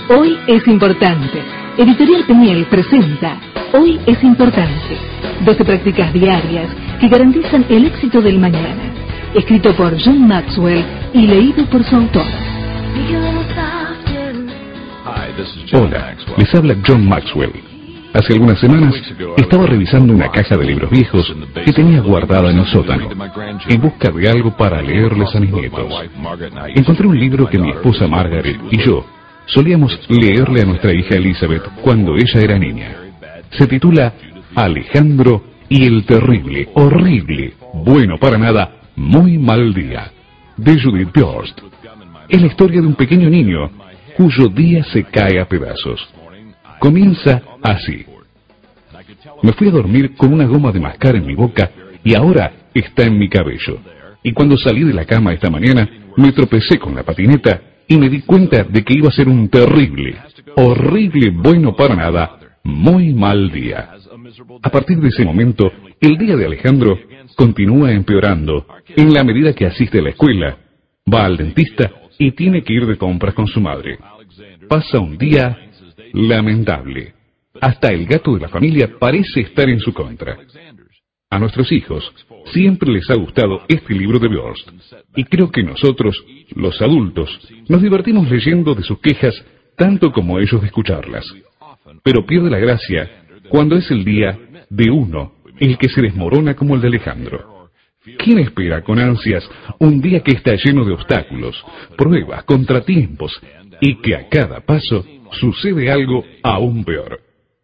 Hoy es importante. Editorial Peniel presenta Hoy es importante. 12 prácticas diarias que garantizan el éxito del mañana. Escrito por John Maxwell y leído por su autor. Hola, les habla John Maxwell. Hace algunas semanas estaba revisando una caja de libros viejos que tenía guardada en el sótano, en busca de algo para leerles a mis nietos. Encontré un libro que mi esposa Margaret y yo solíamos leerle a nuestra hija Elizabeth cuando ella era niña. Se titula Alejandro y el terrible, horrible, bueno para nada, muy mal día, de Judith Bjorst. Es la historia de un pequeño niño cuyo día se cae a pedazos. Comienza así. Me fui a dormir con una goma de mascar en mi boca y ahora está en mi cabello. Y cuando salí de la cama esta mañana, me tropecé con la patineta y me di cuenta de que iba a ser un terrible, horrible, bueno para nada, muy mal día. A partir de ese momento, el día de Alejandro continúa empeorando en la medida que asiste a la escuela, va al dentista y tiene que ir de compras con su madre. Pasa un día lamentable. Hasta el gato de la familia parece estar en su contra. A nuestros hijos siempre les ha gustado este libro de Bjorst, y creo que nosotros, los adultos, nos divertimos leyendo de sus quejas tanto como ellos de escucharlas. Pero pierde la gracia cuando es el día de uno el que se desmorona como el de Alejandro. ¿Quién espera con ansias un día que está lleno de obstáculos, pruebas, contratiempos, y que a cada paso sucede algo aún peor?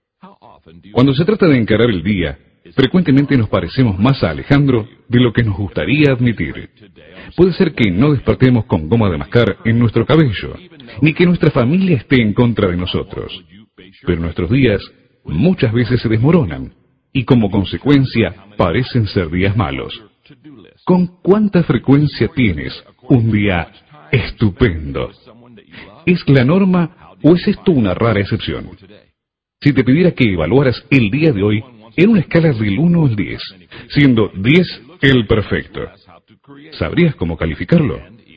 Cuando se trata de encarar el día, frecuentemente nos parecemos más a Alejandro de lo que nos gustaría admitir. Puede ser que no despertemos con goma de mascar en nuestro cabello, ni que nuestra familia esté en contra de nosotros. Pero nuestros días muchas veces se desmoronan, y como consecuencia parecen ser días malos. ¿Con cuánta frecuencia tienes un día estupendo? ¿Es la norma o es esto una rara excepción? Si te pidiera que evaluaras el día de hoy en una escala del 1 al 10, siendo 10 el perfecto, ¿sabrías cómo calificarlo?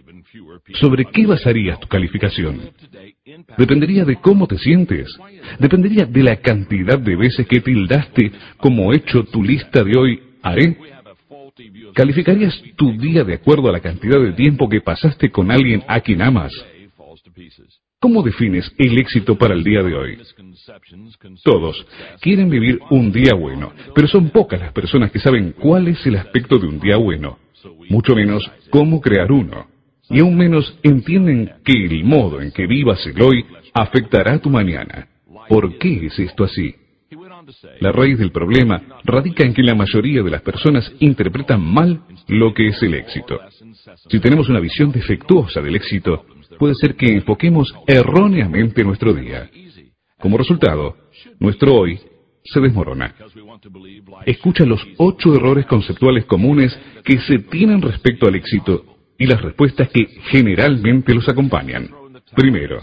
¿Sobre qué basarías tu calificación? ¿Dependería de cómo te sientes? ¿Dependería de la cantidad de veces que tildaste como hecho tu lista de hoy haré? ¿Calificarías tu día de acuerdo a la cantidad de tiempo que pasaste con alguien a quien amas? ¿Cómo defines el éxito para el día de hoy? Todos quieren vivir un día bueno, pero son pocas las personas que saben cuál es el aspecto de un día bueno, mucho menos cómo crear uno, y aún menos entienden que el modo en que vivas el hoy afectará tu mañana. ¿Por qué es esto así? La raíz del problema radica en que la mayoría de las personas interpretan mal lo que es el éxito. Si tenemos una visión defectuosa del éxito, puede ser que enfoquemos erróneamente nuestro día. Como resultado, nuestro hoy se desmorona. Escucha los 8 errores conceptuales comunes que se tienen respecto al éxito y las respuestas que generalmente los acompañan. Primero,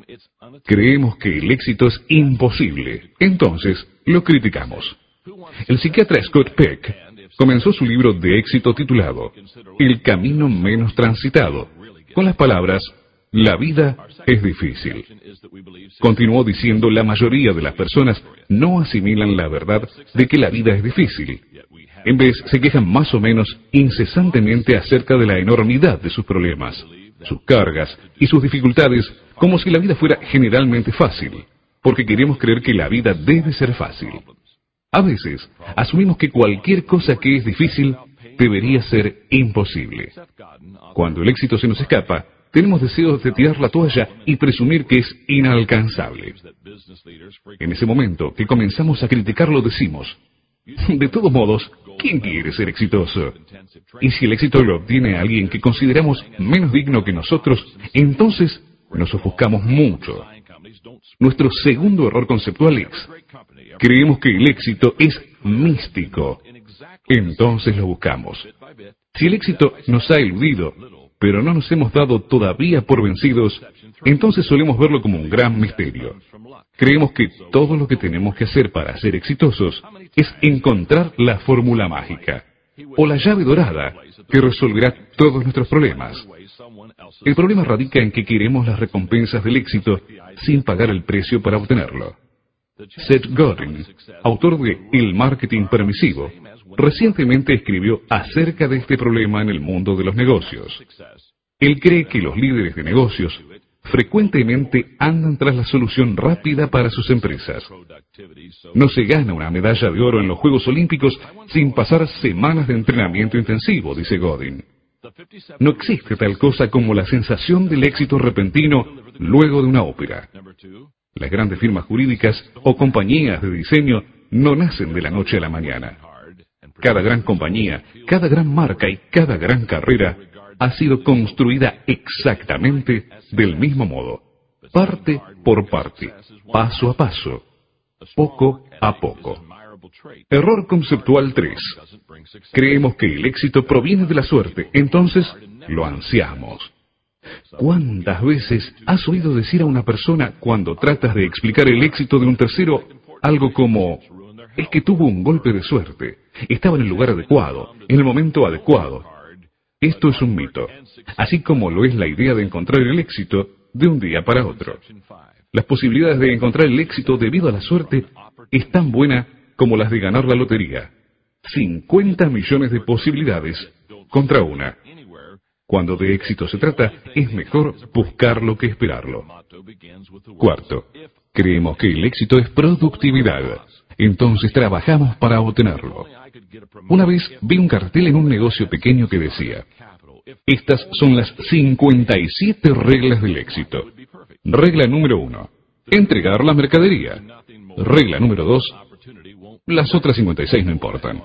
creemos que el éxito es imposible, entonces lo criticamos. El psiquiatra Scott Peck comenzó su libro de éxito titulado El camino menos transitado, con las palabras la vida es difícil. Continuó diciendo, la mayoría de las personas no asimilan la verdad de que la vida es difícil. En vez, se quejan más o menos incesantemente acerca de la enormidad de sus problemas, sus cargas y sus dificultades, como si la vida fuera generalmente fácil, porque queremos creer que la vida debe ser fácil. A veces, asumimos que cualquier cosa que es difícil debería ser imposible. Cuando el éxito se nos escapa, tenemos deseos de tirar la toalla y presumir que es inalcanzable. En ese momento que comenzamos a criticarlo decimos, de todos modos, ¿quién quiere ser exitoso? Y si el éxito lo obtiene alguien que consideramos menos digno que nosotros, entonces nos ofuscamos mucho. Nuestro segundo error conceptual es, creemos que el éxito es místico. Entonces lo buscamos. Si el éxito nos ha eludido, pero no nos hemos dado todavía por vencidos, entonces solemos verlo como un gran misterio. Creemos que todo lo que tenemos que hacer para ser exitosos es encontrar la fórmula mágica, o la llave dorada que resolverá todos nuestros problemas. El problema radica en que queremos las recompensas del éxito sin pagar el precio para obtenerlo. Seth Godin, autor de El marketing permisivo, recientemente escribió acerca de este problema en el mundo de los negocios. Él cree que los líderes de negocios frecuentemente andan tras la solución rápida para sus empresas. No se gana una medalla de oro en los Juegos Olímpicos sin pasar semanas de entrenamiento intensivo, dice Godin. No existe tal cosa como la sensación del éxito repentino luego de una ópera. Las grandes firmas jurídicas o compañías de diseño no nacen de la noche a la mañana. Cada gran compañía, cada gran marca y cada gran carrera ha sido construida exactamente del mismo modo, parte por parte, paso a paso, poco a poco. Error conceptual 3. Creemos que el éxito proviene de la suerte, entonces lo ansiamos. ¿Cuántas veces has oído decir a una persona cuando tratas de explicar el éxito de un tercero algo como: es que tuvo un golpe de suerte, estaba en el lugar adecuado, en el momento adecuado? Esto es un mito, así como lo es la idea de encontrar el éxito de un día para otro. Las posibilidades de encontrar el éxito debido a la suerte es tan buena como las de ganar la lotería. 50 millones de posibilidades contra una. Cuando de éxito se trata, es mejor buscarlo que esperarlo. Cuarto, creemos que el éxito es productividad, entonces trabajamos para obtenerlo. Una vez vi un cartel en un negocio pequeño que decía: estas son las 57 reglas del éxito. Regla número 1, entregar la mercadería. Regla número 2, las otras 56 no importan.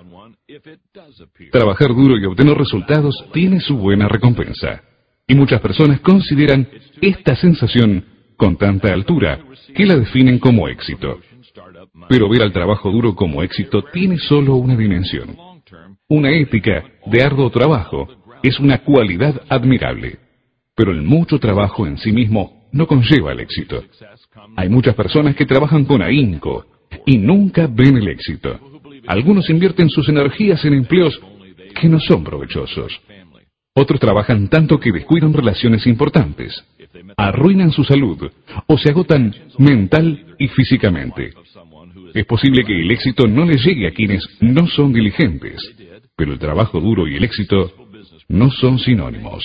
Trabajar duro y obtener resultados tiene su buena recompensa. Y muchas personas consideran esta sensación con tanta altura que la definen como éxito. Pero ver al trabajo duro como éxito tiene solo una dimensión. Una ética de arduo trabajo es una cualidad admirable, pero el mucho trabajo en sí mismo no conlleva el éxito. Hay muchas personas que trabajan con ahínco y nunca ven el éxito. Algunos invierten sus energías en empleos que no son provechosos. Otros trabajan tanto que descuidan relaciones importantes, arruinan su salud o se agotan mental y físicamente. Es posible que el éxito no les llegue a quienes no son diligentes, pero el trabajo duro y el éxito no son sinónimos.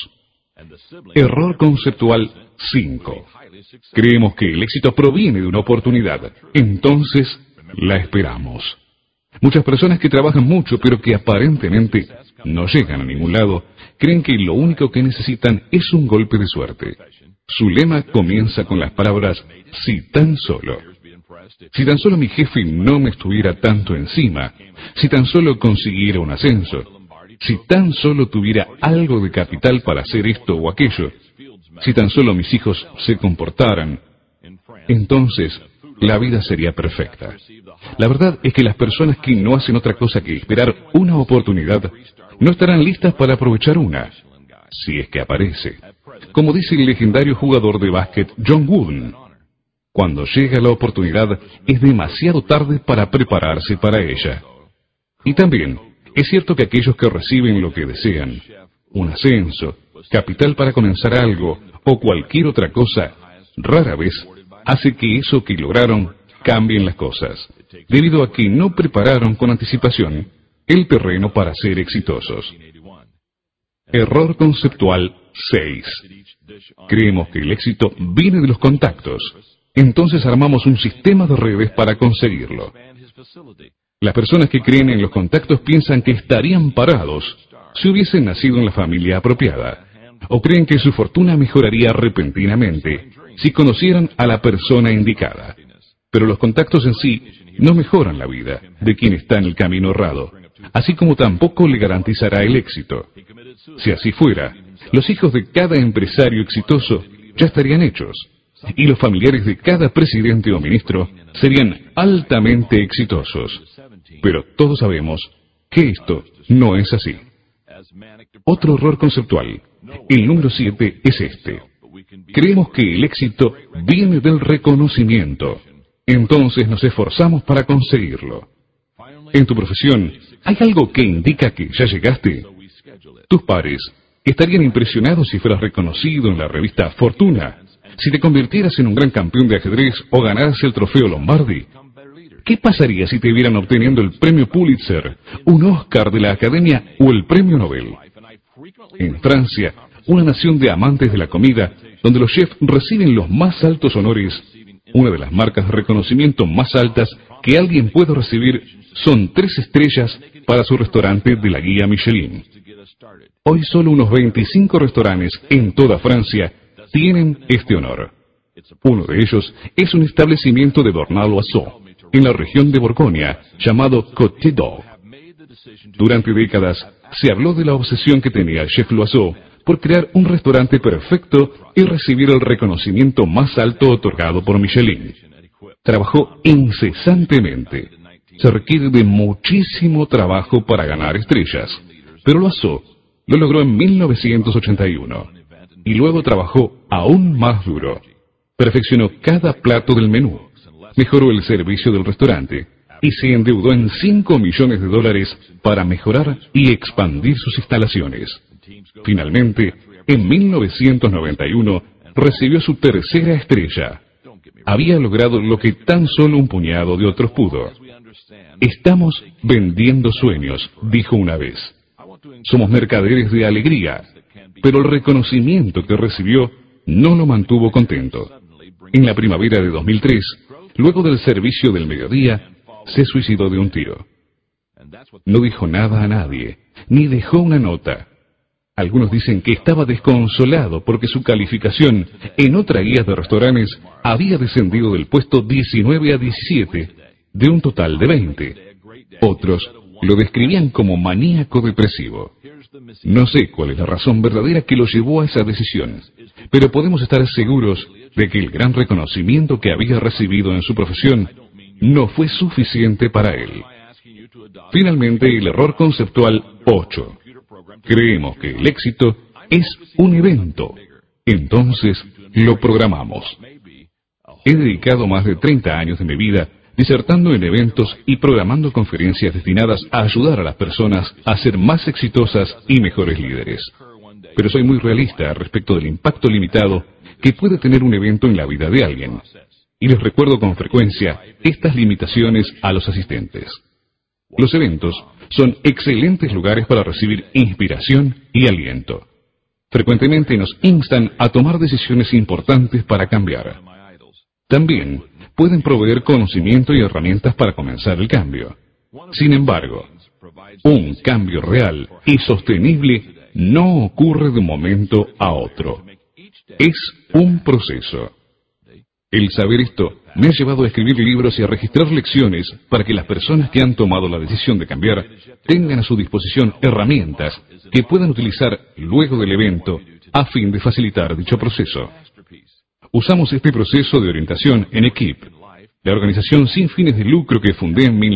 Error conceptual 5. Creemos que el éxito proviene de una oportunidad, entonces la esperamos. Muchas personas que trabajan mucho pero que aparentemente no llegan a ningún lado, creen que lo único que necesitan es un golpe de suerte. Su lema comienza con las palabras: si tan solo. Si tan solo mi jefe no me estuviera tanto encima, si tan solo consiguiera un ascenso, si tan solo tuviera algo de capital para hacer esto o aquello, si tan solo mis hijos se comportaran, entonces la vida sería perfecta. La verdad es que las personas que no hacen otra cosa que esperar una oportunidad no estarán listas para aprovechar una, si es que aparece. Como dice el legendario jugador de básquet John Wooden: cuando llega la oportunidad es demasiado tarde para prepararse para ella. Y también es cierto que aquellos que reciben lo que desean, un ascenso, capital para comenzar algo o cualquier otra cosa, rara vez hace que eso que lograron cambien las cosas, debido a que no prepararon con anticipación el terreno para ser exitosos. Error conceptual 6. Creemos que el éxito viene de los contactos, entonces armamos un sistema de redes para conseguirlo. Las personas que creen en los contactos piensan que estarían parados si hubiesen nacido en la familia apropiada, o creen que su fortuna mejoraría repentinamente si conocieran a la persona indicada. Pero los contactos en sí no mejoran la vida de quien está en el camino errado, así como tampoco le garantizará el éxito. Si así fuera, los hijos de cada empresario exitoso ya estarían hechos, y los familiares de cada presidente o ministro serían altamente exitosos. Pero todos sabemos que esto no es así. Otro error conceptual, el número 7, es este. Creemos que el éxito viene del reconocimiento, entonces nos esforzamos para conseguirlo. En tu profesión, ¿hay algo que indica que ya llegaste? Tus pares estarían impresionados si fueras reconocido en la revista Fortuna, Si te convirtieras en un gran campeón de ajedrez o ganaras el trofeo Lombardi, ¿qué pasaría si te vieran obteniendo el premio Pulitzer, un Oscar de la Academia o el premio Nobel? En Francia, una nación de amantes de la comida, donde los chefs reciben los más altos honores, una de las marcas de reconocimiento más altas que alguien puede recibir son 3 estrellas para su restaurante de la guía Michelin. Hoy solo unos 25 restaurantes en toda Francia tienen este honor. Uno de ellos es un establecimiento de Bernard-Loiseau, en la región de Borgoña, llamado Côte d'Or. Durante décadas se habló de la obsesión que tenía el chef Loiseau por crear un restaurante perfecto y recibir el reconocimiento más alto otorgado por Michelin. Trabajó incesantemente. Se requiere de muchísimo trabajo para ganar estrellas, pero Loiseau lo logró en 1981 y luego trabajó aún más duro. Perfeccionó cada plato del menú, mejoró el servicio del restaurante y se endeudó en $5 millones para mejorar y expandir sus instalaciones. Finalmente, en 1991, recibió su 3ª estrella. Había logrado lo que tan solo un puñado de otros pudo. Estamos vendiendo sueños, dijo una vez. Somos mercaderes de alegría, pero el reconocimiento que recibió no lo mantuvo contento. En la primavera de 2003, luego del servicio del mediodía, se suicidó de un tiro. No dijo nada a nadie, ni dejó una nota. Algunos dicen que estaba desconsolado porque su calificación en otra guía de restaurantes había descendido del puesto 19 a 17, de un total de 20. Otros lo describían como maníaco depresivo. No sé cuál es la razón verdadera que lo llevó a esa decisión, pero podemos estar seguros de que el gran reconocimiento que había recibido en su profesión no fue suficiente para él. Finalmente, el error conceptual 8. Creemos que el éxito es un evento, entonces lo programamos. He dedicado más de 30 años de mi vida disertando en eventos y programando conferencias destinadas a ayudar a las personas a ser más exitosas y mejores líderes. Pero soy muy realista respecto del impacto limitado que puede tener un evento en la vida de alguien. Y les recuerdo con frecuencia estas limitaciones a los asistentes. Los eventos son excelentes lugares para recibir inspiración y aliento. Frecuentemente nos instan a tomar decisiones importantes para cambiar. También pueden proveer conocimiento y herramientas para comenzar el cambio. Sin embargo, un cambio real y sostenible no ocurre de un momento a otro. Es un proceso. El saber esto me ha llevado a escribir libros y a registrar lecciones para que las personas que han tomado la decisión de cambiar tengan a su disposición herramientas que puedan utilizar luego del evento a fin de facilitar dicho proceso. Usamos este proceso de orientación en EQIP, la organización sin fines de lucro que fundé en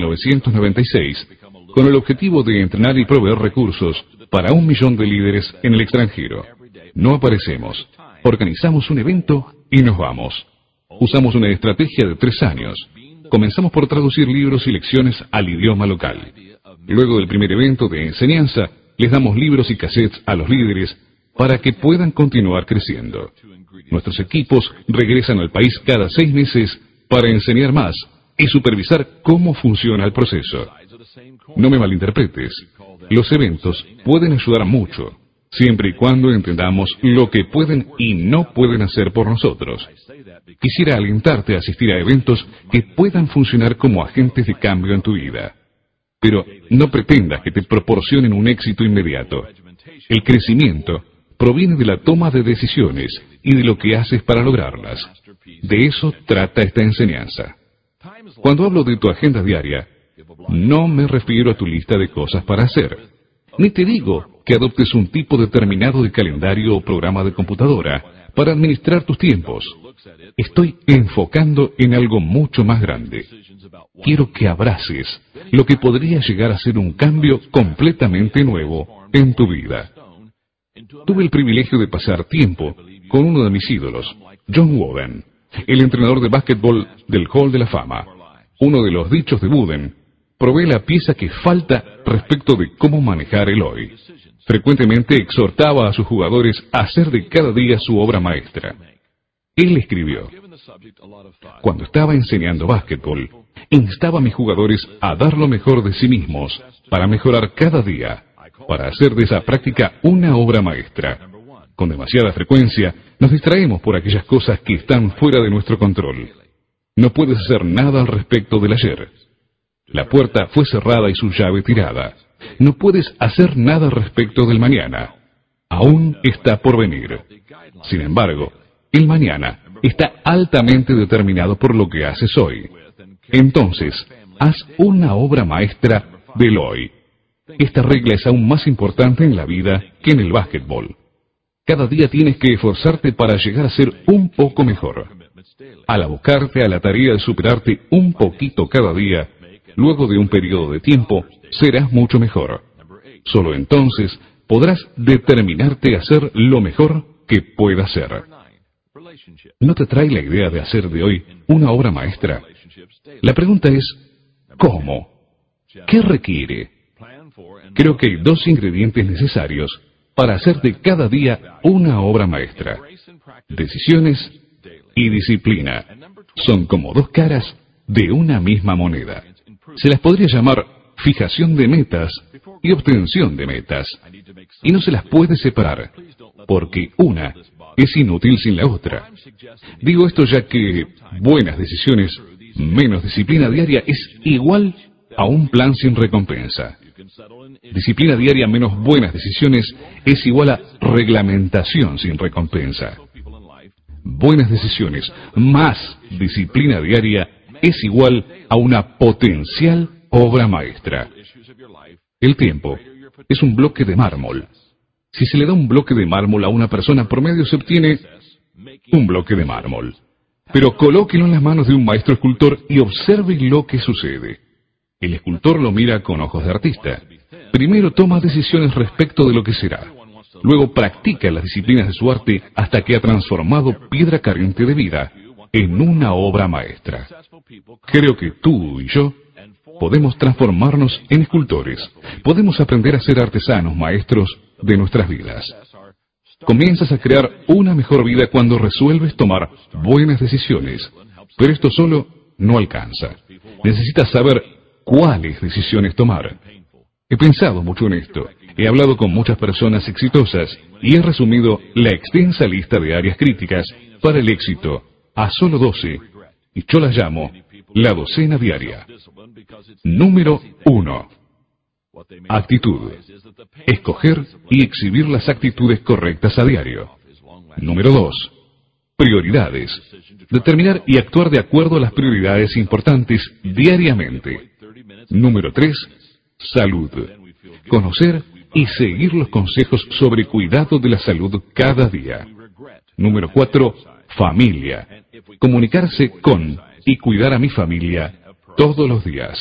1996, con el objetivo de entrenar y proveer recursos para 1 millón de líderes en el extranjero. No aparecemos, organizamos un evento y nos vamos. Usamos una estrategia de 3 años. Comenzamos por traducir libros y lecciones al idioma local. Luego del primer evento de enseñanza, les damos libros y cassettes a los líderes para que puedan continuar creciendo. Nuestros equipos regresan al país cada 6 meses para enseñar más y supervisar cómo funciona el proceso. No me malinterpretes. Los eventos pueden ayudar mucho, siempre y cuando entendamos lo que pueden y no pueden hacer por nosotros. Quisiera alentarte a asistir a eventos que puedan funcionar como agentes de cambio en tu vida. Pero no pretendas que te proporcionen un éxito inmediato. El crecimiento proviene de la toma de decisiones y de lo que haces para lograrlas. De eso trata esta enseñanza. Cuando hablo de tu agenda diaria, no me refiero a tu lista de cosas para hacer. Ni te digo que adoptes un tipo determinado de calendario o programa de computadora para administrar tus tiempos. Estoy enfocando en algo mucho más grande. Quiero que abraces lo que podría llegar a ser un cambio completamente nuevo en tu vida. Tuve el privilegio de pasar tiempo con uno de mis ídolos, John Wooden, el entrenador de básquetbol del Hall de la Fama. Uno de los dichos de Wooden provee la pieza que falta respecto de cómo manejar el hoy. Frecuentemente exhortaba a sus jugadores a hacer de cada día su obra maestra. Él escribió: cuando estaba enseñando básquetbol, instaba a mis jugadores a dar lo mejor de sí mismos para mejorar cada día, para hacer de esa práctica una obra maestra. Con demasiada frecuencia, nos distraemos por aquellas cosas que están fuera de nuestro control. No puedes hacer nada al respecto del ayer. La puerta fue cerrada y su llave tirada. No puedes hacer nada al respecto del mañana. Aún está por venir. Sin embargo, el mañana está altamente determinado por lo que haces hoy. Entonces, haz una obra maestra del hoy. Esta regla es aún más importante en la vida que en el básquetbol. Cada día tienes que esforzarte para llegar a ser un poco mejor. Al abocarte a la tarea de superarte un poquito cada día, luego de un periodo de tiempo, serás mucho mejor. Solo entonces podrás determinarte a hacer lo mejor que puedas ser. ¿No te trae la idea de hacer de hoy una obra maestra? La pregunta es, ¿cómo? ¿Qué requiere? Creo que hay dos ingredientes necesarios para hacer de cada día una obra maestra: decisiones y disciplina. Son como dos caras de una misma moneda. Se las podría llamar fijación de metas y obtención de metas. Y no se las puede separar, porque una es inútil sin la otra. Digo esto ya que buenas decisiones menos disciplina diaria es igual a un plan sin recompensa. Disciplina diaria menos buenas decisiones es igual a reglamentación sin recompensa. Buenas decisiones más disciplina diaria es igual a una potencial obra maestra. El tiempo es un bloque de mármol. Si se le da un bloque de mármol a una persona promedio, se obtiene un bloque de mármol. Pero colóquelo en las manos de un maestro escultor y observe lo que sucede. El escultor lo mira con ojos de artista. Primero toma decisiones respecto de lo que será. Luego practica las disciplinas de su arte hasta que ha transformado piedra carente de vida en una obra maestra. Creo que tú y yo podemos transformarnos en escultores. Podemos aprender a ser artesanos, maestros de nuestras vidas. Comienzas a crear una mejor vida cuando resuelves tomar buenas decisiones. Pero esto solo no alcanza. Necesitas saber cuáles decisiones tomar. He pensado mucho en esto. He hablado con muchas personas exitosas y he resumido la extensa lista de áreas críticas para el éxito a solo 12, y yo las llamo la docena diaria. Número 1. Actitud. Escoger y exhibir las actitudes correctas a diario. Número 2. Prioridades. Determinar y actuar de acuerdo a las prioridades importantes diariamente. Número 3. Salud. Conocer y seguir los consejos sobre cuidado de la salud cada día. Número 4. Familia. Comunicarse con y cuidar a mi familia todos los días.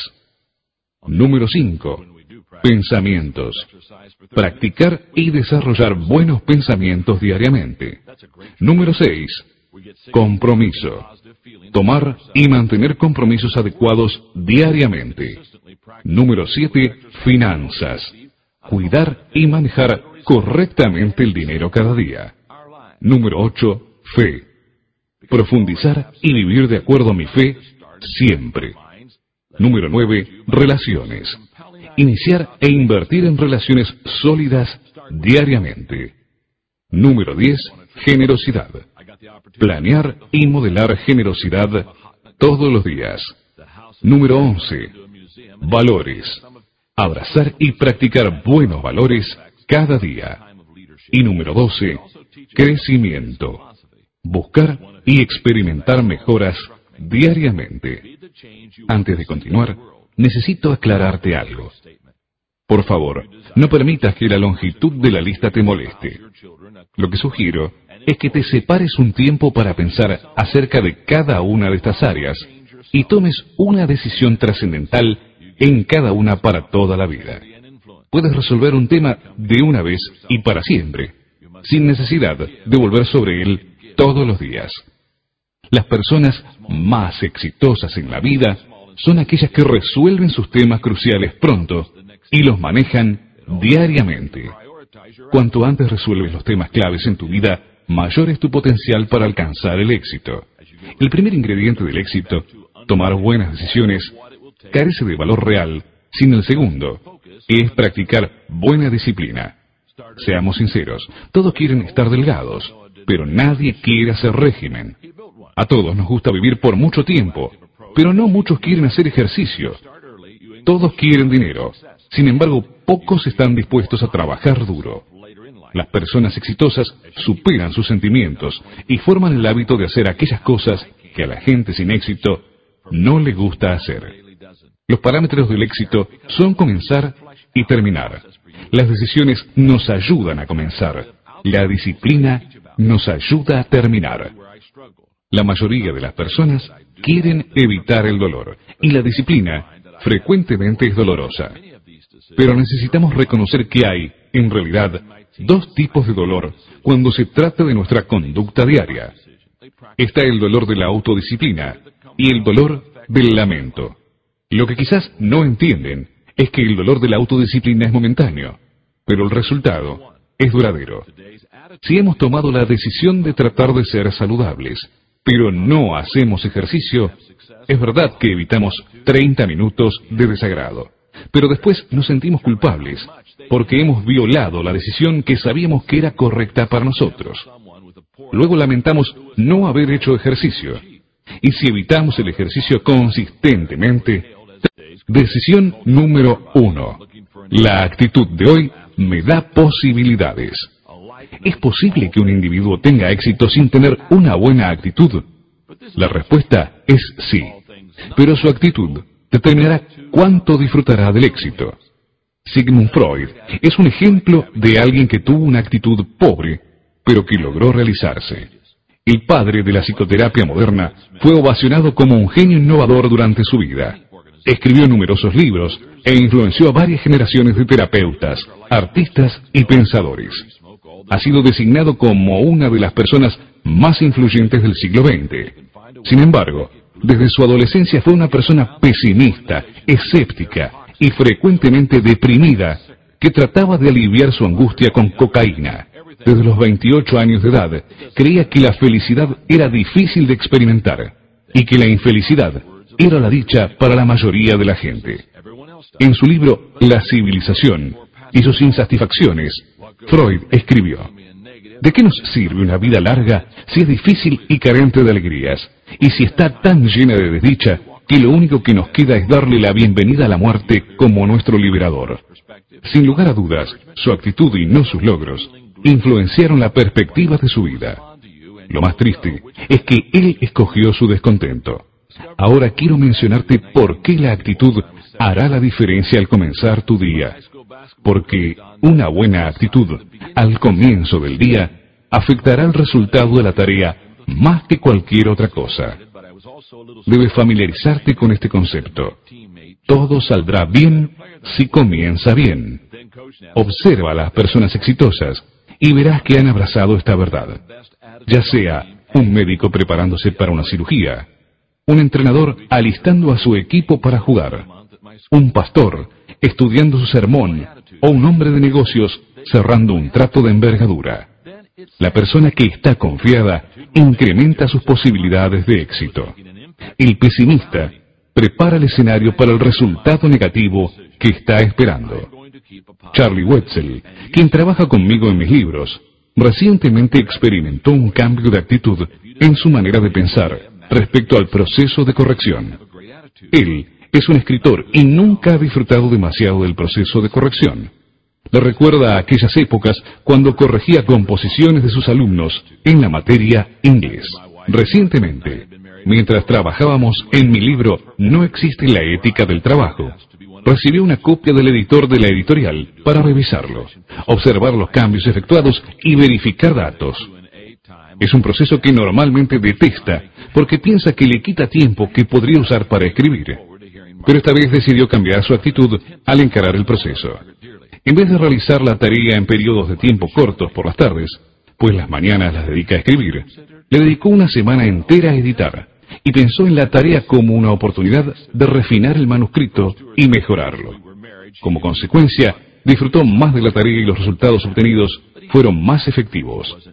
Número 5. Pensamientos. Practicar y desarrollar buenos pensamientos diariamente. Número 6. Compromiso. Tomar y mantener compromisos adecuados diariamente. Número 7. Finanzas. Cuidar y manejar correctamente el dinero cada día. Número 8. Fe. Profundizar y vivir de acuerdo a mi fe siempre. Número 9. Relaciones. Iniciar e invertir en relaciones sólidas diariamente. Número 10. Generosidad. Planear y modelar generosidad todos los días. Número 11. Valores. Abrazar y practicar buenos valores cada día. Y número 12. Crecimiento. Buscar y experimentar mejoras diariamente. Antes de continuar, necesito aclararte algo. Por favor, no permitas que la longitud de la lista te moleste. Lo que sugiero es que te separes un tiempo para pensar acerca de cada una de estas áreas y tomes una decisión trascendental en cada una para toda la vida. Puedes resolver un tema de una vez y para siempre, sin necesidad de volver sobre él todos los días. Las personas más exitosas en la vida son aquellas que resuelven sus temas cruciales pronto y los manejan diariamente. Cuanto antes resuelves los temas claves en tu vida, mayor es tu potencial para alcanzar el éxito. El primer ingrediente del éxito, tomar buenas decisiones, carece de valor real, sin el segundo, es practicar buena disciplina. Seamos sinceros, todos quieren estar delgados, pero nadie quiere hacer régimen. A todos nos gusta vivir por mucho tiempo, pero no muchos quieren hacer ejercicio. Todos quieren dinero, sin embargo, pocos están dispuestos a trabajar duro. Las personas exitosas superan sus sentimientos y forman el hábito de hacer aquellas cosas que a la gente sin éxito no le gusta hacer. Los parámetros del éxito son comenzar y terminar. Las decisiones nos ayudan a comenzar. La disciplina nos ayuda a terminar. La mayoría de las personas quieren evitar el dolor, y la disciplina frecuentemente es dolorosa. Pero necesitamos reconocer que hay, en realidad, dos tipos de dolor cuando se trata de nuestra conducta diaria. Está el dolor de la autodisciplina y el dolor del lamento. Lo que quizás no entienden es que el dolor de la autodisciplina es momentáneo, pero el resultado es duradero. Si hemos tomado la decisión de tratar de ser saludables, pero no hacemos ejercicio, es verdad que evitamos 30 minutos de desagrado, pero después nos sentimos culpables porque hemos violado la decisión que sabíamos que era correcta para nosotros. Luego lamentamos no haber hecho ejercicio. Y si evitamos el ejercicio consistentemente, decisión número 1. La actitud de hoy me da posibilidades. ¿Es posible que un individuo tenga éxito sin tener una buena actitud? La respuesta es sí, pero su actitud determinará cuánto disfrutará del éxito. Sigmund Freud es un ejemplo de alguien que tuvo una actitud pobre, pero que logró realizarse. El padre de la psicoterapia moderna fue ovacionado como un genio innovador durante su vida. Escribió numerosos libros e influenció a varias generaciones de terapeutas, artistas y pensadores. Ha sido designado como una de las personas más influyentes del siglo XX. Sin embargo, desde su adolescencia fue una persona pesimista, escéptica y frecuentemente deprimida, que trataba de aliviar su angustia con cocaína. Desde los 28 años de edad, creía que la felicidad era difícil de experimentar y que la infelicidad era la dicha para la mayoría de la gente. En su libro La civilización y sus insatisfacciones, Freud escribió: ¿de qué nos sirve una vida larga si es difícil y carente de alegrías, y si está tan llena de desdicha que lo único que nos queda es darle la bienvenida a la muerte como nuestro liberador? Sin lugar a dudas, su actitud y no sus logros influenciaron la perspectiva de su vida. Lo más triste es que él escogió su descontento. Ahora quiero mencionarte por qué la actitud hará la diferencia al comenzar tu día. Porque una buena actitud al comienzo del día afectará el resultado de la tarea más que cualquier otra cosa. Debes familiarizarte con este concepto. Todo saldrá bien si comienza bien. Observa a las personas exitosas y verás que han abrazado esta verdad. Ya sea un médico preparándose para una cirugía, un entrenador alistando a su equipo para jugar, un pastor estudiando su sermón o un hombre de negocios cerrando un trato de envergadura. La persona que está confiada incrementa sus posibilidades de éxito. El pesimista prepara el escenario para el resultado negativo que está esperando. Charlie Wetzel, quien trabaja conmigo en mis libros, recientemente experimentó un cambio de actitud en su manera de pensar respecto al proceso de corrección. Él es un escritor y nunca ha disfrutado demasiado del proceso de corrección. Le recuerda a aquellas épocas cuando corregía composiciones de sus alumnos en la materia inglés. Recientemente, mientras trabajábamos en mi libro No existe la ética del trabajo, recibió una copia del editor de la editorial para revisarlo, observar los cambios efectuados y verificar datos. Es un proceso que normalmente detesta porque piensa que le quita tiempo que podría usar para escribir. Pero esta vez decidió cambiar su actitud al encarar el proceso. En vez de realizar la tarea en periodos de tiempo cortos por las tardes, pues las mañanas las dedica a escribir, le dedicó una semana entera a editar y pensó en la tarea como una oportunidad de refinar el manuscrito y mejorarlo. Como consecuencia, disfrutó más de la tarea y los resultados obtenidos fueron más efectivos.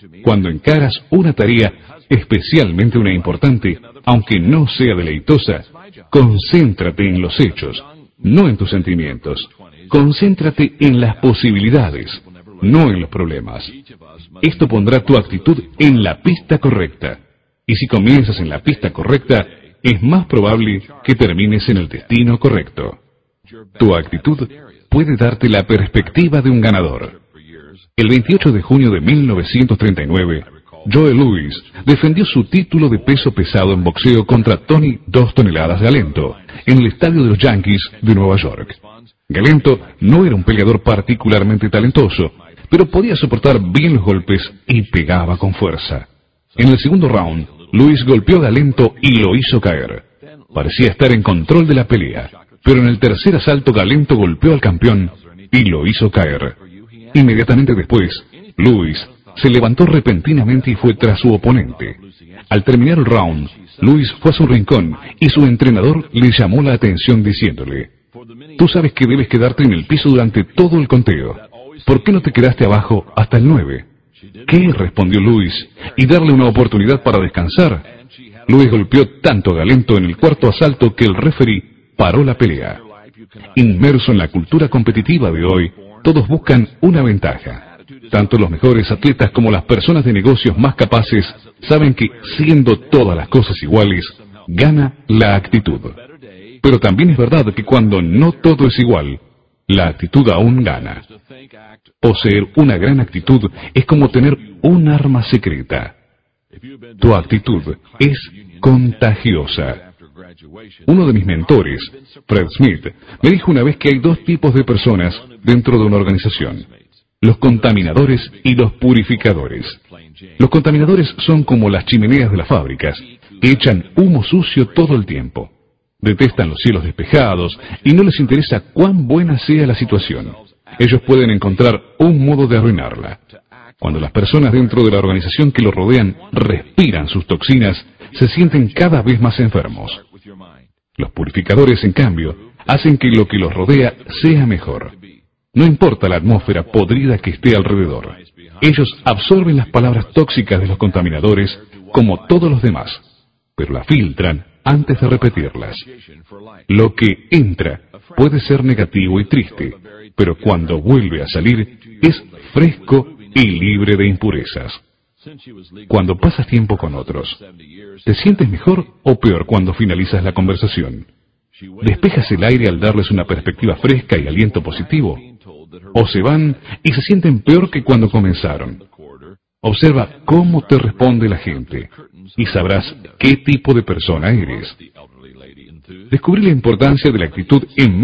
Cuando encaras una tarea, especialmente una importante, aunque no sea deleitosa, concéntrate en los hechos, no en tus sentimientos. Concéntrate en las posibilidades, no en los problemas. Esto pondrá tu actitud en la pista correcta. Y si comienzas en la pista correcta, es más probable que termines en el destino correcto. Tu actitud puede darte la perspectiva de un ganador. El 28 de junio de 1939, Joe Louis defendió su título de peso pesado en boxeo contra Tony 2 toneladas Galento, en el estadio de los Yankees de Nueva York. Galento no era un peleador particularmente talentoso, pero podía soportar bien los golpes y pegaba con fuerza. En el segundo round, Louis golpeó a Galento y lo hizo caer. Parecía estar en control de la pelea, pero en el tercer asalto Galento golpeó al campeón y lo hizo caer. Inmediatamente después, Louis se levantó repentinamente y fue tras su oponente. Al terminar el round, Louis fue a su rincón y su entrenador le llamó la atención diciéndole: «Tú sabes que debes quedarte en el piso durante todo el conteo. ¿Por qué no te quedaste abajo hasta el 9? «¿Qué?», respondió Louis, «¿y darle una oportunidad para descansar?». Louis golpeó tanto a Galento en el cuarto asalto que el referee paró la pelea. Inmerso en la cultura competitiva de hoy, todos buscan una ventaja. Tanto los mejores atletas como las personas de negocios más capaces saben que, siendo todas las cosas iguales, gana la actitud. Pero también es verdad que cuando no todo es igual, la actitud aún gana. Poseer una gran actitud es como tener un arma secreta. Tu actitud es contagiosa. Uno de mis mentores, Fred Smith, me dijo una vez que hay dos tipos de personas dentro de una organización: los contaminadores y los purificadores. Los contaminadores son como las chimeneas de las fábricas, que echan humo sucio todo el tiempo. Detestan los cielos despejados y no les interesa cuán buena sea la situación. Ellos pueden encontrar un modo de arruinarla. Cuando las personas dentro de la organización que lo rodean respiran sus toxinas, se sienten cada vez más enfermos. Los purificadores, en cambio, hacen que lo que los rodea sea mejor. No importa la atmósfera podrida que esté alrededor. Ellos absorben las palabras tóxicas de los contaminadores como todos los demás, pero la filtran antes de repetirlas. Lo que entra puede ser negativo y triste, pero cuando vuelve a salir es fresco y libre de impurezas. Cuando pasas tiempo con otros, ¿te sientes mejor o peor cuando finalizas la conversación? ¿Despejas el aire al darles una perspectiva fresca y aliento positivo? ¿O se van y se sienten peor que cuando comenzaron? Observa cómo te responde la gente y sabrás qué tipo de persona eres. Descubrí la importancia de la actitud en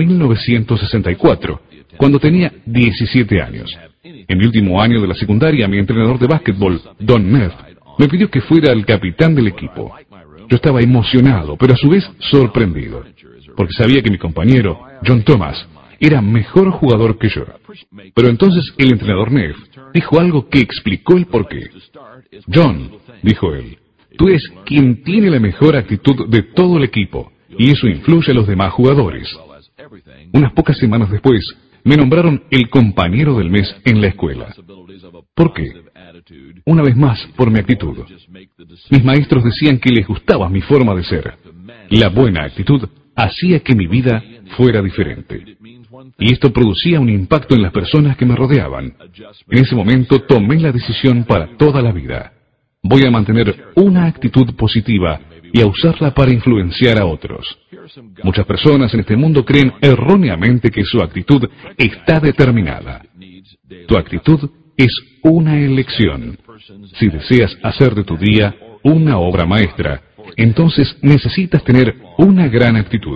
1964, cuando tenía 17 años. En mi último año de la secundaria, mi entrenador de básquetbol, Don Neff, me pidió que fuera el capitán del equipo. Yo estaba emocionado, pero a su vez sorprendido, porque sabía que mi compañero, John Thomas, era mejor jugador que yo. Pero entonces el entrenador Neff dijo algo que explicó el porqué. «John», dijo él, «tú eres quien tiene la mejor actitud de todo el equipo, y eso influye a los demás jugadores». Unas pocas semanas después, me nombraron el compañero del mes en la escuela. ¿Por qué? Una vez más, por mi actitud. Mis maestros decían que les gustaba mi forma de ser. La buena actitud hacía que mi vida fuera diferente. Y esto producía un impacto en las personas que me rodeaban. En ese momento tomé la decisión para toda la vida. Voy a mantener una actitud positiva y a usarla para influenciar a otros. Muchas personas en este mundo creen erróneamente que su actitud está determinada. Tu actitud es una elección. Si deseas hacer de tu día una obra maestra, entonces necesitas tener una gran actitud.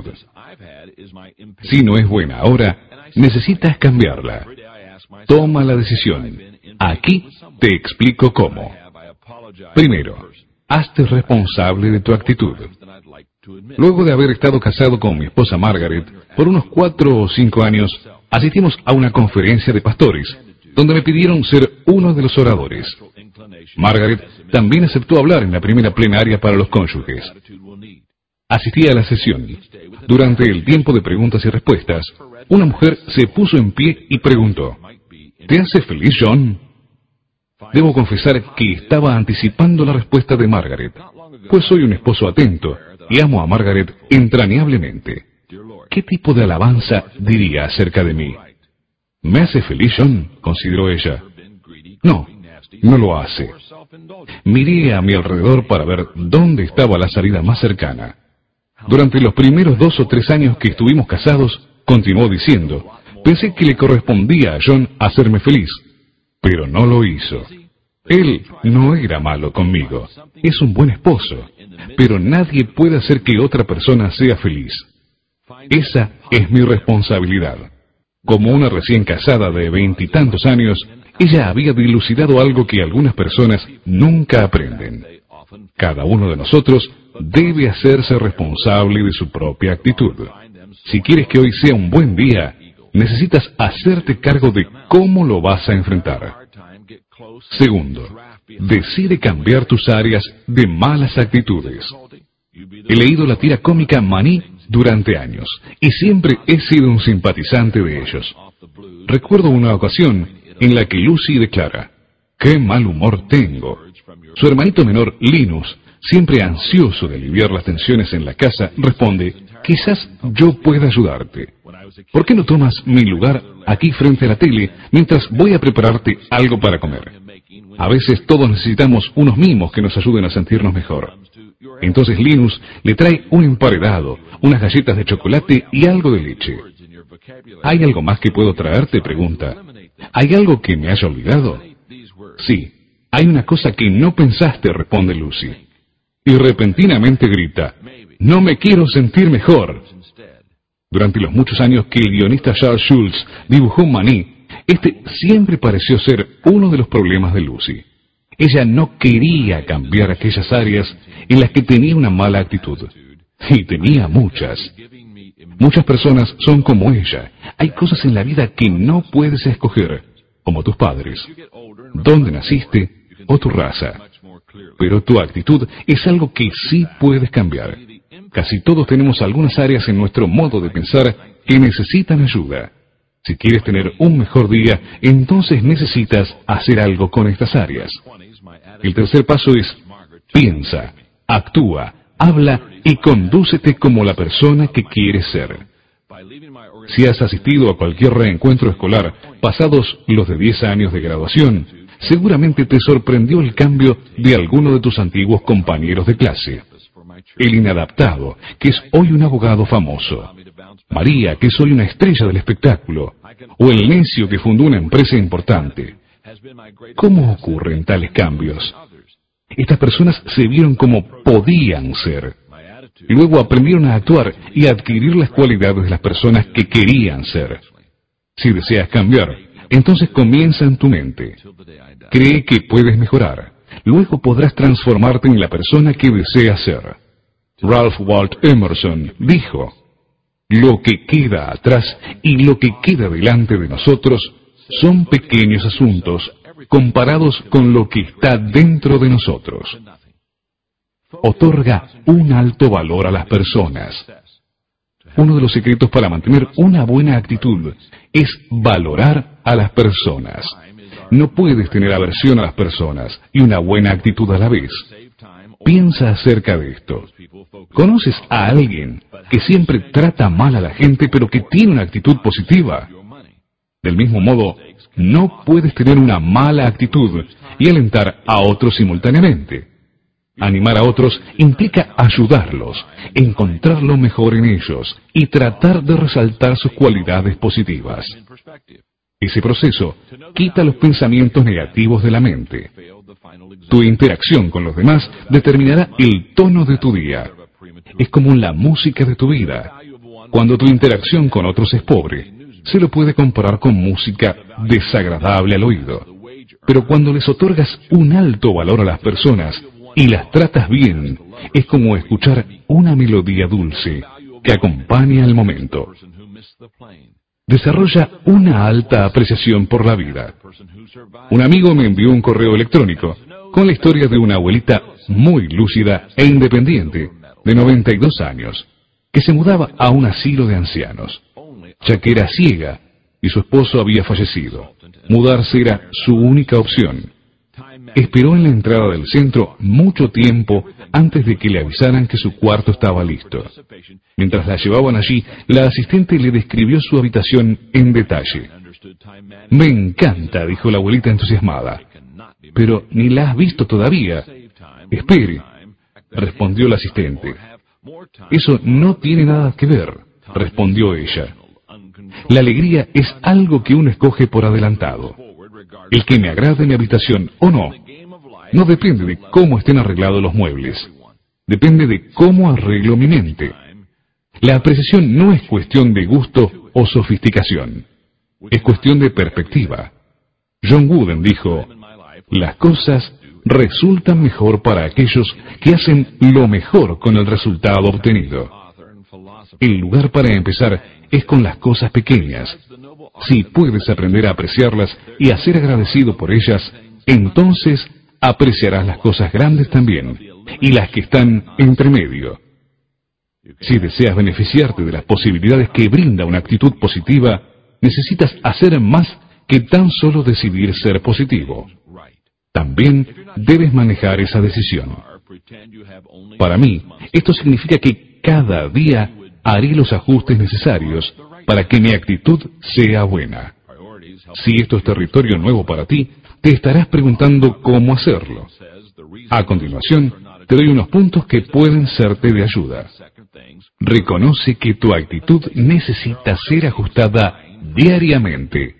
Si no es buena ahora, necesitas cambiarla. Toma la decisión. Aquí te explico cómo. Primero, hazte responsable de tu actitud. Luego de haber estado casado con mi esposa Margaret por unos 4 o 5 años, asistimos a una conferencia de pastores, donde me pidieron ser uno de los oradores. Margaret también aceptó hablar en la primera plenaria para los cónyuges. Asistí a la sesión. Durante el tiempo de preguntas y respuestas, una mujer se puso en pie y preguntó: ¿Te hace feliz, John? Debo confesar que estaba anticipando la respuesta de Margaret, pues soy un esposo atento y amo a Margaret entrañablemente. ¿Qué tipo de alabanza diría acerca de mí? ¿Me hace feliz, John?, consideró ella. No, no lo hace. Miré a mi alrededor para ver dónde estaba la salida más cercana. Durante los primeros 2 o 3 años que estuvimos casados, continuó diciendo, pensé que le correspondía a John hacerme feliz, pero no lo hizo. Él no era malo conmigo, es un buen esposo, pero nadie puede hacer que otra persona sea feliz. Esa es mi responsabilidad. Como una recién casada de 20 y tantos años, ella había dilucidado algo que algunas personas nunca aprenden. Cada uno de nosotros debe hacerse responsable de su propia actitud. Si quieres que hoy sea un buen día, necesitas hacerte cargo de cómo lo vas a enfrentar. Segundo, decide cambiar tus áreas de malas actitudes. He leído la tira cómica Maní durante años, y siempre he sido un simpatizante de ellos. Recuerdo una ocasión en la que Lucy declara, «¡Qué mal humor tengo!». Su hermanito menor, Linus, siempre ansioso de aliviar las tensiones en la casa, responde, «Quizás yo pueda ayudarte. ¿Por qué no tomas mi lugar aquí frente a la tele mientras voy a prepararte algo para comer? A veces todos necesitamos unos mimos que nos ayuden a sentirnos mejor». Entonces Linus le trae un emparedado, unas galletas de chocolate y algo de leche. ¿Hay algo más que puedo traerte?, pregunta. ¿Hay algo que me haya olvidado? Sí, hay una cosa que no pensaste, responde Lucy. Y repentinamente grita, «¡No me quiero sentir mejor!». Durante los muchos años que el guionista Charles Schulz dibujó Maní, este siempre pareció ser uno de los problemas de Lucy. Ella no quería cambiar aquellas áreas en las que tenía una mala actitud. Y tenía muchas. Muchas personas son como ella. Hay cosas en la vida que no puedes escoger, como tus padres, dónde naciste o tu raza. Pero tu actitud es algo que sí puedes cambiar. Casi todos tenemos algunas áreas en nuestro modo de pensar que necesitan ayuda. Si quieres tener un mejor día, entonces necesitas hacer algo con estas áreas. El tercer paso es, piensa, actúa, habla y condúcete como la persona que quieres ser. Si has asistido a cualquier reencuentro escolar pasados los de 10 años de graduación, seguramente te sorprendió el cambio de alguno de tus antiguos compañeros de clase. El inadaptado, que es hoy un abogado famoso. María, que es hoy una estrella del espectáculo. O el necio que fundó una empresa importante. ¿Cómo ocurren tales cambios? Estas personas se vieron como podían ser. Luego aprendieron a actuar y a adquirir las cualidades de las personas que querían ser. Si deseas cambiar, entonces comienza en tu mente. Cree que puedes mejorar. Luego podrás transformarte en la persona que deseas ser. Ralph Waldo Emerson dijo, «Lo que queda atrás y lo que queda delante de nosotros son pequeños asuntos comparados con lo que está dentro de nosotros». Otorga un alto valor a las personas. Uno de los secretos para mantener una buena actitud es valorar a las personas. No puedes tener aversión a las personas y una buena actitud a la vez. Piensa acerca de esto. ¿Conoces a alguien que siempre trata mal a la gente pero que tiene una actitud positiva? Del mismo modo, no puedes tener una mala actitud y alentar a otros simultáneamente. Animar a otros implica ayudarlos, encontrar lo mejor en ellos y tratar de resaltar sus cualidades positivas. Ese proceso quita los pensamientos negativos de la mente. Tu interacción con los demás determinará el tono de tu día. Es como la música de tu vida. Cuando tu interacción con otros es pobre, se lo puede comparar con música desagradable al oído. Pero cuando les otorgas un alto valor a las personas y las tratas bien, es como escuchar una melodía dulce que acompaña el momento. Desarrolla una alta apreciación por la vida. Un amigo me envió un correo electrónico con la historia de una abuelita muy lúcida e independiente, de 92 años, que se mudaba a un asilo de ancianos, ya que era ciega y su esposo había fallecido. Mudarse era su única opción. esperó en la entrada del centro mucho tiempo antes de que le avisaran que su cuarto estaba listo. Mientras la llevaban allí, la asistente le describió su habitación en detalle. «Me encanta», dijo la abuelita entusiasmada. «Pero ni la has visto todavía». «Espere», respondió la asistente. «Eso no tiene nada que ver», respondió ella. «La alegría es algo que uno escoge por adelantado. El que me agrade mi habitación o no depende de cómo estén arreglados los muebles. Depende de cómo arreglo mi mente. La apreciación no es cuestión de gusto o sofisticación. Es cuestión de perspectiva». John Wooden dijo: «Las cosas resultan mejor para aquellos que hacen lo mejor con el resultado obtenido». El lugar para empezar es con las cosas pequeñas. Si puedes aprender a apreciarlas y a ser agradecido por ellas, entonces apreciarás las cosas grandes también, y las que están entre medio. Si deseas beneficiarte de las posibilidades que brinda una actitud positiva, necesitas hacer más que tan solo decidir ser positivo. También debes manejar esa decisión. Para mí, esto significa que cada día haré los ajustes necesarios para que mi actitud sea buena. Si esto es territorio nuevo para ti, te estarás preguntando cómo hacerlo. A continuación, te doy unos puntos que pueden serte de ayuda. Reconoce que tu actitud necesita ser ajustada diariamente.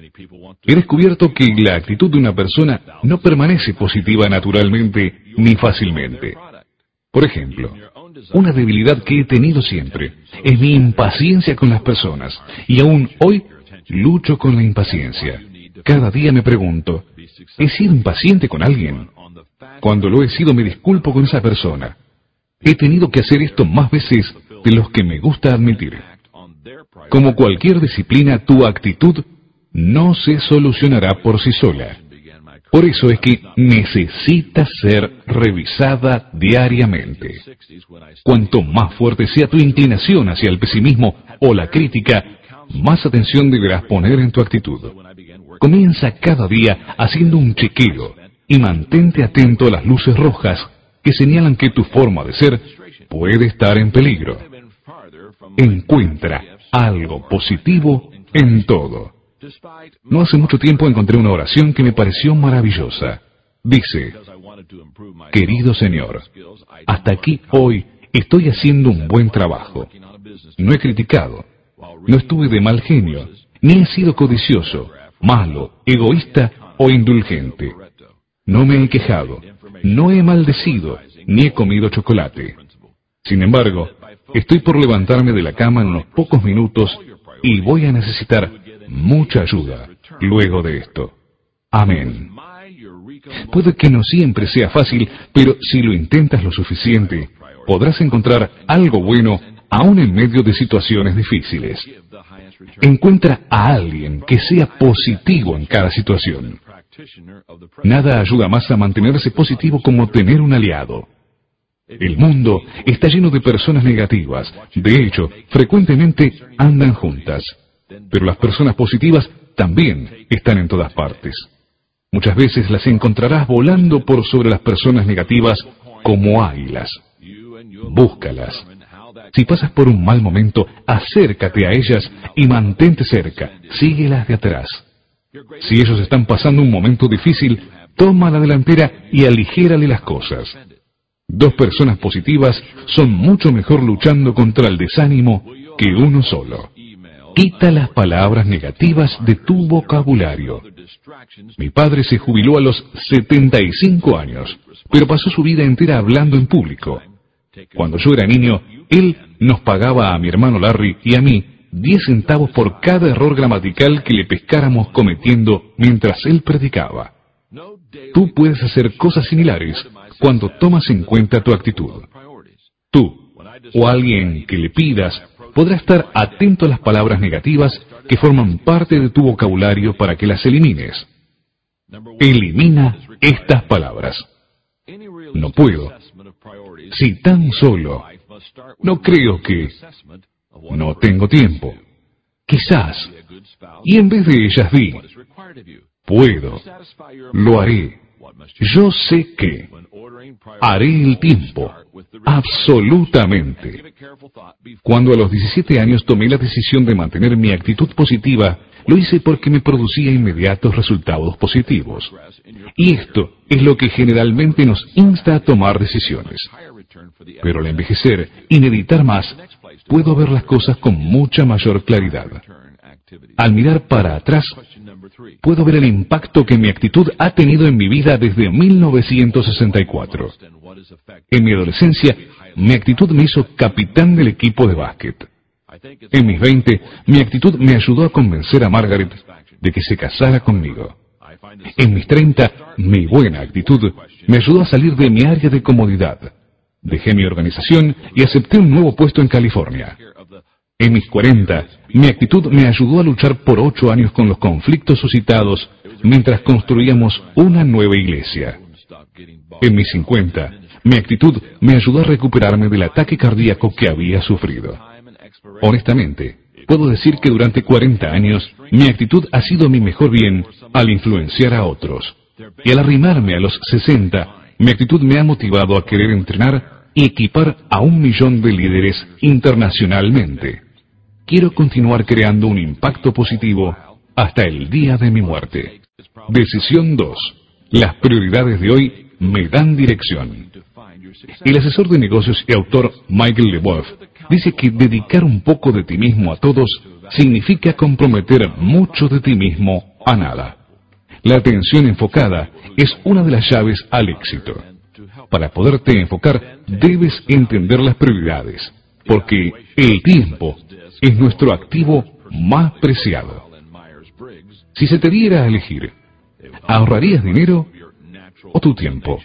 He descubierto que la actitud de una persona no permanece positiva naturalmente ni fácilmente. Por ejemplo, una debilidad que he tenido siempre es mi impaciencia con las personas, y aún hoy lucho con la impaciencia. Cada día me pregunto, ¿he sido impaciente con alguien? Cuando lo he sido, me disculpo con esa persona. He tenido que hacer esto más veces de los que me gusta admitir. Como cualquier disciplina, tu actitud no se solucionará por sí sola. Por eso es que necesita ser revisada diariamente. Cuanto más fuerte sea tu inclinación hacia el pesimismo o la crítica, más atención deberás poner en tu actitud. Comienza cada día haciendo un chequeo y mantente atento a las luces rojas que señalan que tu forma de ser puede estar en peligro. Encuentra algo positivo en todo. No hace mucho tiempo encontré una oración que me pareció maravillosa. Dice: «Querido Señor, hasta aquí hoy estoy haciendo un buen trabajo. No he criticado, no estuve de mal genio, ni he sido codicioso, malo, egoísta o indulgente. No me he quejado, no he maldecido, ni he comido chocolate. Sin embargo, estoy por levantarme de la cama en unos pocos minutos y voy a necesitar mucha ayuda luego de esto. Amén». Puede que no siempre sea fácil, pero si lo intentas lo suficiente, podrás encontrar algo bueno aún en medio de situaciones difíciles. Encuentra a alguien que sea positivo en cada situación. Nada ayuda más a mantenerse positivo como tener un aliado. El mundo está lleno de personas negativas. De hecho, frecuentemente andan juntas. Pero las personas positivas también están en todas partes. Muchas veces las encontrarás volando por sobre las personas negativas como águilas. Búscalas. Si pasas por un mal momento, acércate a ellas y mantente cerca. Síguelas de atrás. Si ellos están pasando un momento difícil, toma la delantera y aligérale las cosas. Dos personas positivas son mucho mejor luchando contra el desánimo que uno solo. Quita las palabras negativas de tu vocabulario. Mi padre se jubiló a los 75 años, pero pasó su vida entera hablando en público. Cuando yo era niño, él nos pagaba a mi hermano Larry y a mí 10 centavos por cada error gramatical que le pescáramos cometiendo mientras él predicaba. Tú puedes hacer cosas similares cuando tomas en cuenta tu actitud. Tú, o alguien que le pidas, podrá estar atento a las palabras negativas que forman parte de tu vocabulario para que las elimines. Elimina estas palabras. No puedo. Si tan solo. No creo que. No tengo tiempo. Quizás. Y en vez de ellas di: puedo. Lo haré. Yo sé que haré el tiempo, absolutamente. Cuando a los 17 años tomé la decisión de mantener mi actitud positiva, lo hice porque me producía inmediatos resultados positivos. Y esto es lo que generalmente nos insta a tomar decisiones. Pero al envejecer y meditar más, puedo ver las cosas con mucha mayor claridad. Al mirar para atrás, puedo ver el impacto que mi actitud ha tenido en mi vida desde 1964. En mi adolescencia, mi actitud me hizo capitán del equipo de básquet. En mis 20, mi actitud me ayudó a convencer a Margaret de que se casara conmigo. En mis 30, mi buena actitud me ayudó a salir de mi área de comodidad. Dejé mi organización y acepté un nuevo puesto en California. En mis 40, mi actitud me ayudó a luchar por 8 años con los conflictos suscitados mientras construíamos una nueva iglesia. En mis 50, mi actitud me ayudó a recuperarme del ataque cardíaco que había sufrido. Honestamente, puedo decir que durante 40 años, mi actitud ha sido mi mejor bien al influenciar a otros. Y al arrimarme a los 60, mi actitud me ha motivado a querer entrenar y equipar a 1 millón de líderes internacionalmente. Quiero continuar creando un impacto positivo hasta el día de mi muerte. Decisión 2. Las prioridades de hoy me dan dirección. El asesor de negocios y autor Michael LeBoeuf dice que dedicar un poco de ti mismo a todos significa comprometer mucho de ti mismo a nada. La atención enfocada es una de las llaves al éxito. Para poderte enfocar, debes entender las prioridades, porque el tiempo es nuestro activo más preciado. Si se te diera a elegir, ¿ahorrarías dinero o tu tiempo?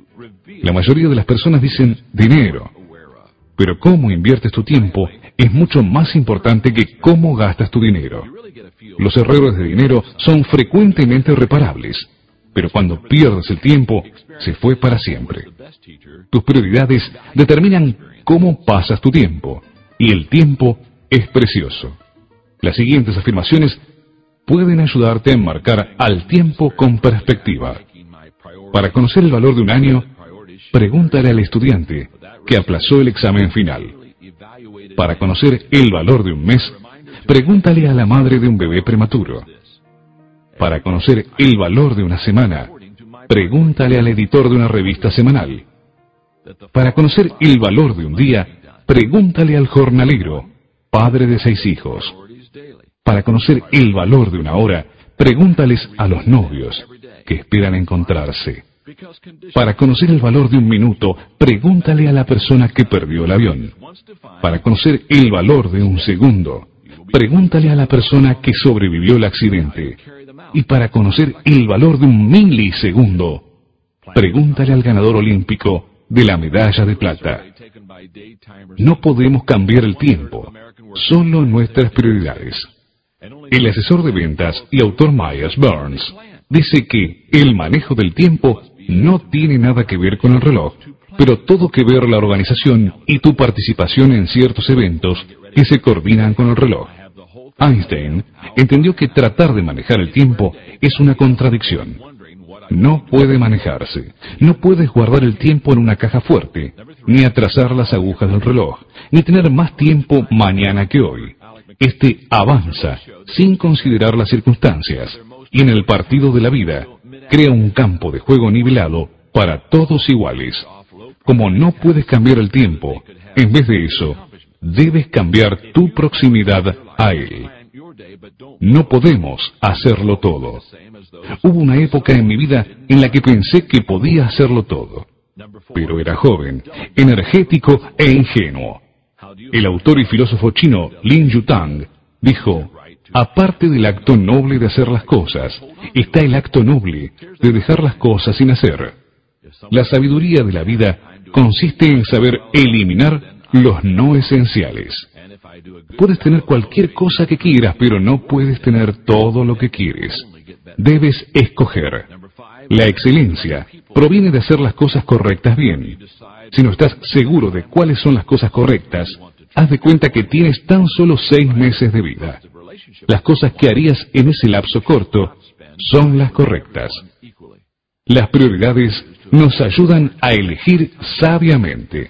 La mayoría de las personas dicen dinero, pero cómo inviertes tu tiempo es mucho más importante que cómo gastas tu dinero. Los errores de dinero son frecuentemente reparables, pero cuando pierdes el tiempo, se fue para siempre. Tus prioridades determinan cómo pasas tu tiempo, y el tiempo es precioso. Las siguientes afirmaciones pueden ayudarte a enmarcar al tiempo con perspectiva. Para conocer el valor de un año, pregúntale al estudiante que aplazó el examen final. Para conocer el valor de un mes, pregúntale a la madre de un bebé prematuro. Para conocer el valor de una semana, pregúntale al editor de una revista semanal. Para conocer el valor de un día, pregúntale al jornalero, padre de 6 hijos. Para conocer el valor de una hora, pregúntales a los novios que esperan encontrarse. Para conocer el valor de un minuto, pregúntale a la persona que perdió el avión. Para conocer el valor de un segundo, pregúntale a la persona que sobrevivió el accidente. Y para conocer el valor de un milisegundo, pregúntale al ganador olímpico de la medalla de plata. No podemos cambiar el tiempo, solo nuestras prioridades. El asesor de ventas y autor Myers Burns dice que el manejo del tiempo no tiene nada que ver con el reloj, pero todo que ver la organización y tu participación en ciertos eventos que se coordinan con el reloj. Einstein entendió que tratar de manejar el tiempo es una contradicción. No puede manejarse. No puedes guardar el tiempo en una caja fuerte, ni atrasar las agujas del reloj, ni tener más tiempo mañana que hoy. Este avanza sin considerar las circunstancias, y en el partido de la vida crea un campo de juego nivelado para todos iguales. Como no puedes cambiar el tiempo, en vez de eso, debes cambiar tu proximidad a él. No podemos hacerlo todo. Hubo una época en mi vida en la que pensé que podía hacerlo todo, pero era joven, energético e ingenuo. El autor y filósofo chino Lin Yutang dijo: aparte del acto noble de hacer las cosas, está el acto noble de dejar las cosas sin hacer. La sabiduría de la vida consiste en saber eliminar los no esenciales. Puedes tener cualquier cosa que quieras, pero no puedes tener todo lo que quieres. Debes escoger. La excelencia proviene de hacer las cosas correctas bien. Si no estás seguro de cuáles son las cosas correctas, haz de cuenta que tienes tan solo 6 meses de vida. Las cosas que harías en ese lapso corto son las correctas. Las prioridades nos ayudan a elegir sabiamente.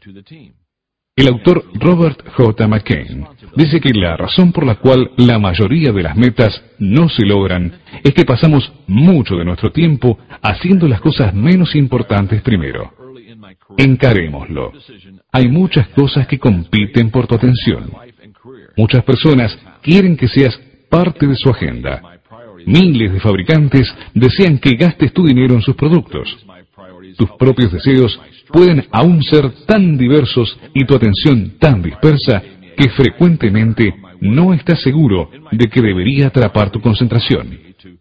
El autor Robert J. McCain dice que la razón por la cual la mayoría de las metas no se logran es que pasamos mucho de nuestro tiempo haciendo las cosas menos importantes primero. Encarémoslo. Hay muchas cosas que compiten por tu atención. Muchas personas quieren que seas parte de su agenda. Miles de fabricantes desean que gastes tu dinero en sus productos. Tus propios deseos pueden aún ser tan diversos y tu atención tan dispersa que frecuentemente no estás seguro de que debería atrapar tu concentración.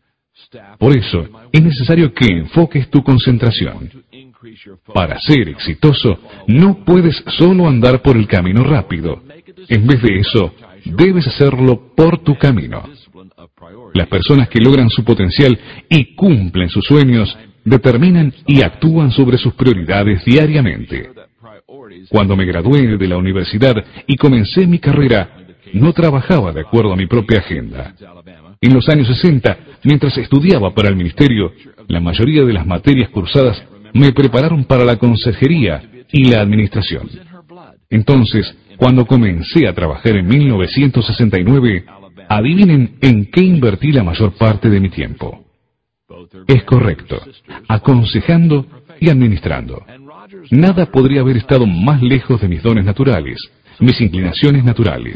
Por eso, es necesario que enfoques tu concentración. Para ser exitoso, no puedes solo andar por el camino rápido. En vez de eso, debes hacerlo por tu camino. Las personas que logran su potencial y cumplen sus sueños determinan y actúan sobre sus prioridades diariamente. Cuando me gradué de la universidad y comencé mi carrera, no trabajaba de acuerdo a mi propia agenda. En los años 60, mientras estudiaba para el ministerio, la mayoría de las materias cursadas me prepararon para la consejería y la administración. Entonces, cuando comencé a trabajar en 1969, adivinen en qué invertí la mayor parte de mi tiempo. Es correcto, aconsejando y administrando. Nada podría haber estado más lejos de mis dones naturales, mis inclinaciones naturales.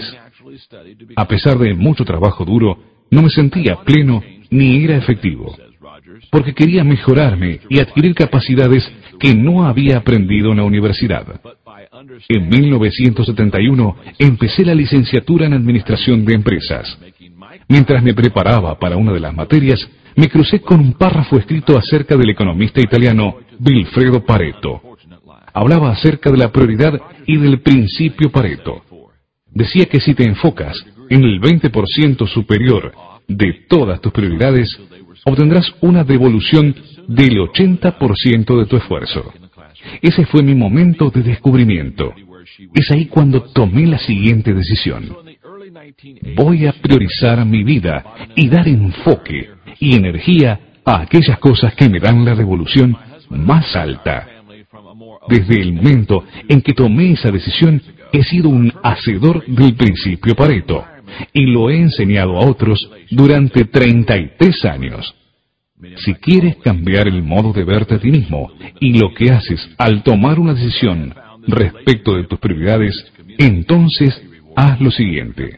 A pesar de mucho trabajo duro, no me sentía pleno ni era efectivo, porque quería mejorarme y adquirir capacidades que no había aprendido en la universidad. En 1971 empecé la licenciatura en Administración de Empresas. Mientras me preparaba para una de las materias, me crucé con un párrafo escrito acerca del economista italiano Vilfredo Pareto. Hablaba acerca de la prioridad y del principio Pareto. Decía que si te enfocas en el 20% superior de todas tus prioridades, obtendrás una devolución del 80% de tu esfuerzo. Ese fue mi momento de descubrimiento. Es ahí cuando tomé la siguiente decisión. Voy a priorizar mi vida y dar enfoque y energía a aquellas cosas que me dan la devolución más alta. Desde el momento en que tomé esa decisión, he sido un hacedor del principio Pareto y lo he enseñado a otros durante 33 años. Si quieres cambiar el modo de verte a ti mismo y lo que haces al tomar una decisión respecto de tus prioridades, entonces haz lo siguiente.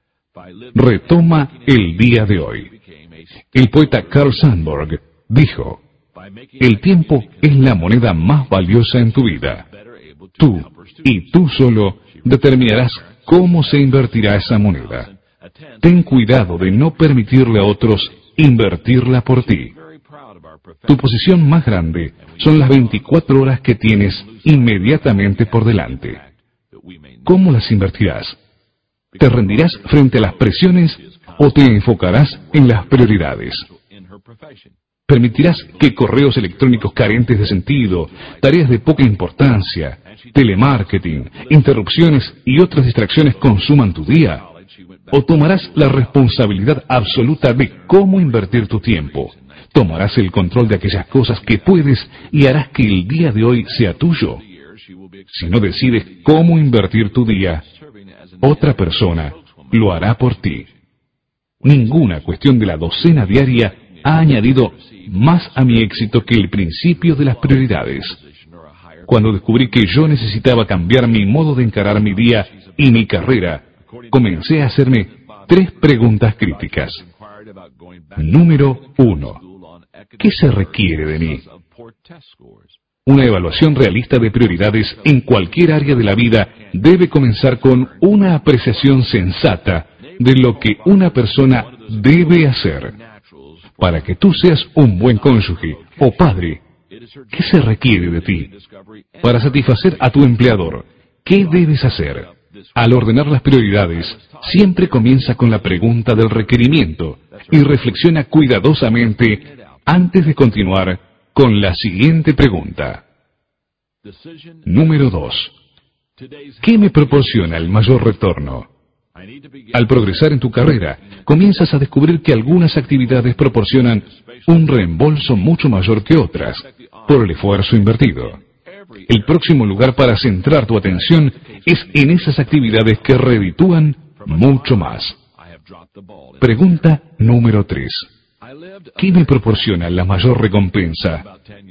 Retoma el día de hoy. El poeta Carl Sandburg dijo: el tiempo es la moneda más valiosa en tu vida. Tú, y tú solo, determinarás cómo se invertirá esa moneda. Ten cuidado de no permitirle a otros invertirla por ti. Tu posición más grande son las 24 horas que tienes inmediatamente por delante. ¿Cómo las invertirás? ¿Te rendirás frente a las presiones o te enfocarás en las prioridades? ¿Permitirás que correos electrónicos carentes de sentido, tareas de poca importancia, telemarketing, interrupciones y otras distracciones consuman tu día? ¿O tomarás la responsabilidad absoluta de cómo invertir tu tiempo? Tomarás el control de aquellas cosas que puedes y harás que el día de hoy sea tuyo. Si no decides cómo invertir tu día, otra persona lo hará por ti. Ninguna cuestión de la docena diaria ha añadido más a mi éxito que el principio de las prioridades. Cuando descubrí que yo necesitaba cambiar mi modo de encarar mi día y mi carrera, comencé a hacerme 3 preguntas críticas. Número 1. ¿Qué se requiere de mí? Una evaluación realista de prioridades en cualquier área de la vida debe comenzar con una apreciación sensata de lo que una persona debe hacer. Para que tú seas un buen cónyuge o padre, ¿qué se requiere de ti? Para satisfacer a tu empleador, ¿qué debes hacer? Al ordenar las prioridades, siempre comienza con la pregunta del requerimiento y reflexiona cuidadosamente antes de continuar con la siguiente pregunta. Número 2. ¿Qué me proporciona el mayor retorno? Al progresar en tu carrera, comienzas a descubrir que algunas actividades proporcionan un reembolso mucho mayor que otras por el esfuerzo invertido. El próximo lugar para centrar tu atención es en esas actividades que reditúan mucho más. Pregunta número 3. ¿Qué me proporciona la mayor recompensa?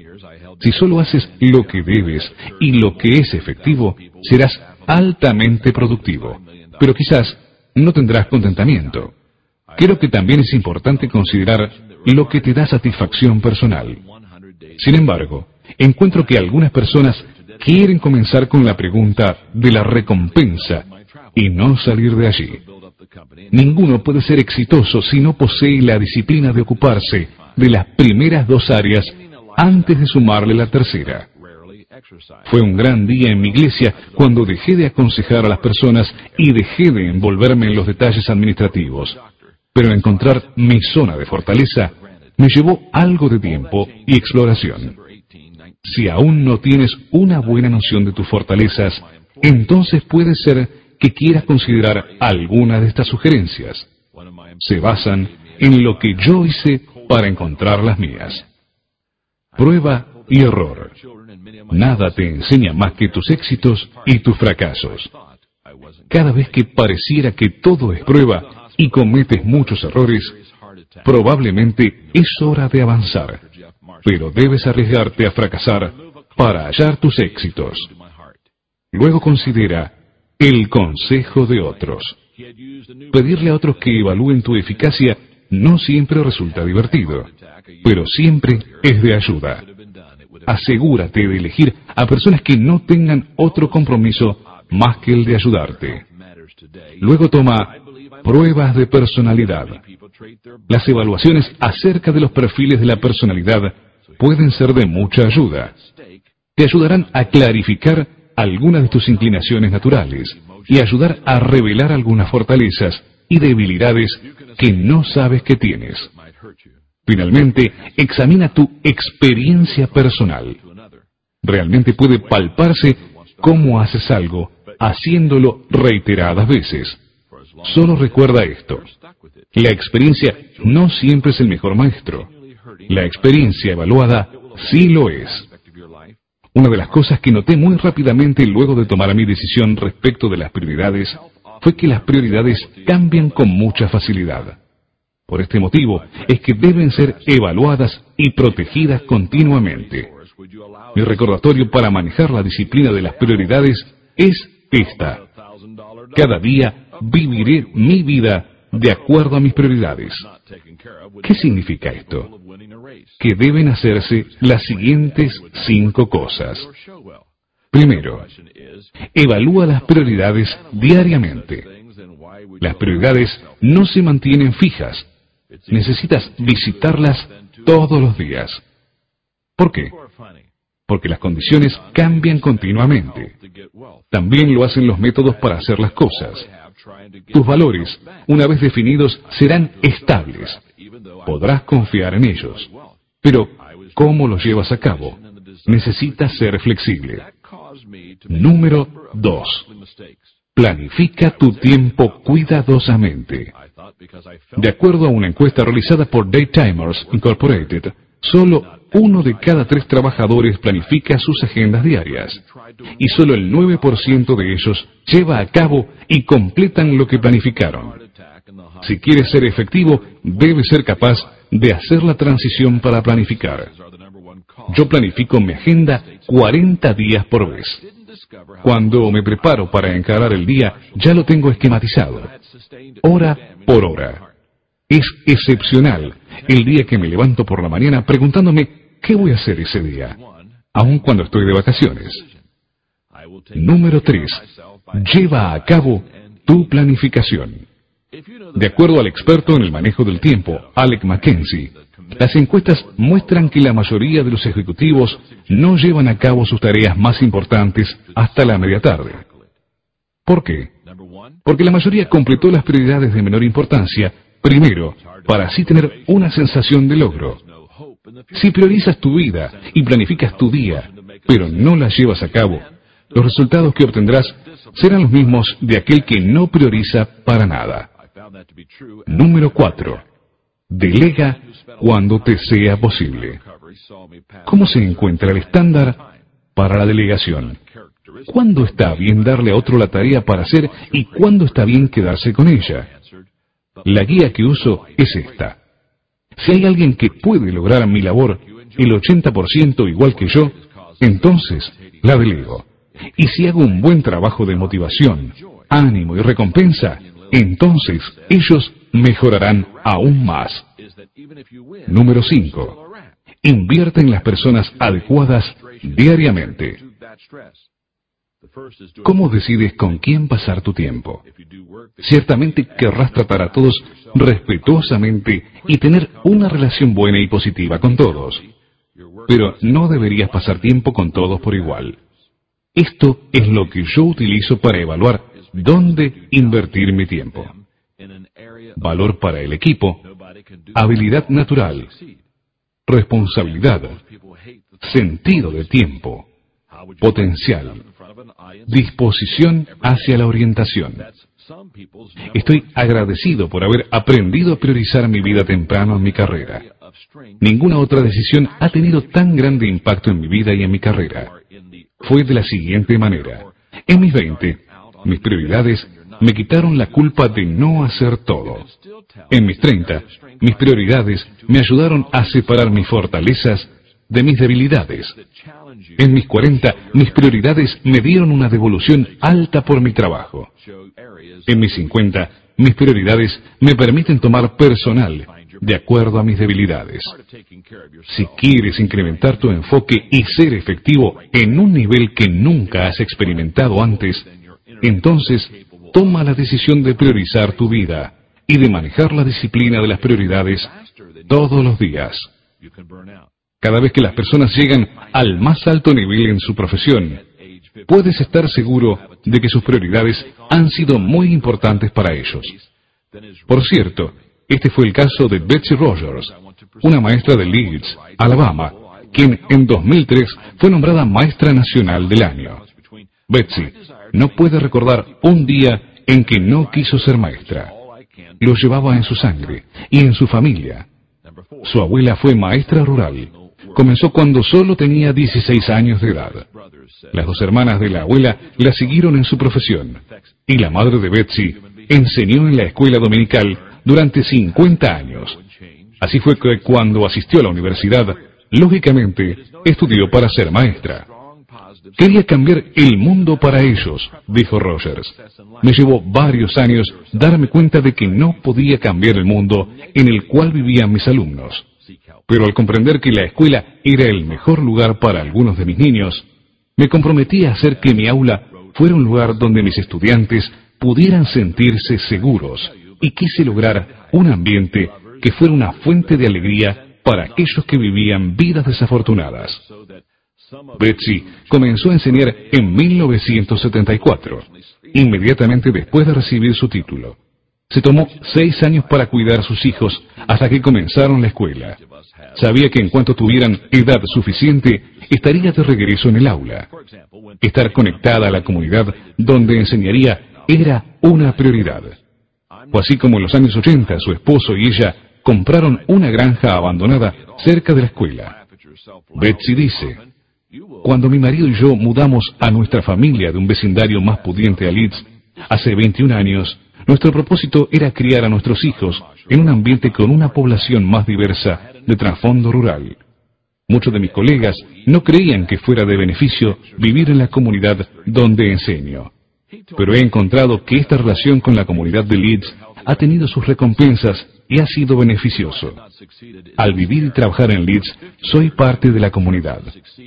Si solo haces lo que debes y lo que es efectivo, serás altamente productivo, pero quizás no tendrás contentamiento. Creo que también es importante considerar lo que te da satisfacción personal. Sin embargo, encuentro que algunas personas quieren comenzar con la pregunta de la recompensa y no salir de allí. Ninguno puede ser exitoso si no posee la disciplina de ocuparse de las primeras 2 áreas antes de sumarle la tercera. Fue un gran día en mi iglesia cuando dejé de aconsejar a las personas y dejé de envolverme en los detalles administrativos. Pero encontrar mi zona de fortaleza me llevó algo de tiempo y exploración. Si aún no tienes una buena noción de tus fortalezas, entonces puede ser que quieras considerar alguna de estas sugerencias. Se basan en lo que yo hice para encontrar las mías. Prueba y error. Nada te enseña más que tus éxitos y tus fracasos. Cada vez que pareciera que todo es prueba y cometes muchos errores, probablemente es hora de avanzar, pero debes arriesgarte a fracasar para hallar tus éxitos. Luego considera el consejo de otros. Pedirle a otros que evalúen tu eficacia no siempre resulta divertido, pero siempre es de ayuda. Asegúrate de elegir a personas que no tengan otro compromiso más que el de ayudarte. Luego toma pruebas de personalidad. Las evaluaciones acerca de los perfiles de la personalidad pueden ser de mucha ayuda. Te ayudarán a clarificar algunas de tus inclinaciones naturales y ayudar a revelar algunas fortalezas y debilidades que no sabes que tienes. Finalmente, examina tu experiencia personal. Realmente puede palparse cómo haces algo haciéndolo reiteradas veces. Solo recuerda esto. La experiencia no siempre es el mejor maestro. La experiencia evaluada sí lo es. Una de las cosas que noté muy rápidamente luego de tomar mi decisión respecto de las prioridades fue que las prioridades cambian con mucha facilidad. Por este motivo es que deben ser evaluadas y protegidas continuamente. Mi recordatorio para manejar la disciplina de las prioridades es esta. Cada día viviré mi vida de acuerdo a mis prioridades. ¿Qué significa esto? Que deben hacerse las siguientes 5 cosas. Primero, evalúa las prioridades diariamente. Las prioridades no se mantienen fijas. Necesitas visitarlas todos los días. ¿Por qué? Porque las condiciones cambian continuamente. También lo hacen los métodos para hacer las cosas. Tus valores, una vez definidos, serán estables. Podrás confiar en ellos. Pero, ¿cómo los llevas a cabo? Necesitas ser flexible. Número 2. Planifica tu tiempo cuidadosamente. De acuerdo a una encuesta realizada por Daytimers Incorporated, solo 1 de cada 3 trabajadores planifica sus agendas diarias, y solo el 9% de ellos lleva a cabo y completan lo que planificaron. Si quieres ser efectivo, debes ser capaz de hacer la transición para planificar. Yo planifico mi agenda 40 días por vez. Cuando me preparo para encarar el día, ya lo tengo esquematizado, hora por hora. Es excepcional el día que me levanto por la mañana preguntándome qué voy a hacer ese día, aun cuando estoy de vacaciones. Número 3. Lleva a cabo tu planificación. De acuerdo al experto en el manejo del tiempo, Alec McKenzie, las encuestas muestran que la mayoría de los ejecutivos no llevan a cabo sus tareas más importantes hasta la media tarde. ¿Por qué? Porque la mayoría completó las prioridades de menor importancia primero, para así tener una sensación de logro. Si priorizas tu vida y planificas tu día, pero no la llevas a cabo, los resultados que obtendrás serán los mismos de aquel que no prioriza para nada. Número 4. Delega cuando te sea posible. ¿Cómo se encuentra el estándar para la delegación? ¿Cuándo está bien darle a otro la tarea para hacer y cuándo está bien quedarse con ella? La guía que uso es esta. Si hay alguien que puede lograr mi labor el 80% igual que yo, entonces la delego. Y si hago un buen trabajo de motivación, ánimo y recompensa, entonces ellos mejorarán aún más. Número 5. Invierte en las personas adecuadas diariamente. ¿Cómo decides con quién pasar tu tiempo? Ciertamente querrás tratar a todos respetuosamente y tener una relación buena y positiva con todos. Pero no deberías pasar tiempo con todos por igual. Esto es lo que yo utilizo para evaluar dónde invertir mi tiempo. Valor para el equipo, habilidad natural, responsabilidad, sentido de tiempo, potencial, disposición hacia la orientación. Estoy agradecido por haber aprendido a priorizar mi vida temprano en mi carrera. Ninguna otra decisión ha tenido tan grande impacto en mi vida y en mi carrera. Fue de la siguiente manera. En mis 20, mis prioridades me quitaron la culpa de no hacer todo. En mis 30, mis prioridades me ayudaron a separar mis fortalezas de mis debilidades. En mis 40, mis prioridades me dieron una devolución alta por mi trabajo. En mis 50, mis prioridades me permiten tomar personal de acuerdo a mis debilidades. Si quieres incrementar tu enfoque y ser efectivo en un nivel que nunca has experimentado antes, entonces toma la decisión de priorizar tu vida y de manejar la disciplina de las prioridades todos los días. Cada vez que las personas llegan al más alto nivel en su profesión, puedes estar seguro de que sus prioridades han sido muy importantes para ellos. Por cierto, este fue el caso de Betsy Rogers, una maestra de Leeds, Alabama, quien en 2003 fue nombrada Maestra Nacional del Año. Betsy no puede recordar un día en que no quiso ser maestra. Lo llevaba en su sangre y en su familia. Su abuela fue maestra rural. Comenzó cuando solo tenía 16 años de edad. Las dos hermanas de la abuela la siguieron en su profesión, y la madre de Betsy enseñó en la escuela dominical durante 50 años. Así fue que cuando asistió a la universidad, lógicamente, estudió para ser maestra. Quería cambiar el mundo para ellos, dijo Rogers. Me llevó varios años darme cuenta de que no podía cambiar el mundo en el cual vivían mis alumnos. Pero al comprender que la escuela era el mejor lugar para algunos de mis niños, me comprometí a hacer que mi aula fuera un lugar donde mis estudiantes pudieran sentirse seguros y quise lograr un ambiente que fuera una fuente de alegría para aquellos que vivían vidas desafortunadas. Betsy comenzó a enseñar en 1974, inmediatamente después de recibir su título. Se tomó 6 años para cuidar a sus hijos hasta que comenzaron la escuela. Sabía que en cuanto tuvieran edad suficiente, estaría de regreso en el aula. Estar conectada a la comunidad donde enseñaría era una prioridad. Fue así como en los años 80 su esposo y ella compraron una granja abandonada cerca de la escuela. Betsy dice: cuando mi marido y yo mudamos a nuestra familia de un vecindario más pudiente a Leeds, hace 21 años, nuestro propósito era criar a nuestros hijos en un ambiente con una población más diversa de trasfondo rural. Muchos de mis colegas no creían que fuera de beneficio vivir en la comunidad donde enseño. Pero he encontrado que esta relación con la comunidad de Leeds ha tenido sus recompensas y ha sido beneficioso. Al vivir y trabajar en Leeds, soy parte de la comunidad.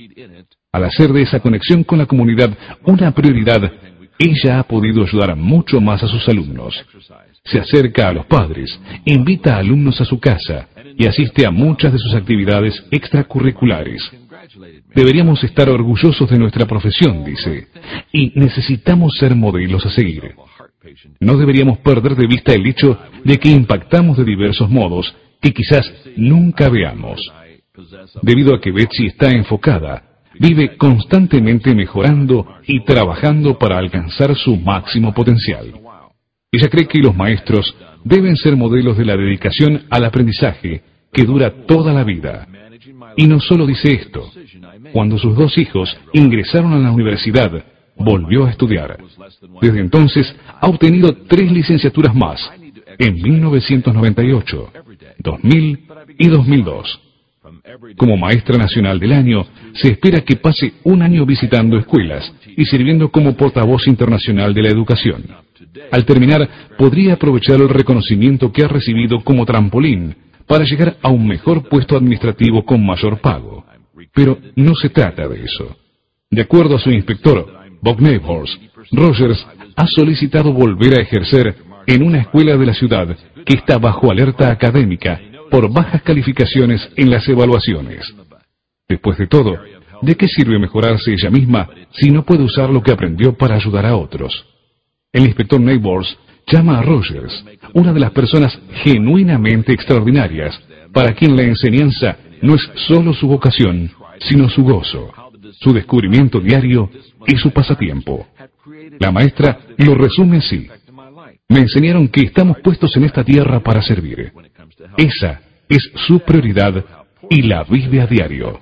Al hacer de esa conexión con la comunidad una prioridad, ella ha podido ayudar mucho más a sus alumnos. Se acerca a los padres, invita a alumnos a su casa y asiste a muchas de sus actividades extracurriculares. Deberíamos estar orgullosos de nuestra profesión, dice, y necesitamos ser modelos a seguir. No deberíamos perder de vista el hecho de que impactamos de diversos modos que quizás nunca veamos. Debido a que Betsy está enfocada, vive constantemente mejorando y trabajando para alcanzar su máximo potencial. Ella cree que los maestros deben ser modelos de la dedicación al aprendizaje que dura toda la vida. Y no solo dice esto. Cuando sus dos hijos ingresaron a la universidad, volvió a estudiar. Desde entonces ha obtenido 3 licenciaturas más, en 1998, 2000 y 2002. Como maestra nacional del año, se espera que pase un año visitando escuelas y sirviendo como portavoz internacional de la educación. Al terminar, podría aprovechar el reconocimiento que ha recibido como trampolín para llegar a un mejor puesto administrativo con mayor pago. Pero no se trata de eso. De acuerdo a su inspector, Bob Neighbors, Rogers ha solicitado volver a ejercer en una escuela de la ciudad que está bajo alerta académica por bajas calificaciones en las evaluaciones. Después de todo, ¿de qué sirve mejorarse ella misma si no puede usar lo que aprendió para ayudar a otros? El inspector Neighbors llama a Rogers una de las personas genuinamente extraordinarias, para quien la enseñanza no es solo su vocación, sino su gozo, su descubrimiento diario y su pasatiempo. La maestra lo resume así: me enseñaron que estamos puestos en esta tierra para servir. Esa es su prioridad y la vive a diario.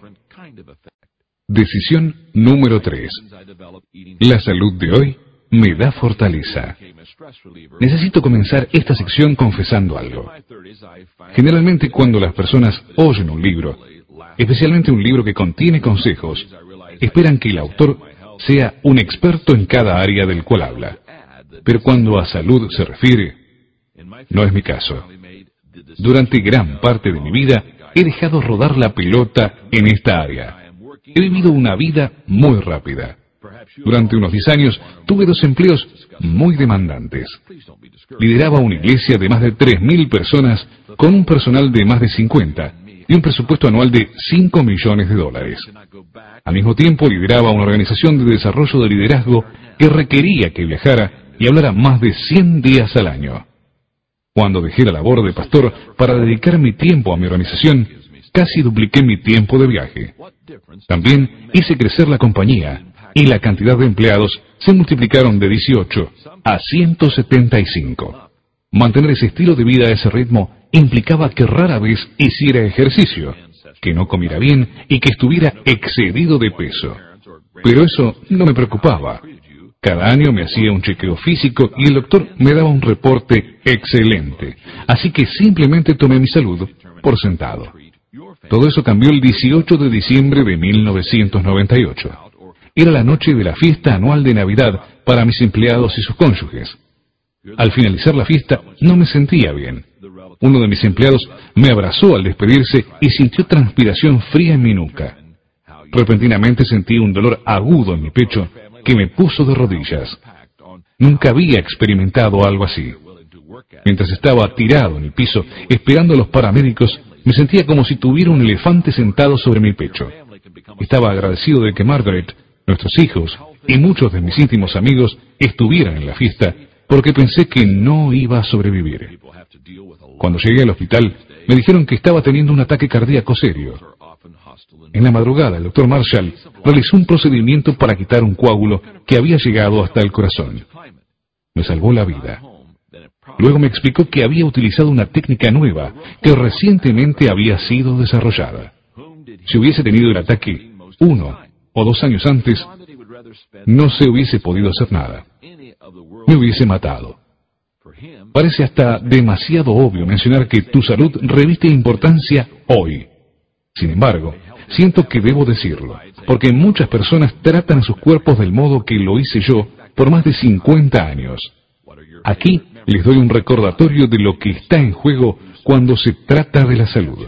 Decisión número 3. La salud de hoy me da fortaleza. Necesito comenzar esta sección confesando algo. Generalmente cuando las personas oyen un libro, especialmente un libro que contiene consejos, esperan que el autor sea un experto en cada área del cual habla. Pero cuando a salud se refiere, no es mi caso. Durante gran parte de mi vida he dejado rodar la pelota en esta área. He vivido una vida muy rápida. Durante unos 10 años tuve 2 empleos muy demandantes. Lideraba una iglesia de más de 3.000 personas con un personal de más de 50 y un presupuesto anual de $5 millones. Al mismo tiempo lideraba una organización de desarrollo de liderazgo que requería que viajara y hablara más de 100 días al año. Cuando dejé la labor de pastor para dedicar mi tiempo a mi organización, casi dupliqué mi tiempo de viaje. También hice crecer la compañía y la cantidad de empleados se multiplicaron de 18 a 175. Mantener ese estilo de vida a ese ritmo implicaba que rara vez hiciera ejercicio, que no comiera bien y que estuviera excedido de peso. Pero eso no me preocupaba. Cada año me hacía un chequeo físico y el doctor me daba un reporte excelente. Así que simplemente tomé mi salud por sentado. Todo eso cambió el 18 de diciembre de 1998. Era la noche de la fiesta anual de Navidad para mis empleados y sus cónyuges. Al finalizar la fiesta, no me sentía bien. Uno de mis empleados me abrazó al despedirse y sintió transpiración fría en mi nuca. Repentinamente sentí un dolor agudo en mi pecho que me puso de rodillas. Nunca había experimentado algo así. Mientras estaba tirado en el piso, esperando a los paramédicos, me sentía como si tuviera un elefante sentado sobre mi pecho. Estaba agradecido de que Margaret, nuestros hijos y muchos de mis íntimos amigos estuvieran en la fiesta, porque pensé que no iba a sobrevivir. Cuando llegué al hospital, me dijeron que estaba teniendo un ataque cardíaco serio. En la madrugada, el doctor Marshall realizó un procedimiento para quitar un coágulo que había llegado hasta el corazón. Me salvó la vida. Luego me explicó que había utilizado una técnica nueva que recientemente había sido desarrollada. Si hubiese tenido el ataque 1 o 2 años antes, no se hubiese podido hacer nada. Me hubiese matado. Parece hasta demasiado obvio mencionar que tu salud reviste importancia hoy. Sin embargo, siento que debo decirlo, porque muchas personas tratan a sus cuerpos del modo que lo hice yo por más de 50 años. Aquí les doy un recordatorio de lo que está en juego cuando se trata de la salud.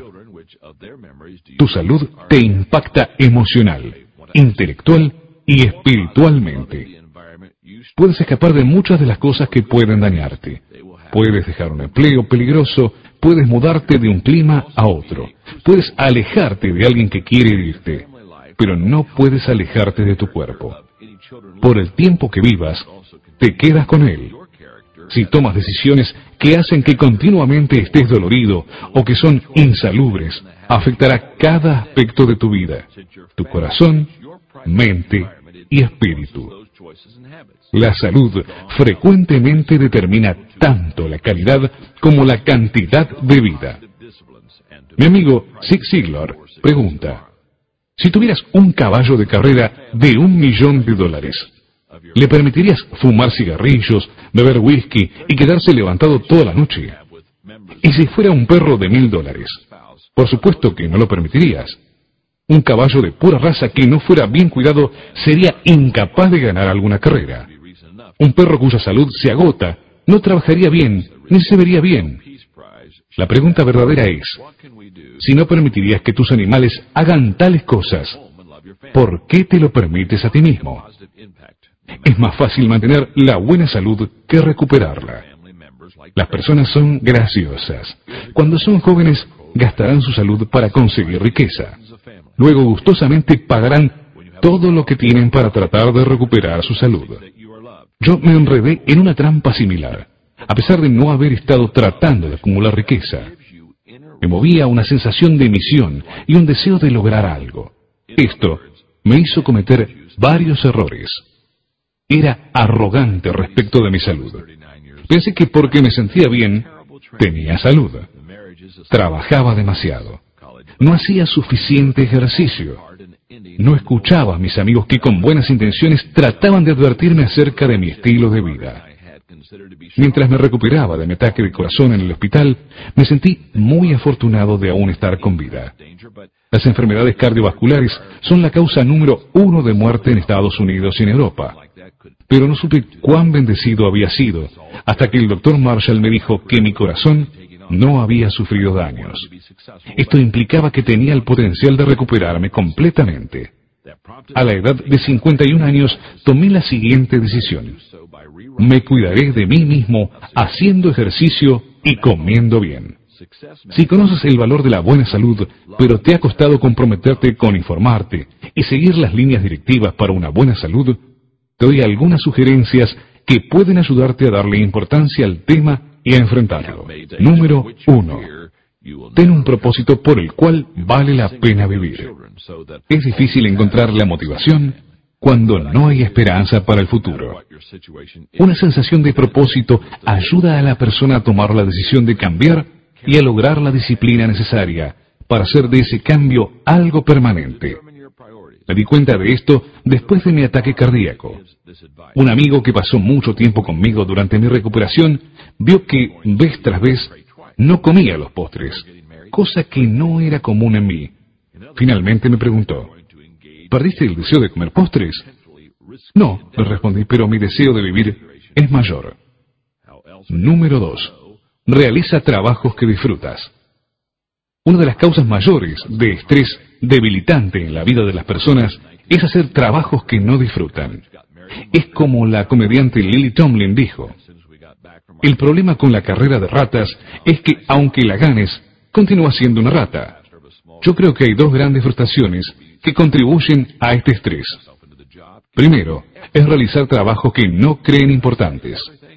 Tu salud te impacta emocional, intelectual y espiritualmente. Puedes escapar de muchas de las cosas que pueden dañarte. Puedes dejar un empleo peligroso, puedes mudarte de un clima a otro, puedes alejarte de alguien que quiere herirte, pero no puedes alejarte de tu cuerpo. Por el tiempo que vivas, te quedas con él. Si tomas decisiones que hacen que continuamente estés dolorido o que son insalubres, afectará cada aspecto de tu vida, tu corazón mente y espíritu. La salud frecuentemente determina tanto la calidad como la cantidad de vida. Mi amigo Zig Ziglar pregunta: si tuvieras un caballo de carrera de $1.000.000, ¿le permitirías fumar cigarrillos, beber whisky y quedarse levantado toda la noche? ¿Y si fuera un perro de $1.000? Por supuesto que no lo permitirías. Un caballo de pura raza que no fuera bien cuidado sería incapaz de ganar alguna carrera. Un perro cuya salud se agota no trabajaría bien ni se vería bien. La pregunta verdadera es: si no permitirías que tus animales hagan tales cosas, ¿por qué te lo permites a ti mismo? Es más fácil mantener la buena salud que recuperarla. Las personas son graciosas. Cuando son jóvenes, gastarán su salud para conseguir riqueza. Luego gustosamente pagarán todo lo que tienen para tratar de recuperar su salud. Yo me enredé en una trampa similar, a pesar de no haber estado tratando de acumular riqueza. Me movía una sensación de misión y un deseo de lograr algo. Esto me hizo cometer varios errores. Era arrogante respecto de mi salud. Pensé que porque me sentía bien, tenía salud. Trabajaba demasiado. No hacía suficiente ejercicio. No escuchaba a mis amigos que con buenas intenciones trataban de advertirme acerca de mi estilo de vida. Mientras me recuperaba de mi ataque de corazón en el hospital, me sentí muy afortunado de aún estar con vida. Las enfermedades cardiovasculares son la causa número 1 de muerte en Estados Unidos y en Europa. Pero no supe cuán bendecido había sido hasta que el doctor Marshall me dijo que mi corazón no había sufrido daños. Esto implicaba que tenía el potencial de recuperarme completamente. A la edad de 51 años tomé la siguiente decisión: me cuidaré de mí mismo haciendo ejercicio y comiendo bien. Si conoces el valor de la buena salud, pero te ha costado comprometerte con informarte y seguir las líneas directivas para una buena salud, te doy algunas sugerencias que pueden ayudarte a darle importancia al tema y a enfrentarlo. Número 1. Ten un propósito por el cual vale la pena vivir. Es difícil encontrar la motivación cuando no hay esperanza para el futuro. Una sensación de propósito ayuda a la persona a tomar la decisión de cambiar y a lograr la disciplina necesaria para hacer de ese cambio algo permanente. Me di cuenta de esto después de mi ataque cardíaco. Un amigo que pasó mucho tiempo conmigo durante mi recuperación vio que, vez tras vez, no comía los postres, cosa que no era común en mí. Finalmente me preguntó: ¿perdiste el deseo de comer postres? No, le respondí, pero mi deseo de vivir es mayor. Número 2. Realiza trabajos que disfrutas. Una de las causas mayores de estrés debilitante en la vida de las personas es hacer trabajos que no disfrutan. Es como la comediante Lily Tomlin dijo: el problema con la carrera de ratas es que, aunque la ganes, continúas siendo una rata. Yo creo que hay dos grandes frustraciones que contribuyen a este estrés. Primero, es realizar trabajos que no creen importantes.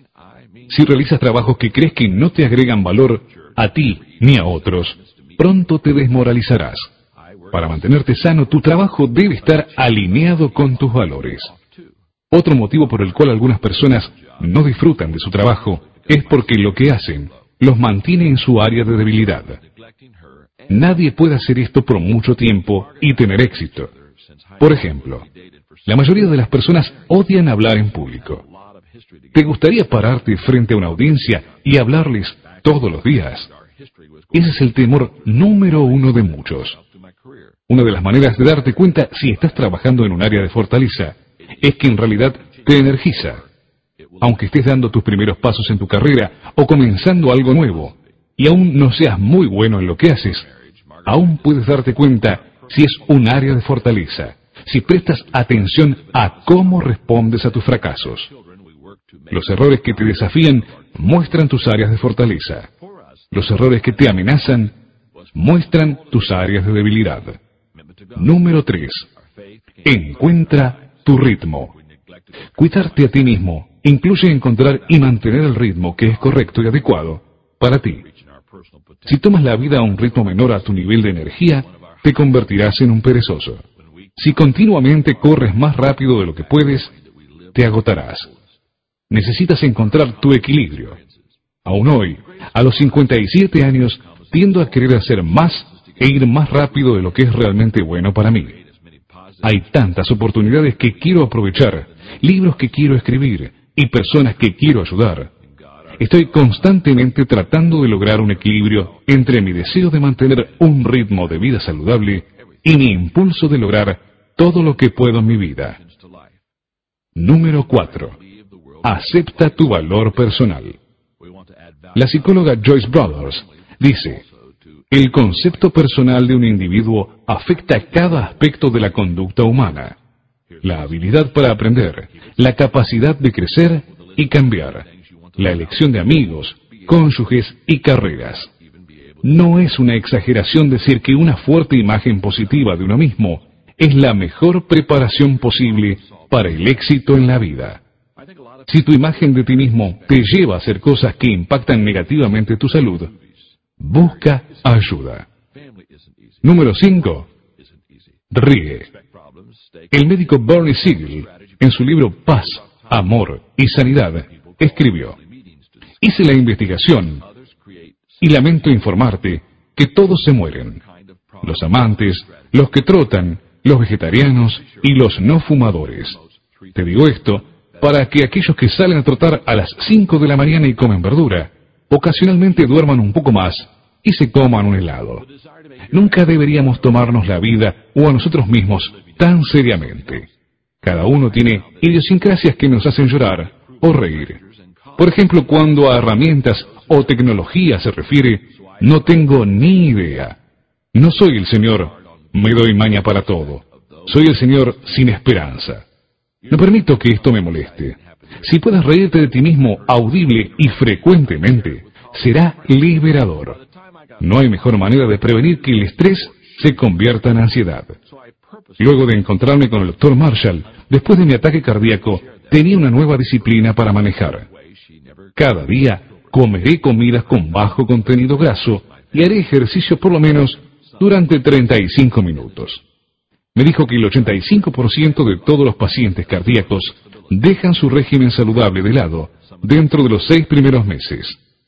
Si realizas trabajos que crees que no te agregan valor a ti ni a otros, pronto te desmoralizarás. Para mantenerte sano, tu trabajo debe estar alineado con tus valores. Otro motivo por el cual algunas personas no disfrutan de su trabajo es porque lo que hacen los mantiene en su área de debilidad. Nadie puede hacer esto por mucho tiempo y tener éxito. Por ejemplo, la mayoría de las personas odian hablar en público. ¿Te gustaría pararte frente a una audiencia y hablarles todos los días? Ese es el temor número 1 de muchos. Una de las maneras de darte cuenta si estás trabajando en un área de fortaleza es que en realidad te energiza. Aunque estés dando tus primeros pasos en tu carrera o comenzando algo nuevo, y aún no seas muy bueno en lo que haces, aún puedes darte cuenta si es un área de fortaleza, si prestas atención a cómo respondes a tus fracasos. Los errores que te desafían muestran tus áreas de fortaleza. Los errores que te amenazan muestran tus áreas de debilidad. Número 3. Encuentra tu ritmo. Cuidarte a ti mismo incluye encontrar y mantener el ritmo que es correcto y adecuado para ti. Si tomas la vida a un ritmo menor a tu nivel de energía, te convertirás en un perezoso. Si continuamente corres más rápido de lo que puedes, te agotarás. Necesitas encontrar tu equilibrio. Aún hoy, a los 57 años, tiendo a querer hacer más e ir más rápido de lo que es realmente bueno para mí. Hay tantas oportunidades que quiero aprovechar, libros que quiero escribir y personas que quiero ayudar. Estoy constantemente tratando de lograr un equilibrio entre mi deseo de mantener un ritmo de vida saludable y mi impulso de lograr todo lo que puedo en mi vida. Número 4. Acepta tu valor personal. La psicóloga Joyce Brothers dice: el concepto personal de un individuo afecta cada aspecto de la conducta humana. La habilidad para aprender, la capacidad de crecer y cambiar, la elección de amigos, cónyuges y carreras. No es una exageración decir que una fuerte imagen positiva de uno mismo es la mejor preparación posible para el éxito en la vida. Si tu imagen de ti mismo te lleva a hacer cosas que impactan negativamente tu salud, busca ayuda. Número 5. Ríe. El médico Bernie Siegel, en su libro Paz, Amor y Sanidad, escribió: hice la investigación y lamento informarte que todos se mueren. Los amantes, los que trotan, los vegetarianos y los no fumadores. Te digo esto para que aquellos que salen a trotar a las 5 de la mañana y comen verdura, ocasionalmente duerman un poco más y se coman un helado. Nunca deberíamos tomarnos la vida o a nosotros mismos tan seriamente. Cada uno tiene idiosincrasias que nos hacen llorar o reír. Por ejemplo, cuando a herramientas o tecnología se refiere, no tengo ni idea. No soy el señor me doy maña para todo. Soy el señor sin esperanza. No permito que esto me moleste. Si puedes reírte de ti mismo audible y frecuentemente, será liberador. No hay mejor manera de prevenir que el estrés se convierta en ansiedad. Luego de encontrarme con el Dr. Marshall, después de mi ataque cardíaco, tenía una nueva disciplina para manejar. Cada día comeré comidas con bajo contenido graso y haré ejercicio por lo menos durante 35 minutos. Me dijo que el 85% de todos los pacientes cardíacos dejan su régimen saludable de lado dentro de los 6 primeros meses.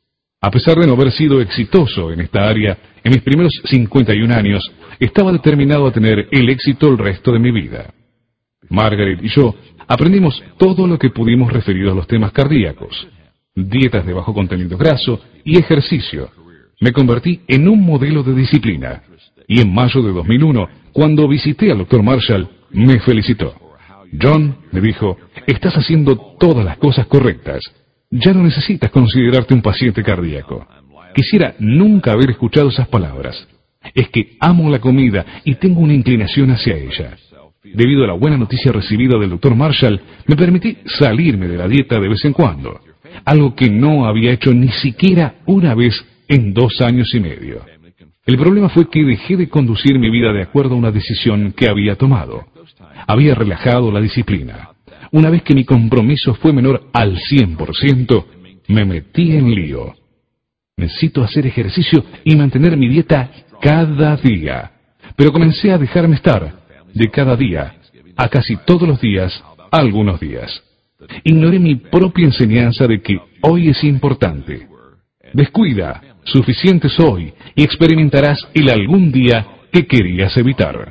A pesar de no haber sido exitoso en esta área, en mis primeros 51 años, estaba determinado a tener el éxito el resto de mi vida. Margaret y yo aprendimos todo lo que pudimos referido a los temas cardíacos: dietas de bajo contenido graso y ejercicio. Me convertí en un modelo de disciplina. Y en mayo de 2001, cuando visité al Dr. Marshall, me felicitó. John, me dijo, estás haciendo todas las cosas correctas. Ya no necesitas considerarte un paciente cardíaco. Quisiera nunca haber escuchado esas palabras. Es que amo la comida y tengo una inclinación hacia ella. Debido a la buena noticia recibida del Dr. Marshall, me permití salirme de la dieta de vez en cuando, algo que no había hecho ni siquiera una vez en 2 años y medio. El problema fue que dejé de conducir mi vida de acuerdo a una decisión que había tomado. Había relajado la disciplina. Una vez que mi compromiso fue menor al 100%, me metí en lío. Necesito hacer ejercicio y mantener mi dieta cada día. Pero comencé a dejarme estar, de cada día, a casi todos los días, algunos días. Ignoré mi propia enseñanza de que hoy es importante. Descuida, suficiente soy, y experimentarás el algún día que querías evitar.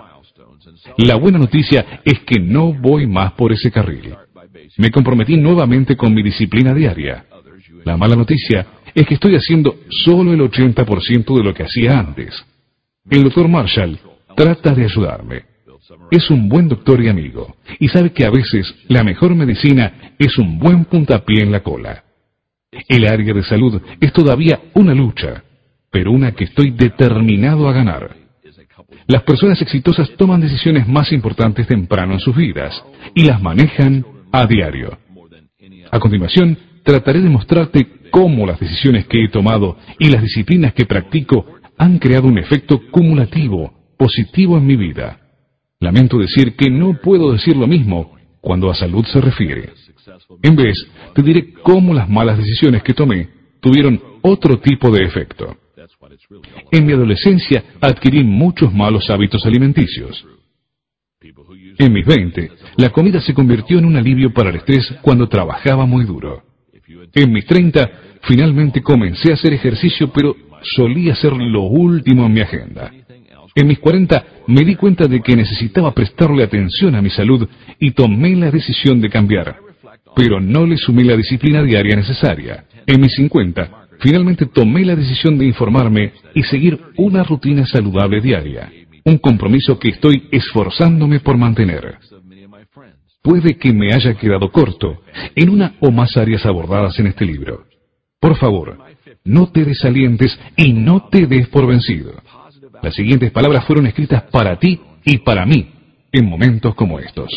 La buena noticia es que no voy más por ese carril. Me comprometí nuevamente con mi disciplina diaria. La mala noticia es que estoy haciendo solo el 80% de lo que hacía antes. El Dr. Marshall trata de ayudarme. Es un buen doctor y amigo, y sabe que a veces la mejor medicina es un buen puntapié en la cola. El área de salud es todavía una lucha, pero una que estoy determinado a ganar. Las personas exitosas toman decisiones más importantes temprano en sus vidas y las manejan a diario. A continuación, trataré de mostrarte cómo las decisiones que he tomado y las disciplinas que practico han creado un efecto cumulativo, positivo en mi vida. Lamento decir que no puedo decir lo mismo cuando a salud se refiere. En vez, te diré cómo las malas decisiones que tomé tuvieron otro tipo de efecto. En mi adolescencia adquirí muchos malos hábitos alimenticios. En mis 20, la comida se convirtió en un alivio para el estrés cuando trabajaba muy duro. En mis 30, finalmente comencé a hacer ejercicio, pero solía ser lo último en mi agenda. En mis 40, me di cuenta de que necesitaba prestarle atención a mi salud y tomé la decisión de cambiar, pero no le sumé la disciplina diaria necesaria. En mis 50, finalmente tomé la decisión de informarme y seguir una rutina saludable diaria, un compromiso que estoy esforzándome por mantener. Puede que me haya quedado corto en una o más áreas abordadas en este libro. Por favor, no te desalientes y no te des por vencido. Las siguientes palabras fueron escritas para ti y para mí en momentos como estos.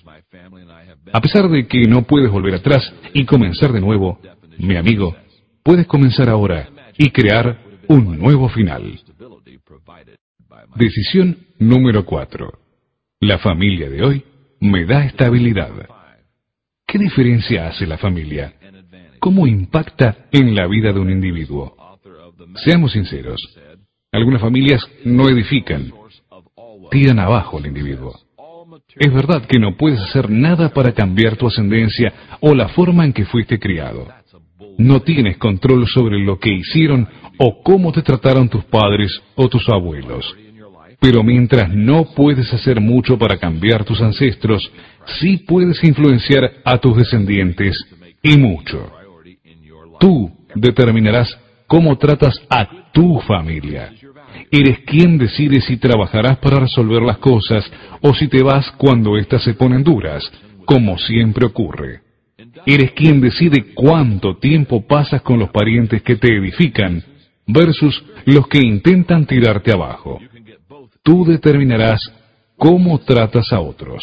A pesar de que no puedes volver atrás y comenzar de nuevo, mi amigo, puedes comenzar ahora y crear un nuevo final. Decisión número 4. La familia de hoy me da estabilidad. ¿Qué diferencia hace la familia? ¿Cómo impacta en la vida de un individuo? Seamos sinceros, algunas familias no edifican, tiran abajo al individuo. Es verdad que no puedes hacer nada para cambiar tu ascendencia o la forma en que fuiste criado. No tienes control sobre lo que hicieron o cómo te trataron tus padres o tus abuelos. Pero mientras no puedes hacer mucho para cambiar tus ancestros, sí puedes influenciar a tus descendientes, y mucho. Tú determinarás cómo tratas a tu familia. Eres quien decide si trabajarás para resolver las cosas o si te vas cuando éstas se ponen duras, como siempre ocurre. Eres quien decide cuánto tiempo pasas con los parientes que te edifican versus los que intentan tirarte abajo. Tú determinarás cómo tratas a otros.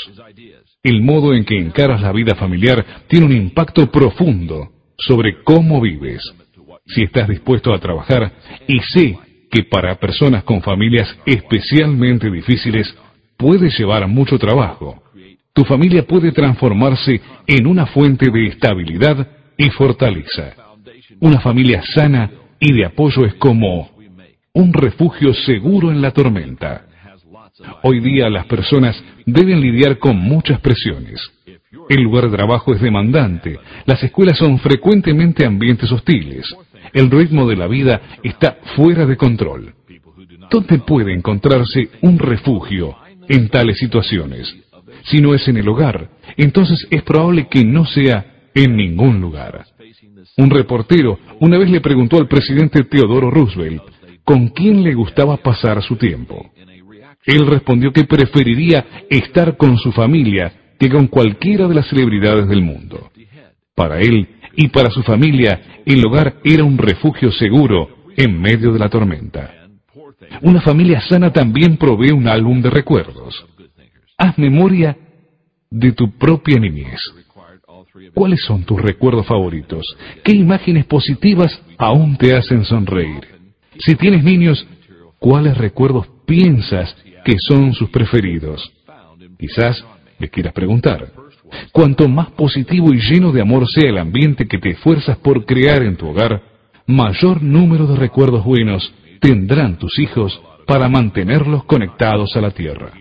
El modo en que encaras la vida familiar tiene un impacto profundo sobre cómo vives. Si estás dispuesto a trabajar, y sé que para personas con familias especialmente difíciles puede llevar mucho trabajo, tu familia puede transformarse en una fuente de estabilidad y fortaleza. Una familia sana y de apoyo es como un refugio seguro en la tormenta. Hoy día las personas deben lidiar con muchas presiones. El lugar de trabajo es demandante, las escuelas son frecuentemente ambientes hostiles, el ritmo de la vida está fuera de control. ¿Dónde puede encontrarse un refugio en tales situaciones? Si no es en el hogar, entonces es probable que no sea en ningún lugar. Un reportero una vez le preguntó al presidente Theodore Roosevelt con quién le gustaba pasar su tiempo. Él respondió que preferiría estar con su familia que con cualquiera de las celebridades del mundo. Para él y para su familia, el hogar era un refugio seguro en medio de la tormenta. Una familia sana también provee un álbum de recuerdos. Haz memoria de tu propia niñez. ¿Cuáles son tus recuerdos favoritos? ¿Qué imágenes positivas aún te hacen sonreír? Si tienes niños, ¿cuáles recuerdos piensas que son sus preferidos? Quizás les quieras preguntar. Cuanto más positivo y lleno de amor sea el ambiente que te esfuerzas por crear en tu hogar, mayor número de recuerdos buenos tendrán tus hijos para mantenerlos conectados a la tierra.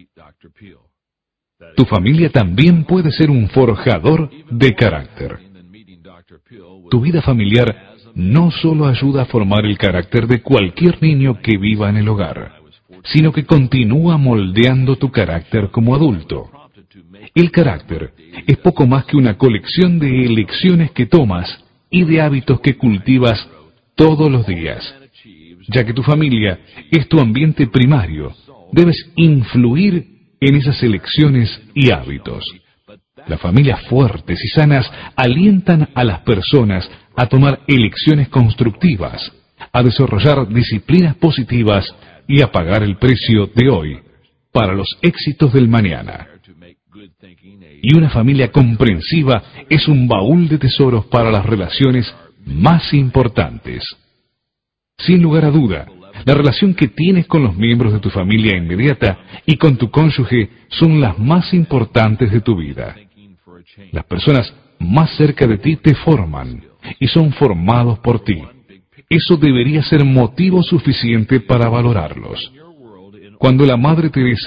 Tu familia también puede ser un forjador de carácter. Tu vida familiar no solo ayuda a formar el carácter de cualquier niño que viva en el hogar, sino que continúa moldeando tu carácter como adulto. El carácter es poco más que una colección de elecciones que tomas y de hábitos que cultivas todos los días. Ya que tu familia es tu ambiente primario, debes influir en esas elecciones y hábitos. Las familias fuertes y sanas alientan a las personas a tomar elecciones constructivas, a desarrollar disciplinas positivas y a pagar el precio de hoy para los éxitos del mañana. Y una familia comprensiva es un baúl de tesoros para las relaciones más importantes. Sin lugar a duda, la relación que tienes con los miembros de tu familia inmediata y con tu cónyuge son las más importantes de tu vida. Las personas más cerca de ti te forman y son formados por ti. Eso debería ser motivo suficiente para valorarlos. Cuando la Madre Teresa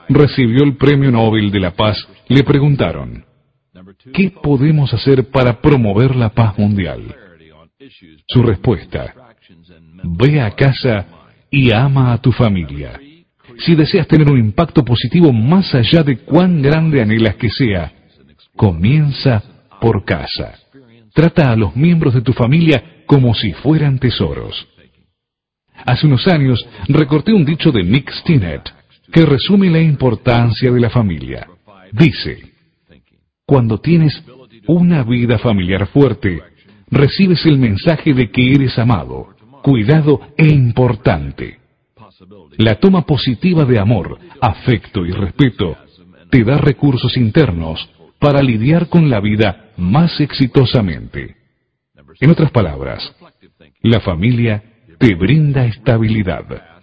recibió el Premio Nobel de la Paz, le preguntaron: ¿qué podemos hacer para promover la paz mundial? Su respuesta: ve a casa y ama a tu familia. Si deseas tener un impacto positivo más allá de cuán grande anhelas que sea, comienza por casa. Trata a los miembros de tu familia como si fueran tesoros. Hace unos años recorté un dicho de Nick Stinnett que resume la importancia de la familia. Dice: cuando tienes una vida familiar fuerte, recibes el mensaje de que eres amado, cuidado e importante. La toma positiva de amor, afecto y respeto te da recursos internos para lidiar con la vida más exitosamente. En otras palabras, la familia te brinda estabilidad.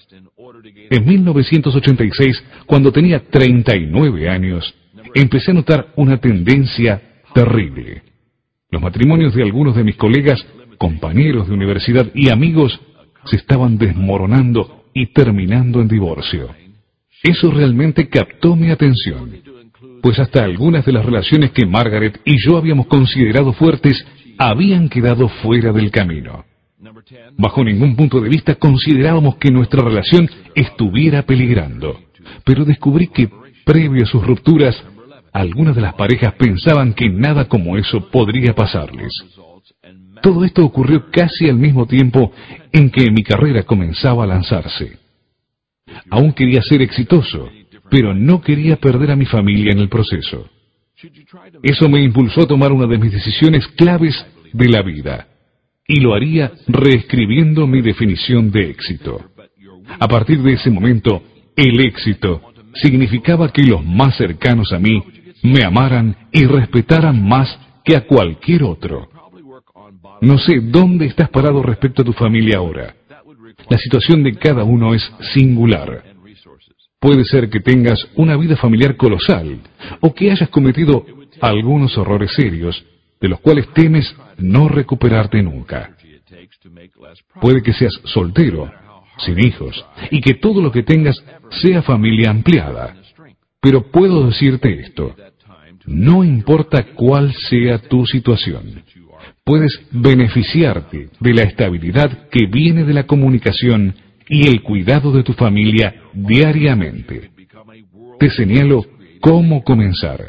En 1986, cuando tenía 39 años, empecé a notar una tendencia terrible. Los matrimonios de algunos de mis colegas, compañeros de universidad y amigos se estaban desmoronando y terminando en divorcio. Eso realmente captó mi atención, pues hasta algunas de las relaciones que Margaret y yo habíamos considerado fuertes habían quedado fuera del camino. Bajo ningún punto de vista considerábamos que nuestra relación estuviera peligrando, pero descubrí que, previo a sus rupturas, algunas de las parejas pensaban que nada como eso podría pasarles. Todo esto ocurrió casi al mismo tiempo en que mi carrera comenzaba a lanzarse. Aún quería ser exitoso, pero no quería perder a mi familia en el proceso. Eso me impulsó a tomar una de mis decisiones claves de la vida, y lo haría reescribiendo mi definición de éxito. A partir de ese momento, el éxito significaba que los más cercanos a mí me amaran y respetaran más que a cualquier otro. No sé dónde estás parado respecto a tu familia ahora. La situación de cada uno es singular. Puede ser que tengas una vida familiar colosal o que hayas cometido algunos errores serios de los cuales temes no recuperarte nunca. Puede que seas soltero, sin hijos, y que todo lo que tengas sea familia ampliada. Pero puedo decirte esto: no importa cuál sea tu situación, puedes beneficiarte de la estabilidad que viene de la comunicación y el cuidado de tu familia diariamente. Te señalo cómo comenzar.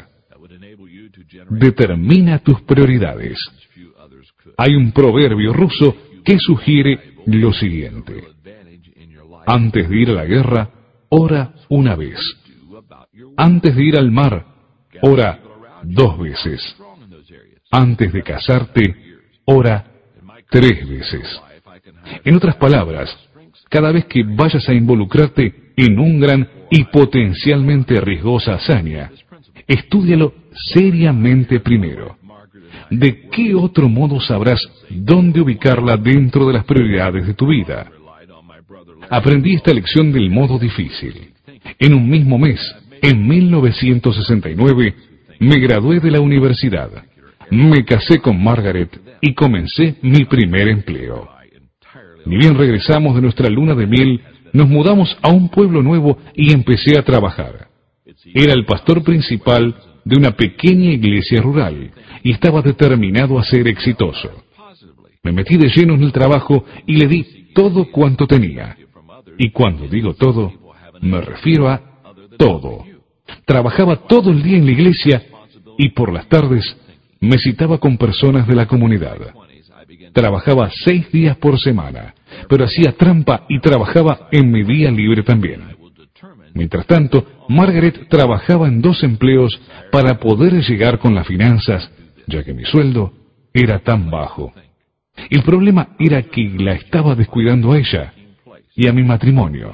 Determina tus prioridades. Hay un proverbio ruso que sugiere lo siguiente: antes de ir a la guerra, ora una vez. Antes de ir al mar, ora 2 veces. Antes de casarte, ora 3 veces. En otras palabras, cada vez que vayas a involucrarte en un gran y potencialmente riesgosa hazaña, estúdialo seriamente primero. ¿De qué otro modo sabrás dónde ubicarla dentro de las prioridades de tu vida? Aprendí esta lección del modo difícil. En un mismo mes, en 1969, me gradué de la universidad, me casé con Margaret y comencé mi primer empleo. Ni bien regresamos de nuestra luna de miel, nos mudamos a un pueblo nuevo y empecé a trabajar. Era el pastor principal de una pequeña iglesia rural y estaba determinado a ser exitoso. Me metí de lleno en el trabajo y le di todo cuanto tenía. Y cuando digo todo, me refiero a todo. Trabajaba todo el día en la iglesia y por las tardes me citaba con personas de la comunidad. Trabajaba 6 días por semana, pero hacía trampa y trabajaba en mi día libre también. Mientras tanto, Margaret trabajaba en 2 empleos para poder llegar con las finanzas, ya que mi sueldo era tan bajo. El problema era que la estaba descuidando a ella y a mi matrimonio.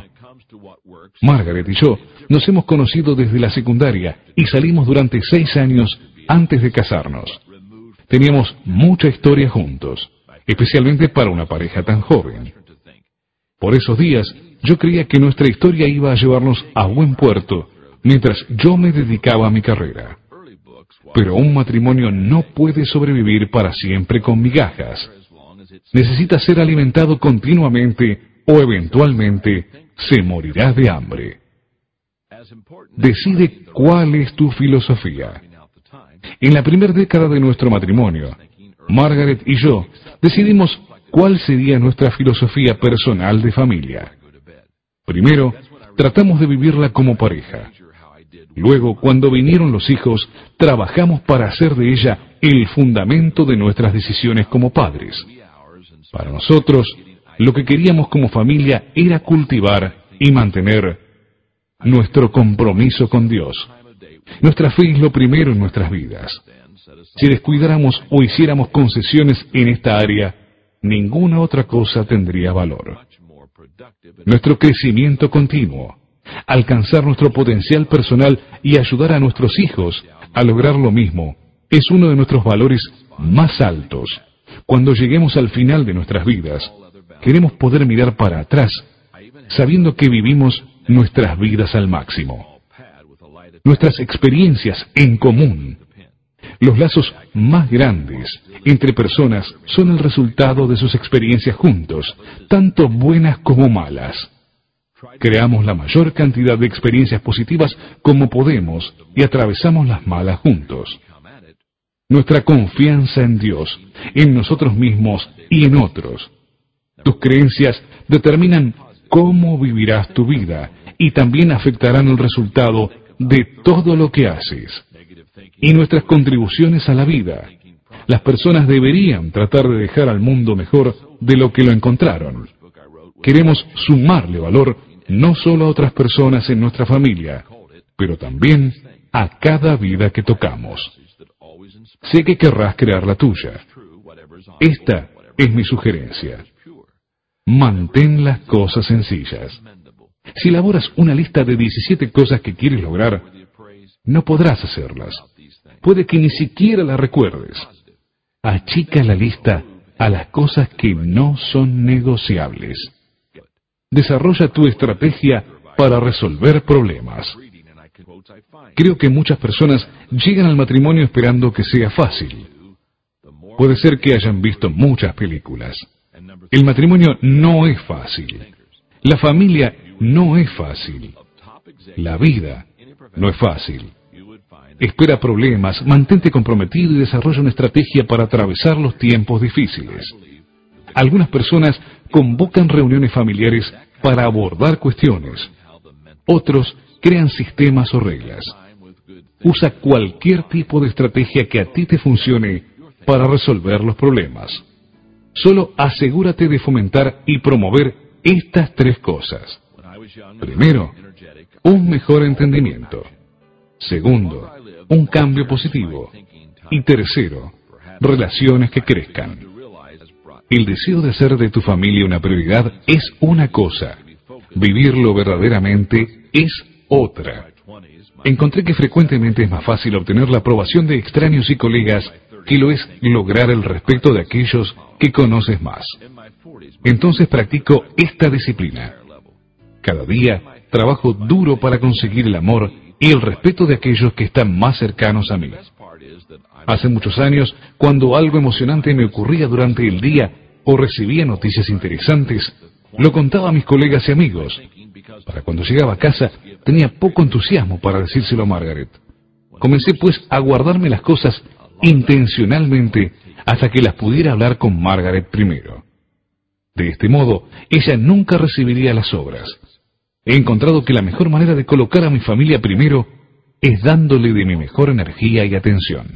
Margaret y yo nos hemos conocido desde la secundaria y salimos durante 6 años antes de casarnos. Teníamos mucha historia juntos, especialmente para una pareja tan joven. Por esos días, yo creía que nuestra historia iba a llevarnos a buen puerto mientras yo me dedicaba a mi carrera. Pero un matrimonio no puede sobrevivir para siempre con migajas. Necesita ser alimentado continuamente o eventualmente se morirá de hambre. Decide cuál es tu filosofía. En la primera década de nuestro matrimonio, Margaret y yo decidimos cuál sería nuestra filosofía personal de familia. Primero, tratamos de vivirla como pareja. Luego, cuando vinieron los hijos, trabajamos para hacer de ella el fundamento de nuestras decisiones como padres. Para nosotros, lo que queríamos como familia era cultivar y mantener nuestro compromiso con Dios. Nuestra fe es lo primero en nuestras vidas. Si descuidáramos o hiciéramos concesiones en esta área, ninguna otra cosa tendría valor. Nuestro crecimiento continuo, alcanzar nuestro potencial personal y ayudar a nuestros hijos a lograr lo mismo, es uno de nuestros valores más altos. Cuando lleguemos al final de nuestras vidas, queremos poder mirar para atrás, sabiendo que vivimos nuestras vidas al máximo. Nuestras experiencias en común, los lazos más grandes entre personas son el resultado de sus experiencias juntos, tanto buenas como malas. Creamos la mayor cantidad de experiencias positivas como podemos y atravesamos las malas juntos. Nuestra confianza en Dios, en nosotros mismos y en otros. Tus creencias determinan cómo vivirás tu vida y también afectarán el resultado de todo lo que haces. Y nuestras contribuciones a la vida. Las personas deberían tratar de dejar al mundo mejor de lo que lo encontraron. Queremos sumarle valor no solo a otras personas en nuestra familia, pero también a cada vida que tocamos. Sé que querrás crear la tuya. Esta es mi sugerencia. Mantén las cosas sencillas. Si elaboras una lista de 17 cosas que quieres lograr, no podrás hacerlas. Puede que ni siquiera las recuerdes. Achica la lista a las cosas que no son negociables. Desarrolla tu estrategia para resolver problemas. Creo que muchas personas llegan al matrimonio esperando que sea fácil. Puede ser que hayan visto muchas películas. El matrimonio no es fácil. La familia no es fácil. La vida no es fácil. Espera problemas, mantente comprometido y desarrolla una estrategia para atravesar los tiempos difíciles. Algunas personas convocan reuniones familiares para abordar cuestiones. Otros crean sistemas o reglas. Usa cualquier tipo de estrategia que a ti te funcione para resolver los problemas. Solo asegúrate de fomentar y promover estas 3 cosas. Primero, un mejor entendimiento. Segundo, un cambio positivo. Y tercero, relaciones que crezcan. El deseo de hacer de tu familia una prioridad es una cosa. Vivirlo verdaderamente es otra. Encontré que frecuentemente es más fácil obtener la aprobación de extraños y colegas que lo es lograr el respeto de aquellos que conoces más. Entonces practico esta disciplina. Cada día trabajo duro para conseguir el amor y el respeto de aquellos que están más cercanos a mí. Hace muchos años, cuando algo emocionante me ocurría durante el día o recibía noticias interesantes, lo contaba a mis colegas y amigos. Para cuando llegaba a casa, tenía poco entusiasmo para decírselo a Margaret. Comencé pues a guardarme las cosas intencionalmente hasta que las pudiera hablar con Margaret primero. De este modo, ella nunca recibiría las obras. He encontrado que la mejor manera de colocar a mi familia primero es dándole de mi mejor energía y atención.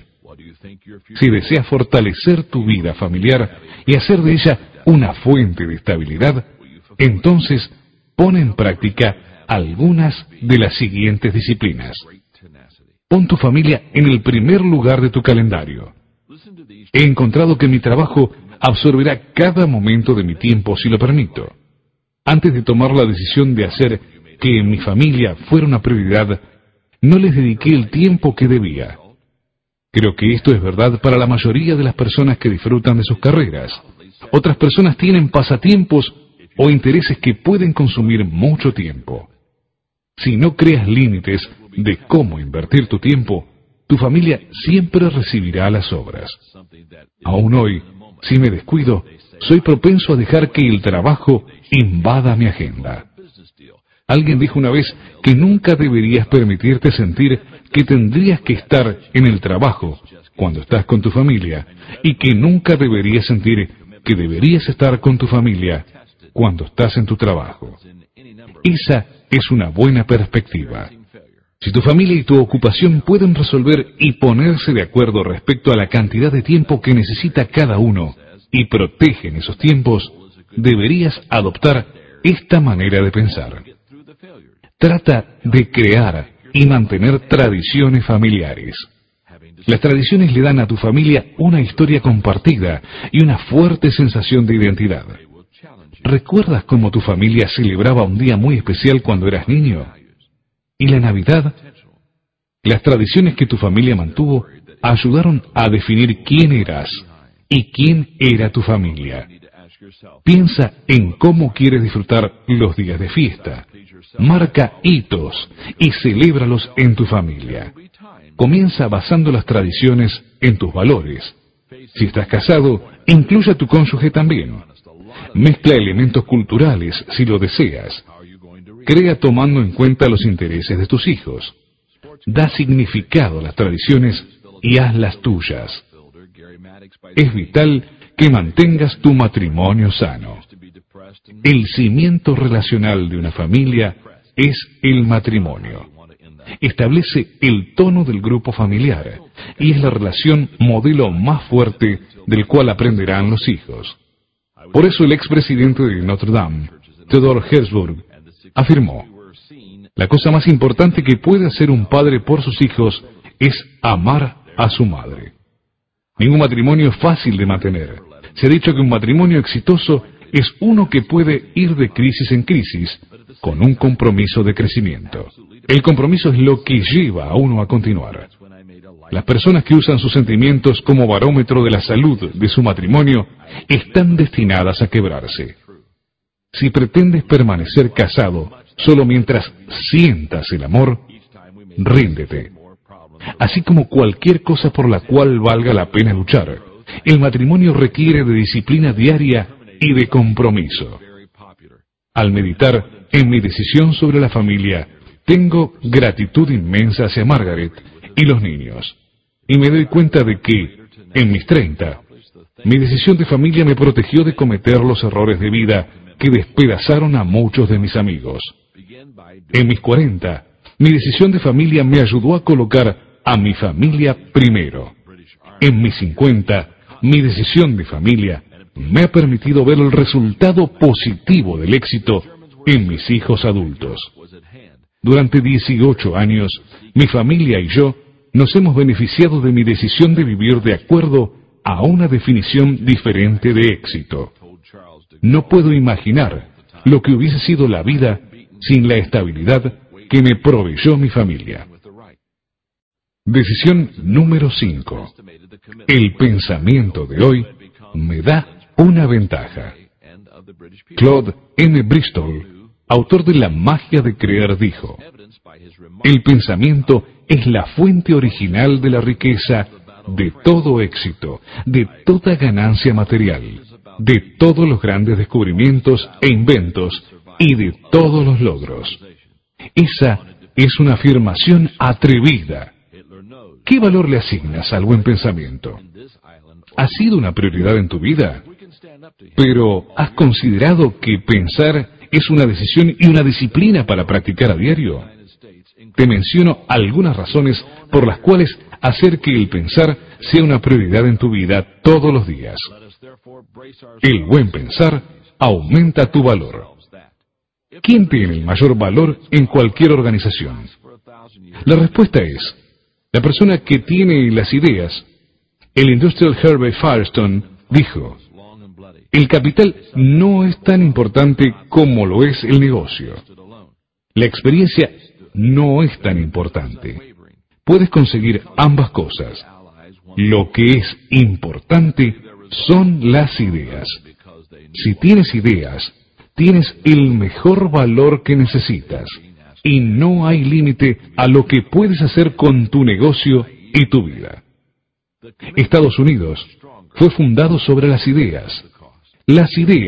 Si deseas fortalecer tu vida familiar y hacer de ella una fuente de estabilidad, entonces pon en práctica algunas de las siguientes disciplinas. Pon tu familia en el primer lugar de tu calendario. He encontrado que mi trabajo absorberá cada momento de mi tiempo si lo permito. Antes de tomar la decisión de hacer que mi familia fuera una prioridad, no les dediqué el tiempo que debía. Creo que esto es verdad para la mayoría de las personas que disfrutan de sus carreras. Otras personas tienen pasatiempos o intereses que pueden consumir mucho tiempo. Si no creas límites de cómo invertir tu tiempo, tu familia siempre recibirá las obras. Aún hoy, si me descuido, soy propenso a dejar que el trabajo invada mi agenda. Alguien dijo una vez que nunca deberías permitirte sentir que tendrías que estar en el trabajo cuando estás con tu familia y que nunca deberías sentir que deberías estar con tu familia cuando estás en tu trabajo. Esa es una buena perspectiva. Si tu familia y tu ocupación pueden resolver y ponerse de acuerdo respecto a la cantidad de tiempo que necesita cada uno y protegen esos tiempos, deberías adoptar esta manera de pensar. Trata de crear y mantener tradiciones familiares. Las tradiciones le dan a tu familia una historia compartida y una fuerte sensación de identidad. ¿Recuerdas cómo tu familia celebraba un día muy especial cuando eras niño? ¿Y la Navidad? Las tradiciones que tu familia mantuvo ayudaron a definir quién eras y quién era tu familia. Piensa en cómo quieres disfrutar los días de fiesta. Marca hitos y celébralos en tu familia. Comienza basando las tradiciones en tus valores. Si estás casado, incluye a tu cónyuge también. Mezcla elementos culturales si lo deseas. Crea tomando en cuenta los intereses de tus hijos. Da significado a las tradiciones y hazlas tuyas. Es vital que mantengas tu matrimonio sano. El cimiento relacional de una familia es el matrimonio. Establece el tono del grupo familiar y es la relación modelo más fuerte del cual aprenderán los hijos. Por eso el expresidente de Notre Dame, Theodore Herzog, afirmó: la cosa más importante que puede hacer un padre por sus hijos es amar a su madre. Ningún matrimonio es fácil de mantener. Se ha dicho que un matrimonio exitoso es uno que puede ir de crisis en crisis con un compromiso de crecimiento. El compromiso es lo que lleva a uno a continuar. Las personas que usan sus sentimientos como barómetro de la salud de su matrimonio están destinadas a quebrarse. Si pretendes permanecer casado solo mientras sientas el amor, ríndete. Así como cualquier cosa por la cual valga la pena luchar, el matrimonio requiere de disciplina diaria y de compromiso. Al meditar en mi decisión sobre la familia, tengo gratitud inmensa hacia Margaret y los niños. Y me doy cuenta de que, en mis 30, mi decisión de familia me protegió de cometer los errores de vida que despedazaron a muchos de mis amigos. En mis 40, mi decisión de familia me ayudó a colocar a mi familia primero. En mis 50, mi decisión de familia me ha permitido ver el resultado positivo del éxito en mis hijos adultos. Durante 18 años, mi familia y yo nos hemos beneficiado de mi decisión de vivir de acuerdo a una definición diferente de éxito. No puedo imaginar lo que hubiese sido la vida sin la estabilidad que me proveyó mi familia. Decisión número 5. El pensamiento de hoy me da una ventaja. Claude M. Bristol, autor de La magia de creer, dijo: el pensamiento es la fuente original de la riqueza, de todo éxito, de toda ganancia material, de todos los grandes descubrimientos e inventos y de todos los logros. Esa es una afirmación atrevida. ¿Qué valor le asignas al buen pensamiento? ¿Ha sido una prioridad en tu vida? Pero ¿has considerado que pensar es una decisión y una disciplina para practicar a diario? Te menciono algunas razones por las cuales hacer que el pensar sea una prioridad en tu vida todos los días. El buen pensar aumenta tu valor. ¿Quién tiene el mayor valor en cualquier organización? La respuesta es la persona que tiene las ideas. El industrial Herbert Firestone dijo: el capital no es tan importante como lo es el negocio. La experiencia no es tan importante. Puedes conseguir ambas cosas. Lo que es importante son las ideas. Si tienes ideas, tienes el mejor valor que necesitas. Y no hay límite a lo que puedes hacer con tu negocio y tu vida. Estados Unidos fue fundado sobre las ideas. Las ideas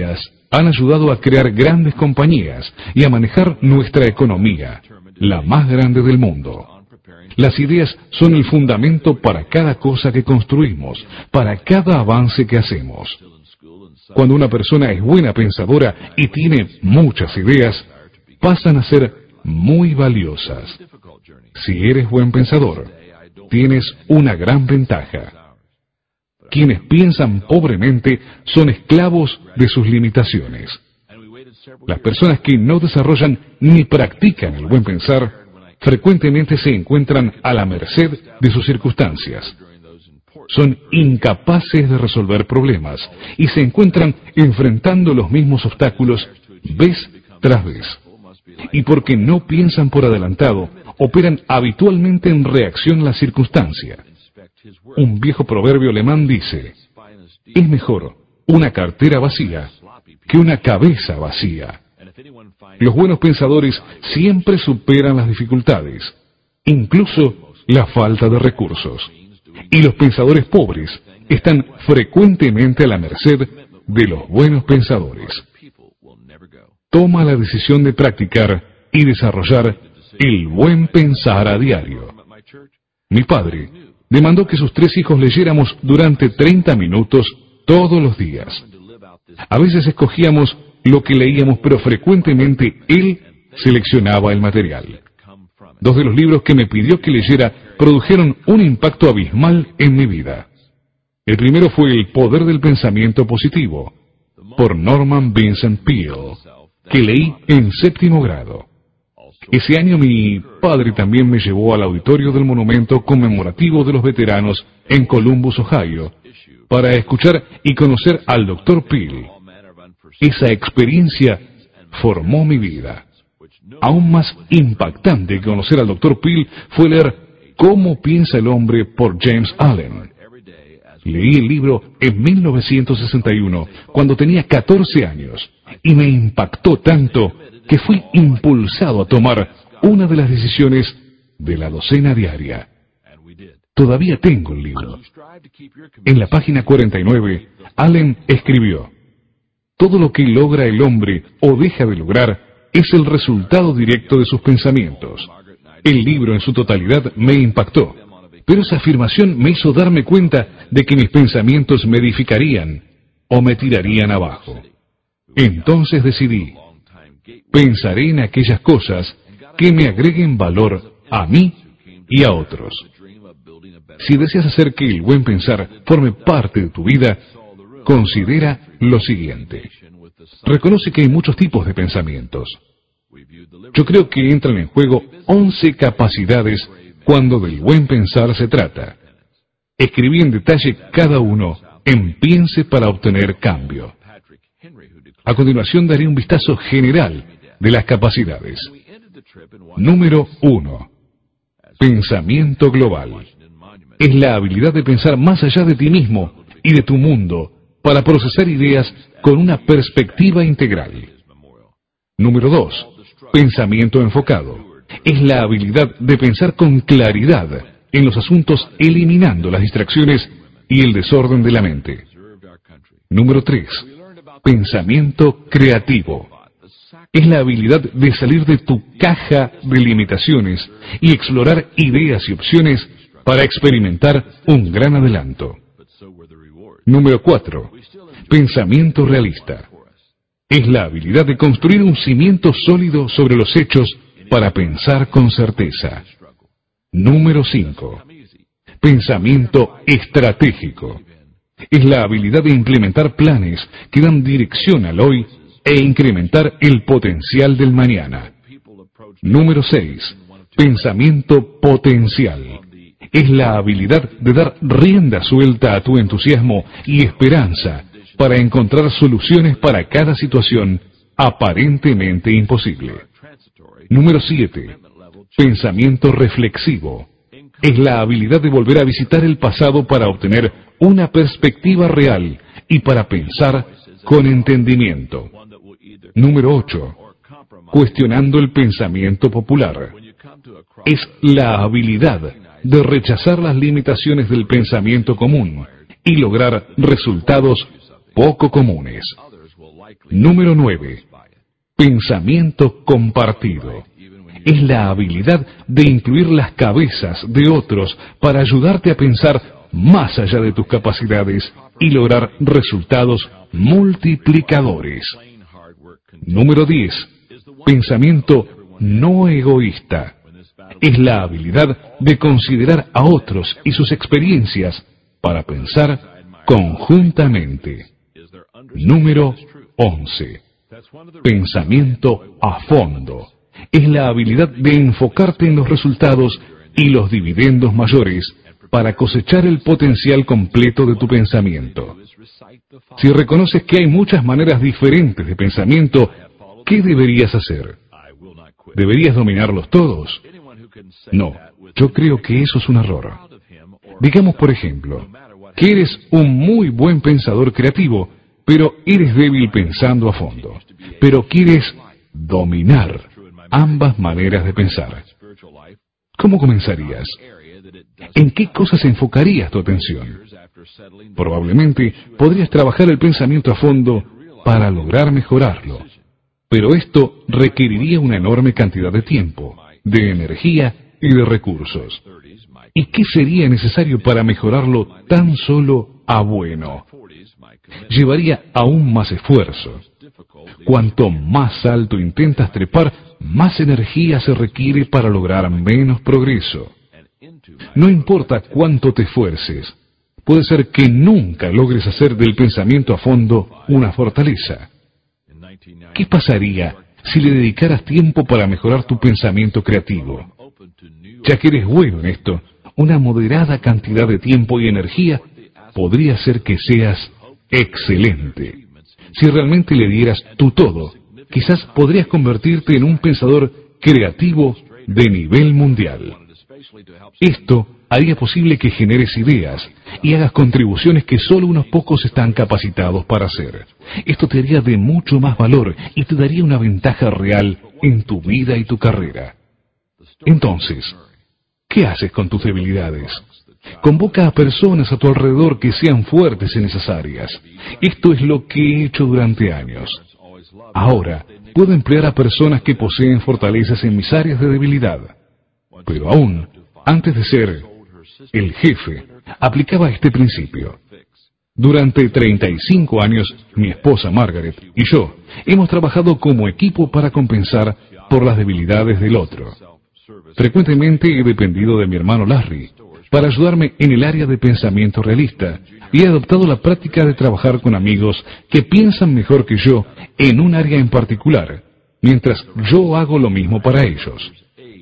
han ayudado a crear grandes compañías y a manejar nuestra economía, la más grande del mundo. Las ideas son el fundamento para cada cosa que construimos, para cada avance que hacemos. Cuando una persona es buena pensadora y tiene muchas ideas, pasan a ser muy valiosas. Si eres buen pensador, tienes una gran ventaja. Quienes piensan pobremente son esclavos de sus limitaciones. Las personas que no desarrollan ni practican el buen pensar frecuentemente se encuentran a la merced de sus circunstancias. Son incapaces de resolver problemas y se encuentran enfrentando los mismos obstáculos vez tras vez. Y porque no piensan por adelantado, operan habitualmente en reacción a la circunstancia. Un viejo proverbio alemán dice: es mejor una cartera vacía que una cabeza vacía. Los buenos pensadores siempre superan las dificultades, incluso la falta de recursos. Y los pensadores pobres están frecuentemente a la merced de los buenos pensadores. Toma la decisión de practicar y desarrollar el buen pensar a diario. Mi padre demandó que sus 3 hijos leyéramos durante 30 minutos todos los días. A veces escogíamos lo que leíamos, pero frecuentemente él seleccionaba el material. 2 de los libros que me pidió que leyera produjeron un impacto abismal en mi vida. El primero fue El poder del pensamiento positivo, por Norman Vincent Peale, que leí en 7º grado. Ese año mi padre también me llevó al auditorio del Monumento Conmemorativo de los Veteranos en Columbus, Ohio, para escuchar y conocer al Dr. Peale. Esa experiencia formó mi vida. Aún más impactante que conocer al Dr. Peale fue leer Cómo piensa el hombre por James Allen. Leí el libro en 1961, cuando tenía 14 años, y me impactó tanto que fui impulsado a tomar una de las decisiones de la docena diaria. Todavía tengo el libro. En la página 49, Allen escribió: todo lo que logra el hombre o deja de lograr es el resultado directo de sus pensamientos. El libro en su totalidad me impactó, pero esa afirmación me hizo darme cuenta de que mis pensamientos me edificarían o me tirarían abajo. Entonces decidí: pensaré en aquellas cosas que me agreguen valor a mí y a otros. Si deseas hacer que el buen pensar forme parte de tu vida, considera lo siguiente. Reconoce que hay muchos tipos de pensamientos. Yo creo que entran en juego 11 capacidades cuando del buen pensar se trata. Escribí en detalle cada uno en Piense para obtener cambio. A continuación daré un vistazo general de las capacidades. Número 1. Pensamiento global. Es la habilidad de pensar más allá de ti mismo y de tu mundo para procesar ideas con una perspectiva integral. Número 2. Pensamiento enfocado. Es la habilidad de pensar con claridad en los asuntos, eliminando las distracciones y el desorden de la mente. Número 3. Pensamiento creativo. Es la habilidad de salir de tu caja de limitaciones y explorar ideas y opciones para experimentar un gran adelanto. Número 4. Pensamiento realista. Es la habilidad de construir un cimiento sólido sobre los hechos para pensar con certeza. Número 5. Pensamiento estratégico. Es la habilidad de implementar planes que dan dirección al hoy e incrementar el potencial del mañana. Número 6. Pensamiento potencial. Es la habilidad de dar rienda suelta a tu entusiasmo y esperanza para encontrar soluciones para cada situación aparentemente imposible. Número 7. Pensamiento reflexivo. Es la habilidad de volver a visitar el pasado para obtener una perspectiva real y para pensar con entendimiento. Número 8. Cuestionando el pensamiento popular. Es la habilidad de rechazar las limitaciones del pensamiento común y lograr resultados poco comunes. Número 9. Pensamiento compartido. Es la habilidad de incluir las cabezas de otros para ayudarte a pensar más allá de tus capacidades y lograr resultados multiplicadores. Número 10. Pensamiento no egoísta. Es la habilidad de considerar a otros y sus experiencias para pensar conjuntamente. Número 11. Pensamiento a fondo. Es la habilidad de enfocarte en los resultados y los dividendos mayores para cosechar el potencial completo de tu pensamiento. Si reconoces que hay muchas maneras diferentes de pensamiento, ¿qué deberías hacer? ¿Deberías dominarlos todos? No, yo creo que eso es un error. Digamos, por ejemplo, que eres un muy buen pensador creativo, pero eres débil pensando a fondo. Pero quieres dominar ambas maneras de pensar. ¿Cómo comenzarías? ¿En qué cosas enfocarías tu atención? Probablemente podrías trabajar el pensamiento a fondo para lograr mejorarlo. Pero esto requeriría una enorme cantidad de tiempo, de energía y de recursos. ¿Y qué sería necesario para mejorarlo tan solo a bueno? Llevaría aún más esfuerzo. Cuanto más alto intentas trepar, más energía se requiere para lograr menos progreso. No importa cuánto te esfuerces, puede ser que nunca logres hacer del pensamiento a fondo una fortaleza. ¿Qué pasaría si le dedicaras tiempo para mejorar tu pensamiento creativo? Ya que eres bueno en esto, una moderada cantidad de tiempo y energía podría hacer que seas excelente. Si realmente le dieras tu todo, quizás podrías convertirte en un pensador creativo de nivel mundial. Esto haría posible que generes ideas y hagas contribuciones que solo unos pocos están capacitados para hacer. Esto te haría de mucho más valor y te daría una ventaja real en tu vida y tu carrera. Entonces, ¿qué haces con tus debilidades? Convoca a personas a tu alrededor que sean fuertes en esas áreas. Esto es lo que he hecho durante años. Ahora, puedo emplear a personas que poseen fortalezas en mis áreas de debilidad. Pero aún, antes de ser el jefe, aplicaba este principio. Durante 35 años, mi esposa Margaret y yo hemos trabajado como equipo para compensar por las debilidades del otro. Frecuentemente he dependido de mi hermano Larry para ayudarme en el área de pensamiento realista y he adoptado la práctica de trabajar con amigos que piensan mejor que yo en un área en particular, mientras yo hago lo mismo para ellos.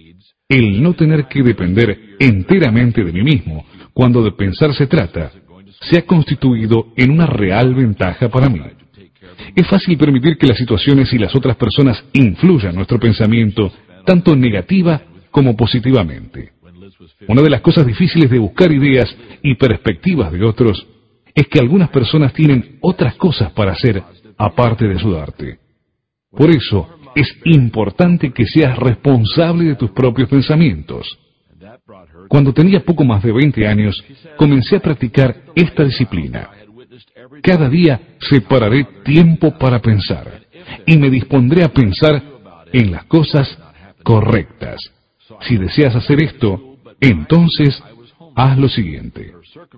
El no tener que depender enteramente de mí mismo cuando de pensar se trata, se ha constituido en una real ventaja para mí. Es fácil permitir que las situaciones y las otras personas influyan nuestro pensamiento, tanto negativa como positivamente. Una de las cosas difíciles de buscar ideas y perspectivas de otros es que algunas personas tienen otras cosas para hacer aparte de ayudarte. Por eso, es importante que seas responsable de tus propios pensamientos. Cuando tenía poco más de 20 años, comencé a practicar esta disciplina. Cada día separaré tiempo para pensar y me dispondré a pensar en las cosas correctas. Si deseas hacer esto, entonces haz lo siguiente.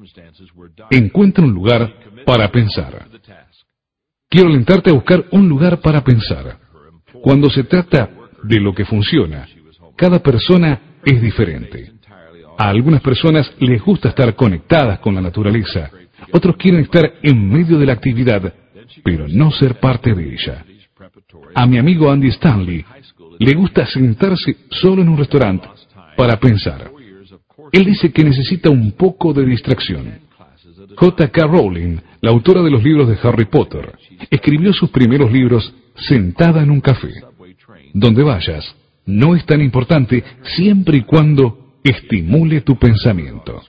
Encuentra un lugar para pensar. Quiero alentarte a buscar un lugar para pensar. Cuando se trata de lo que funciona, cada persona es diferente. A algunas personas les gusta estar conectadas con la naturaleza. Otros quieren estar en medio de la actividad, pero no ser parte de ella. A mi amigo Andy Stanley le gusta sentarse solo en un restaurante para pensar. Él dice que necesita un poco de distracción. J.K. Rowling, la autora de los libros de Harry Potter, escribió sus primeros libros sentada en un café. Donde vayas, no es tan importante siempre y cuando estimule tu pensamiento.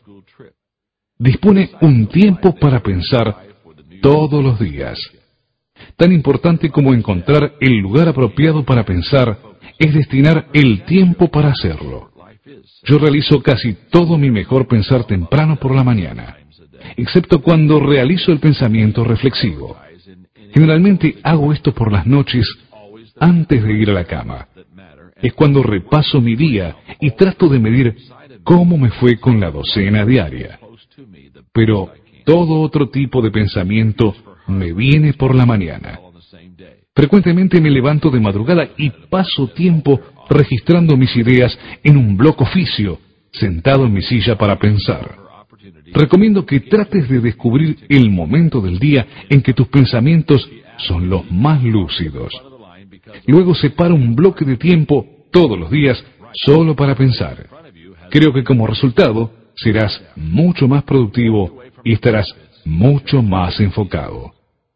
Dispone un tiempo para pensar todos los días. Tan importante como encontrar el lugar apropiado para pensar es destinar el tiempo para hacerlo. Yo realizo casi todo mi mejor pensar temprano por la mañana, excepto cuando realizo el pensamiento reflexivo. Generalmente hago esto por las noches antes de ir a la cama. Es cuando repaso mi día y trato de medir cómo me fue con la docena diaria. Pero todo otro tipo de pensamiento me viene por la mañana. Frecuentemente me levanto de madrugada y paso tiempo registrando mis ideas en un bloc oficio, sentado en mi silla para pensar. Recomiendo que trates de descubrir el momento del día en que tus pensamientos son los más lúcidos. Luego separa un bloque de tiempo todos los días solo para pensar. Creo que como resultado serás mucho más productivo y estarás mucho más enfocado.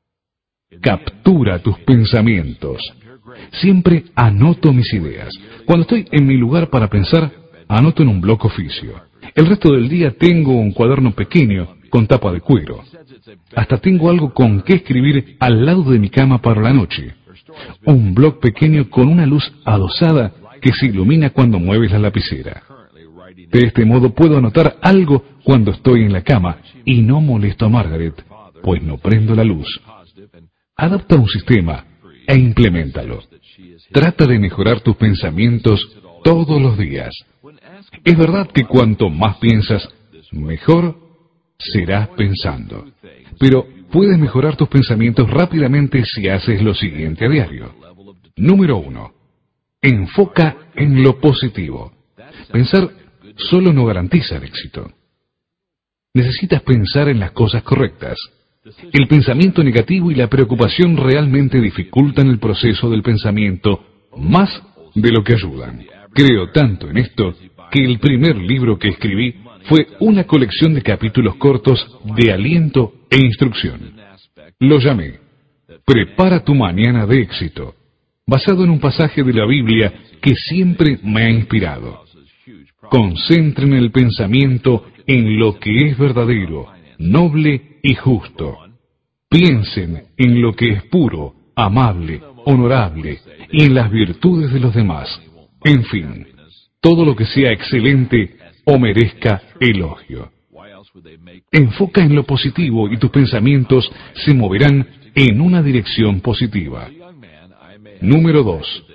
Captura tus pensamientos. Siempre anoto mis ideas. Cuando estoy en mi lugar para pensar, anoto en un bloc oficio. El resto del día tengo un cuaderno pequeño con tapa de cuero. Hasta tengo algo con qué escribir al lado de mi cama para la noche. Un bloc pequeño con una luz adosada que se ilumina cuando mueves la lapicera. De este modo puedo anotar algo cuando estoy en la cama y no molesto a Margaret, pues no prendo la luz. Adapta un sistema e impleméntalo. Trata de mejorar tus pensamientos todos los días. Es verdad que cuanto más piensas, mejor serás pensando. Pero puedes mejorar tus pensamientos rápidamente si haces lo siguiente a diario. Número 1. Enfoca en lo positivo. Pensar solo no garantiza el éxito. Necesitas pensar en las cosas correctas. El pensamiento negativo y la preocupación realmente dificultan el proceso del pensamiento más de lo que ayudan. Creo tanto en esto que el primer libro que escribí fue una colección de capítulos cortos de aliento e instrucción. Lo llamé Prepara tu mañana de éxito, basado en un pasaje de la Biblia que siempre me ha inspirado. Concentren el pensamiento en lo que es verdadero, noble y justo. Piensen en lo que es puro, amable, honorable y en las virtudes de los demás. En fin, todo lo que sea excelente o merezca elogio. Enfoca en lo positivo y tus pensamientos se moverán en una dirección positiva. Número 2.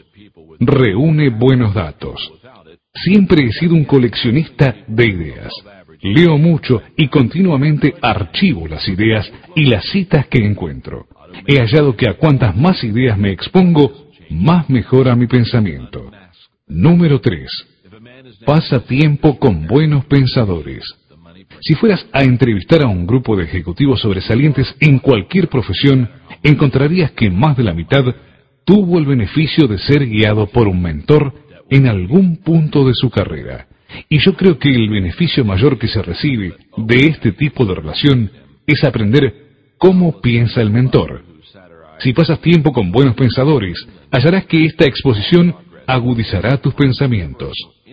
Reúne buenos datos. Siempre he sido un coleccionista de ideas. Leo mucho y continuamente archivo las ideas y las citas que encuentro. He hallado que a cuantas más ideas me expongo, más mejora mi pensamiento. Número 3. Pasa tiempo con buenos pensadores. Si fueras a entrevistar a un grupo de ejecutivos sobresalientes en cualquier profesión, encontrarías que más de la mitad tuvo el beneficio de ser guiado por un mentor en algún punto de su carrera. Y yo creo que el beneficio mayor que se recibe de este tipo de relación es aprender cómo piensa el mentor. Si pasas tiempo con buenos pensadores, hallarás que esta exposición agudizará tus pensamientos.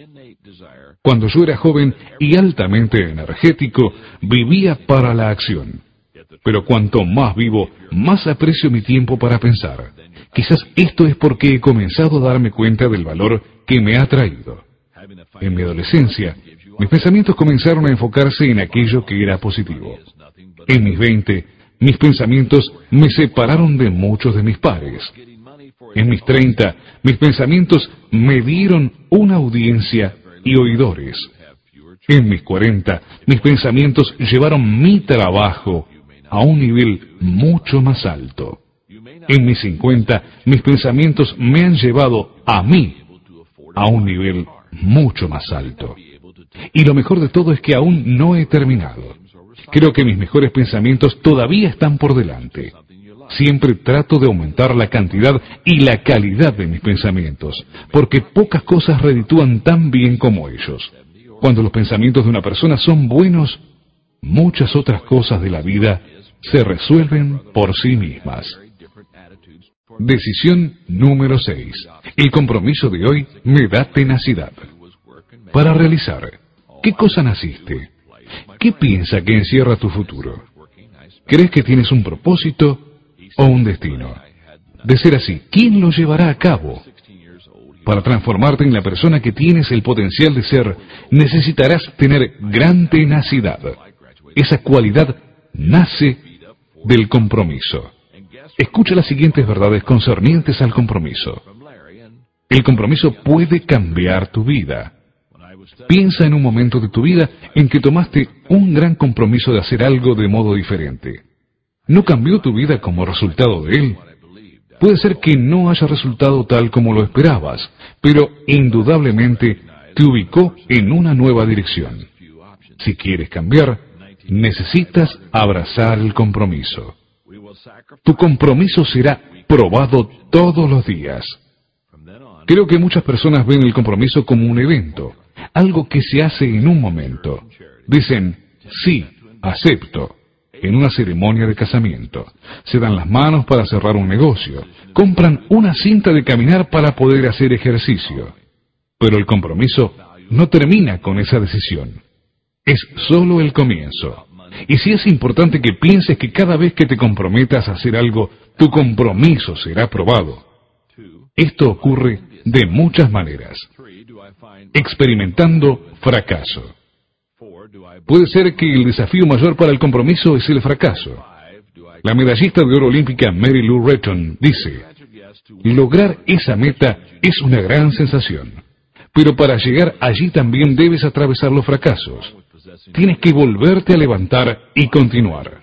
Cuando yo era joven y altamente energético, vivía para la acción. Pero cuanto más vivo, más aprecio mi tiempo para pensar. Quizás esto es porque he comenzado a darme cuenta del valor que me ha traído. En mi adolescencia, mis pensamientos comenzaron a enfocarse en aquello que era positivo. En mis 20, mis pensamientos me separaron de muchos de mis pares. En mis 30, mis pensamientos me dieron una audiencia y oidores. En mis 40, mis pensamientos llevaron mi trabajo a un nivel mucho más alto. En mis 50, mis pensamientos me han llevado a mí a un nivel mucho más alto. Y lo mejor de todo es que aún no he terminado. Creo que mis mejores pensamientos todavía están por delante. Siempre trato de aumentar la cantidad y la calidad de mis pensamientos, porque pocas cosas reditúan tan bien como ellos. Cuando los pensamientos de una persona son buenos, muchas otras cosas de la vida se resuelven por sí mismas. Decisión número 6. El compromiso de hoy me da tenacidad. Para realizar, ¿qué cosa naciste? ¿Qué piensa que encierra tu futuro? ¿Crees que tienes un propósito o un destino? De ser así, ¿quién lo llevará a cabo? Para transformarte en la persona que tienes el potencial de ser, necesitarás tener gran tenacidad. Esa cualidad nace del compromiso. escucha las siguientes verdades concernientes al compromiso. El compromiso puede cambiar tu vida. Piensa en un momento de tu vida en que tomaste un gran compromiso de hacer algo de modo diferente. ¿No cambió tu vida como resultado de él? Puede ser que no haya resultado tal como lo esperabas, pero indudablemente te ubicó en una nueva dirección. Si quieres cambiar, necesitas abrazar el compromiso. Tu compromiso será probado todos los días. Creo que muchas personas ven el compromiso como un evento, algo que se hace en un momento. Dicen, sí, acepto, en una ceremonia de casamiento. Se dan las manos para cerrar un negocio. Compran una cinta de caminar para poder hacer ejercicio. Pero el compromiso no termina con esa decisión. Es solo el comienzo. Y si es importante que pienses que cada vez que te comprometas a hacer algo, tu compromiso será probado. Esto ocurre de muchas maneras. Experimentando fracaso. Puede ser que el desafío mayor para el compromiso es el fracaso. La medallista de oro olímpica Mary Lou Retton dice, lograr esa meta es una gran sensación, pero para llegar allí también debes atravesar los fracasos. Tienes que volverte a levantar y continuar,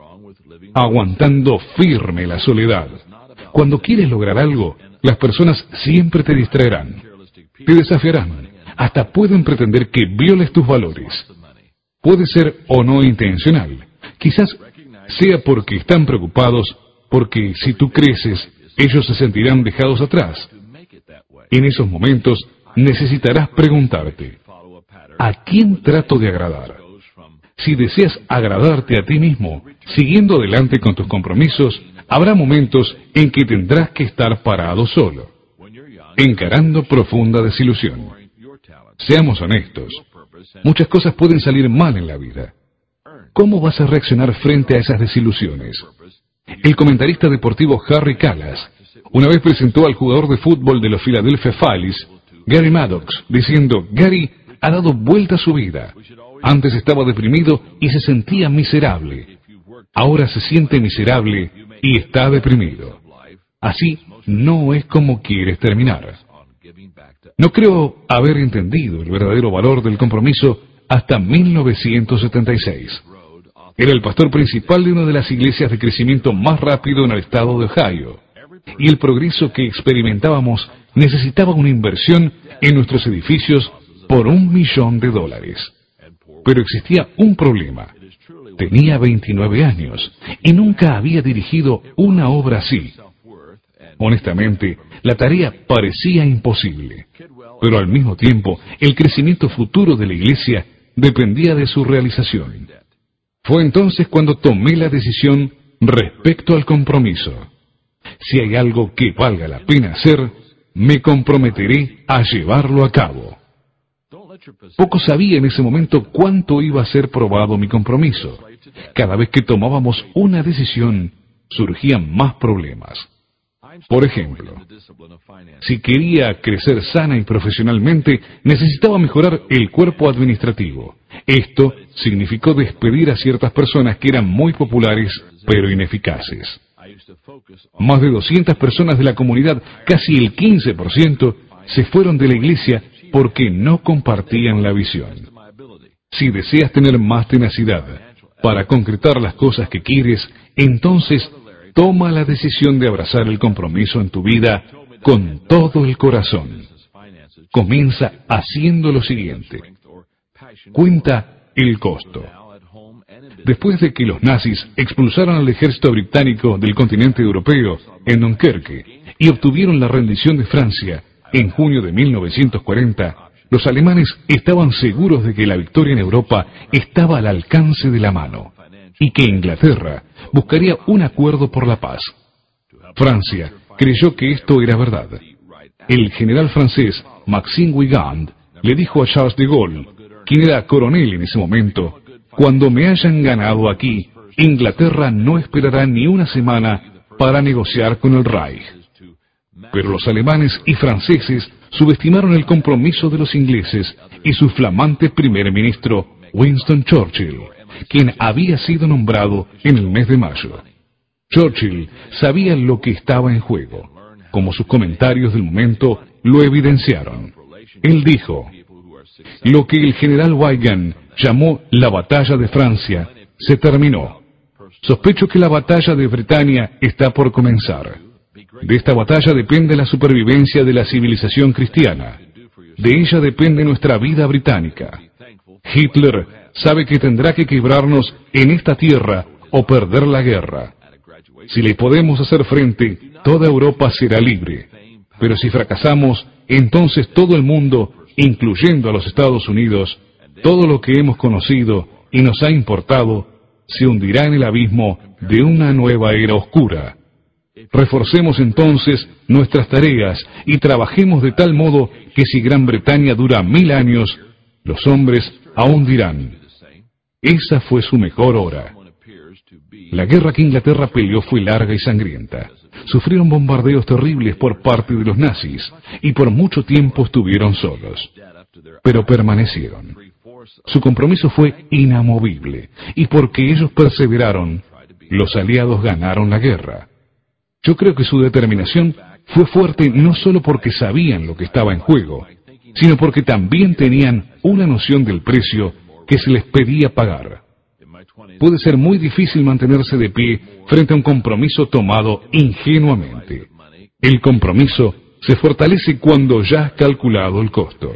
aguantando firme la soledad. Cuando quieres lograr algo, las personas siempre te distraerán, te desafiarán, hasta pueden pretender que violes tus valores. Puede ser o no intencional. Quizás sea porque están preocupados, porque si tú creces, ellos se sentirán dejados atrás. En esos momentos necesitarás preguntarte, ¿a quién trato de agradar? Si deseas agradarte a ti mismo, siguiendo adelante con tus compromisos, habrá momentos en que tendrás que estar parado solo, encarando profunda desilusión. Seamos honestos, muchas cosas pueden salir mal en la vida. ¿Cómo vas a reaccionar frente a esas desilusiones? El comentarista deportivo Harry Kalas una vez presentó al jugador de fútbol de los Philadelphia Phillies, Gary Maddox, diciendo, Gary ha dado vuelta a su vida. Antes estaba deprimido y se sentía miserable. Ahora se siente miserable y está deprimido. Así no es como quieres terminar. No creo haber entendido el verdadero valor del compromiso hasta 1976. Era el pastor principal de una de las iglesias de crecimiento más rápido en el estado de Ohio, y el progreso que experimentábamos necesitaba una inversión en nuestros edificios por $1 millón. Pero existía un problema. Tenía 29 años y nunca había dirigido una obra así. Honestamente, la tarea parecía imposible, pero al mismo tiempo, el crecimiento futuro de la iglesia dependía de su realización. Fue entonces cuando tomé la decisión respecto al compromiso. Si hay algo que valga la pena hacer, me comprometeré a llevarlo a cabo. Poco sabía en ese momento cuánto iba a ser probado mi compromiso. Cada vez que tomábamos una decisión, surgían más problemas. Por ejemplo, si quería crecer sana y profesionalmente, necesitaba mejorar el cuerpo administrativo. Esto significó despedir a ciertas personas que eran muy populares, pero ineficaces. Más de 200 personas de la comunidad, casi el 15%, se fueron de la iglesia porque no compartían la visión. Si deseas tener más tenacidad para concretar las cosas que quieres, entonces toma la decisión de abrazar el compromiso en tu vida con todo el corazón. Comienza haciendo lo siguiente. Cuenta el costo. Después de que los nazis expulsaron al ejército británico del continente europeo en Dunkerque y obtuvieron la rendición de Francia en junio de 1940, los alemanes estaban seguros de que la victoria en Europa estaba al alcance de la mano y que Inglaterra buscaría un acuerdo por la paz. Francia creyó que esto era verdad. El general francés Maxime Weygand le dijo a Charles de Gaulle, quien era coronel en ese momento, cuando me hayan ganado aquí, Inglaterra no esperará ni una semana para negociar con el Reich. Pero los alemanes y franceses subestimaron el compromiso de los ingleses y su flamante primer ministro, Winston Churchill, quien había sido nombrado en el mes de mayo. Churchill sabía lo que estaba en juego, como sus comentarios del momento lo evidenciaron. Él dijo: lo que el general Weygand llamó la batalla de Francia se terminó. Sospecho que la batalla de Bretaña está por comenzar. De esta batalla depende la supervivencia de la civilización cristiana. De ella depende nuestra vida británica. Hitler sabe que tendrá que quebrarnos en esta tierra o perder la guerra. Si le podemos hacer frente, toda Europa será libre. Pero si fracasamos, entonces todo el mundo, incluyendo a los Estados Unidos, todo lo que hemos conocido y nos ha importado, se hundirá en el abismo de una nueva era oscura. Reforcemos entonces nuestras tareas y trabajemos de tal modo que si Gran Bretaña dura 1000 años, los hombres aún dirán: esa fue su mejor hora. La guerra que Inglaterra peleó fue larga y sangrienta. Sufrieron bombardeos terribles por parte de los nazis y por mucho tiempo estuvieron solos. Pero permanecieron. Su compromiso fue inamovible, y porque ellos perseveraron, los aliados ganaron la guerra. Yo creo que su determinación fue fuerte no solo porque sabían lo que estaba en juego, sino porque también tenían una noción del precio que se les pedía pagar. Puede ser muy difícil mantenerse de pie frente a un compromiso tomado ingenuamente. El compromiso se fortalece cuando ya has calculado el costo.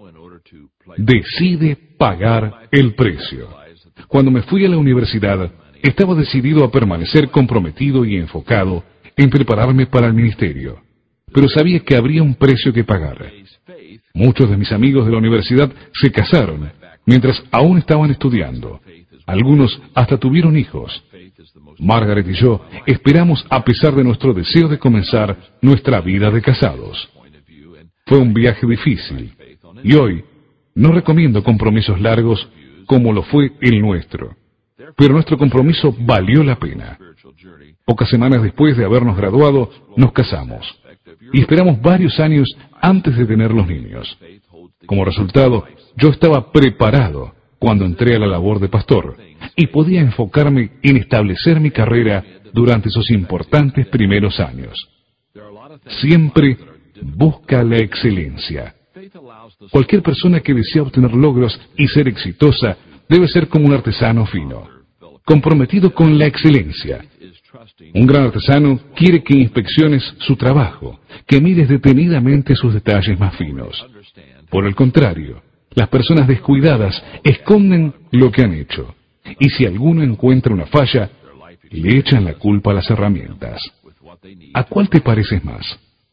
Decide pagar el precio. Cuando me fui a la universidad, estaba decidido a permanecer comprometido y enfocado en prepararme para el ministerio, pero sabía que habría un precio que pagar. Muchos de mis amigos de la universidad se casaron mientras aún estaban estudiando. Algunos hasta tuvieron hijos. Margaret y yo esperamos a pesar de nuestro deseo de comenzar nuestra vida de casados. Fue un viaje difícil, y hoy no recomiendo compromisos largos como lo fue el nuestro, pero nuestro compromiso valió la pena. Pocas semanas después de habernos graduado, nos casamos, y esperamos varios años antes de tener los niños. Como resultado, yo estaba preparado cuando entré a la labor de pastor, y podía enfocarme en establecer mi carrera durante esos importantes primeros años. Siempre busca la excelencia. Cualquier persona que desea obtener logros y ser exitosa debe ser como un artesano fino, comprometido con la excelencia. Un gran artesano quiere que inspecciones su trabajo, que mires detenidamente sus detalles más finos. Por el contrario, las personas descuidadas esconden lo que han hecho, y si alguno encuentra una falla, le echan la culpa a las herramientas. ¿A cuál te pareces más?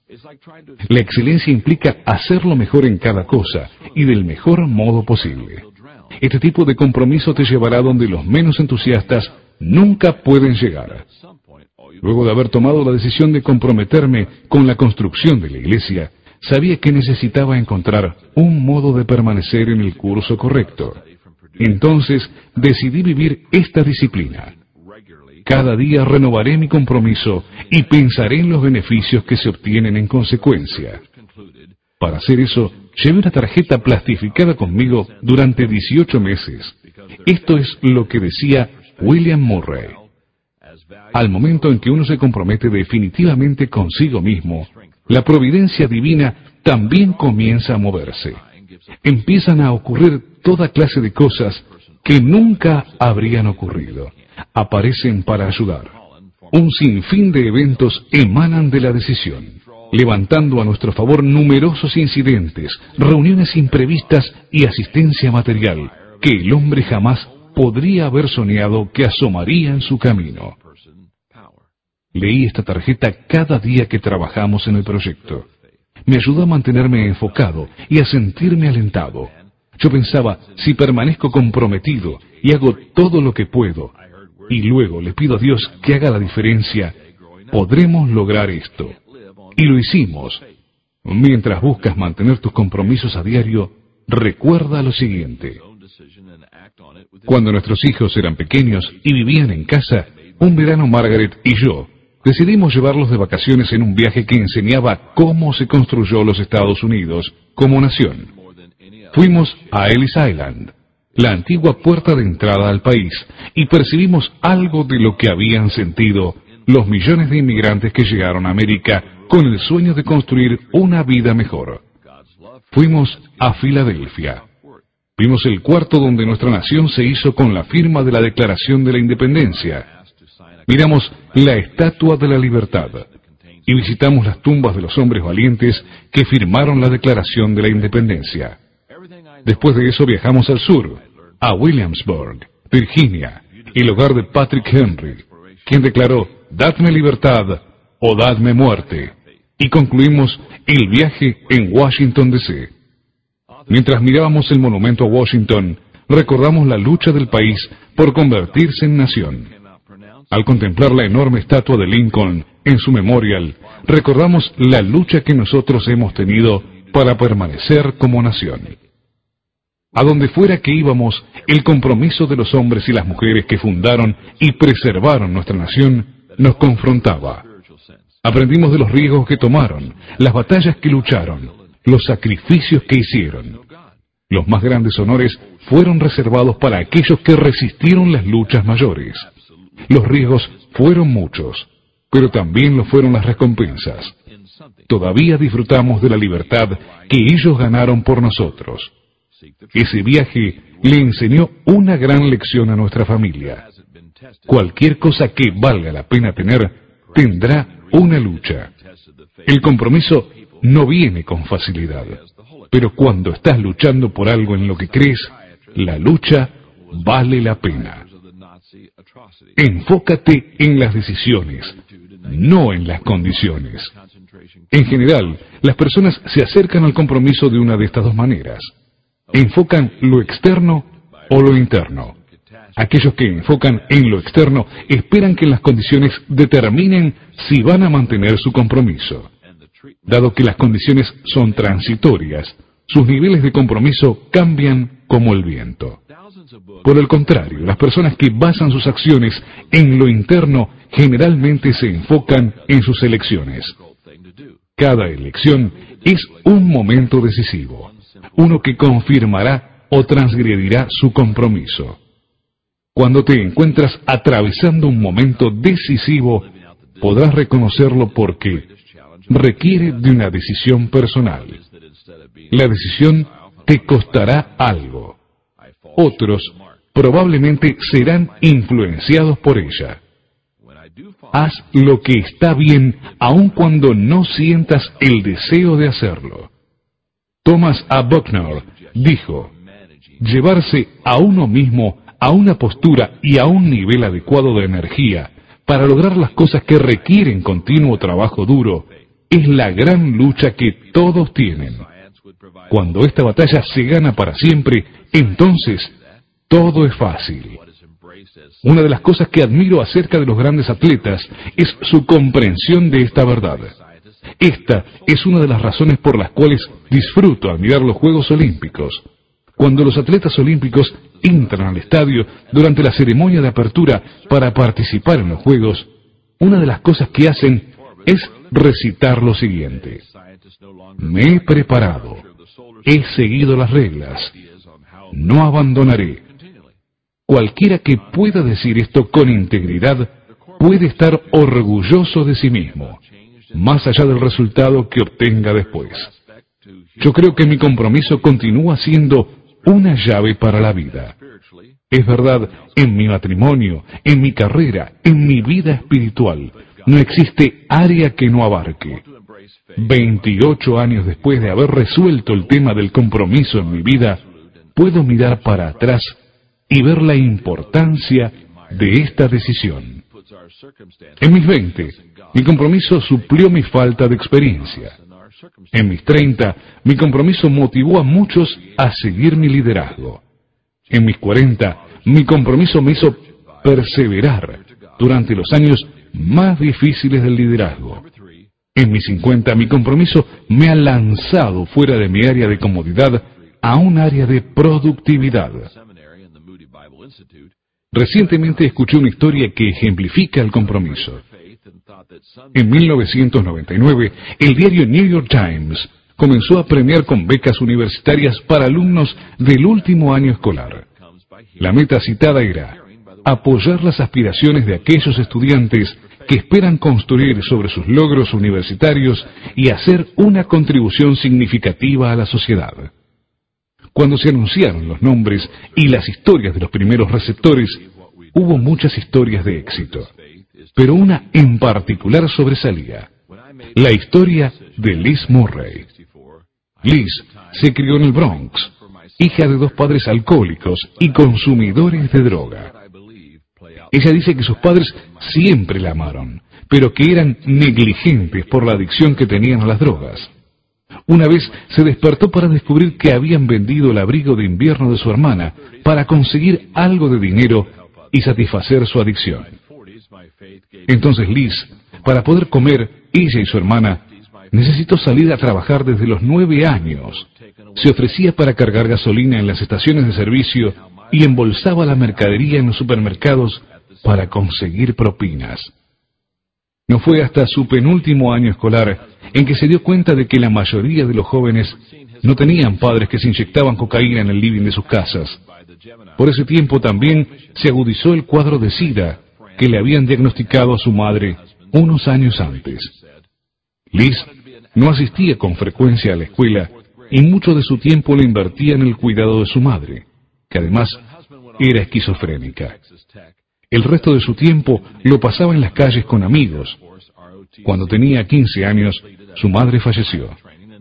La excelencia implica hacerlo mejor en cada cosa y del mejor modo posible. Este tipo de compromiso te llevará donde los menos entusiastas nunca pueden llegar. Luego de haber tomado la decisión de comprometerme con la construcción de la iglesia, sabía que necesitaba encontrar un modo de permanecer en el curso correcto. Entonces decidí vivir esta disciplina. Cada día renovaré mi compromiso y pensaré en los beneficios que se obtienen en consecuencia. Para hacer eso, llevé una tarjeta plastificada conmigo durante 18 meses. Esto es lo que decía William Murray. Al momento en que uno se compromete definitivamente consigo mismo, la providencia divina también comienza a moverse. Empiezan a ocurrir toda clase de cosas que nunca habrían ocurrido. Aparecen para ayudar. Un sinfín de eventos emanan de la decisión, levantando a nuestro favor numerosos incidentes, reuniones imprevistas y asistencia material que el hombre jamás podría haber soñado que asomaría en su camino. Leí esta tarjeta cada día que trabajamos en el proyecto. Me ayudó a mantenerme enfocado y a sentirme alentado. Yo pensaba, si permanezco comprometido y hago todo lo que puedo, y luego le pido a Dios que haga la diferencia, podremos lograr esto. Y lo hicimos. Mientras buscas mantener tus compromisos a diario, recuerda lo siguiente. Cuando nuestros hijos eran pequeños y vivían en casa, un verano Margaret y yo decidimos llevarlos de vacaciones en un viaje que enseñaba cómo se construyó los Estados Unidos como nación. Fuimos a Ellis Island, la antigua puerta de entrada al país, y percibimos algo de lo que habían sentido los millones de inmigrantes que llegaron a América con el sueño de construir una vida mejor. Fuimos a Filadelfia. Vimos el cuarto donde nuestra nación se hizo con la firma de la Declaración de la Independencia. Miramos la Estatua de la Libertad y visitamos las tumbas de los hombres valientes que firmaron la Declaración de la Independencia. Después de eso viajamos al sur, a Williamsburg, Virginia, el hogar de Patrick Henry, quien declaró: "Dadme libertad o dadme muerte", y concluimos el viaje en Washington, D.C. Mientras mirábamos el monumento a Washington, recordamos la lucha del país por convertirse en nación. Al contemplar la enorme estatua de Lincoln en su memorial, recordamos la lucha que nosotros hemos tenido para permanecer como nación. A donde fuera que íbamos, el compromiso de los hombres y las mujeres que fundaron y preservaron nuestra nación nos confrontaba. Aprendimos de los riesgos que tomaron, las batallas que lucharon, los sacrificios que hicieron. Los más grandes honores fueron reservados para aquellos que resistieron las luchas mayores. Los riesgos fueron muchos, pero también lo fueron las recompensas. Todavía disfrutamos de la libertad que ellos ganaron por nosotros. Ese viaje le enseñó una gran lección a nuestra familia. Cualquier cosa que valga la pena tener, tendrá una lucha. El compromiso no viene con facilidad, pero cuando estás luchando por algo en lo que crees, la lucha vale la pena. Enfócate en las decisiones, no en las condiciones. En general, las personas se acercan al compromiso de una de estas dos maneras. Enfocan lo externo o lo interno. Aquellos que enfocan en lo externo esperan que las condiciones determinen si van a mantener su compromiso. Dado que las condiciones son transitorias, sus niveles de compromiso cambian como el viento. Por el contrario, las personas que basan sus acciones en lo interno generalmente se enfocan en sus elecciones. Cada elección es un momento decisivo, uno que confirmará o transgredirá su compromiso. Cuando te encuentras atravesando un momento decisivo, podrás reconocerlo porque requiere de una decisión personal. La decisión te costará algo. Otros probablemente serán influenciados por ella. Haz lo que está bien aun cuando no sientas el deseo de hacerlo. Thomas A. Buckner dijo: llevarse a uno mismo a una postura y a un nivel adecuado de energía para lograr las cosas que requieren continuo trabajo duro es la gran lucha que todos tienen. Cuando esta batalla se gana para siempre, entonces todo es fácil. Una de las cosas que admiro acerca de los grandes atletas es su comprensión de esta verdad. Esta es una de las razones por las cuales disfruto al mirar los Juegos Olímpicos. Cuando los atletas olímpicos entran al estadio durante la ceremonia de apertura para participar en los Juegos, una de las cosas que hacen es recitar lo siguiente: me he preparado, he seguido las reglas, no abandonaré. Cualquiera que pueda decir esto con integridad puede estar orgulloso de sí mismo, más allá del resultado que obtenga después. Yo creo que mi compromiso continúa siendo una llave para la vida. Es verdad, en mi matrimonio, en mi carrera, en mi vida espiritual, no existe área que no abarque. 28 años después de haber resuelto el tema del compromiso en mi vida, puedo mirar para atrás y ver la importancia de esta decisión. En mis 20, mi compromiso suplió mi falta de experiencia. En mis 30, mi compromiso motivó a muchos a seguir mi liderazgo. En mis 40, mi compromiso me hizo perseverar durante los años más difíciles del liderazgo. En mis 50, mi compromiso me ha lanzado fuera de mi área de comodidad a un área de productividad. Recientemente escuché una historia que ejemplifica el compromiso. En 1999, el diario New York Times comenzó a premiar con becas universitarias para alumnos del último año escolar. La meta citada era apoyar las aspiraciones de aquellos estudiantes que esperan construir sobre sus logros universitarios y hacer una contribución significativa a la sociedad. Cuando se anunciaron los nombres y las historias de los primeros receptores, hubo muchas historias de éxito, pero una en particular sobresalía: la historia de Liz Murray. Liz se crió en el Bronx, hija de dos padres alcohólicos y consumidores de droga. Ella dice que sus padres siempre la amaron, pero que eran negligentes por la adicción que tenían a las drogas. Una vez se despertó para descubrir que habían vendido el abrigo de invierno de su hermana para conseguir algo de dinero y satisfacer su adicción. Entonces Liz, para poder comer, ella y su hermana, necesitó salir a trabajar desde los 9 años. Se ofrecía para cargar gasolina en las estaciones de servicio y embolsaba la mercadería en los supermercados para conseguir propinas. No fue hasta su penúltimo año escolar en que se dio cuenta de que la mayoría de los jóvenes no tenían padres que se inyectaban cocaína en el living de sus casas. Por ese tiempo también se agudizó el cuadro de SIDA que le habían diagnosticado a su madre unos años antes. Liz no asistía con frecuencia a la escuela y mucho de su tiempo lo invertía en el cuidado de su madre, que además era esquizofrénica. El resto de su tiempo lo pasaba en las calles con amigos. Cuando tenía 15 años, su madre falleció.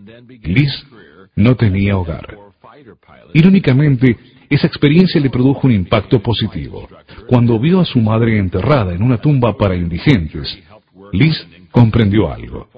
Liz no tenía hogar. Irónicamente, esa experiencia le produjo un impacto positivo. Cuando vio a su madre enterrada en una tumba para indigentes, Liz comprendió algo.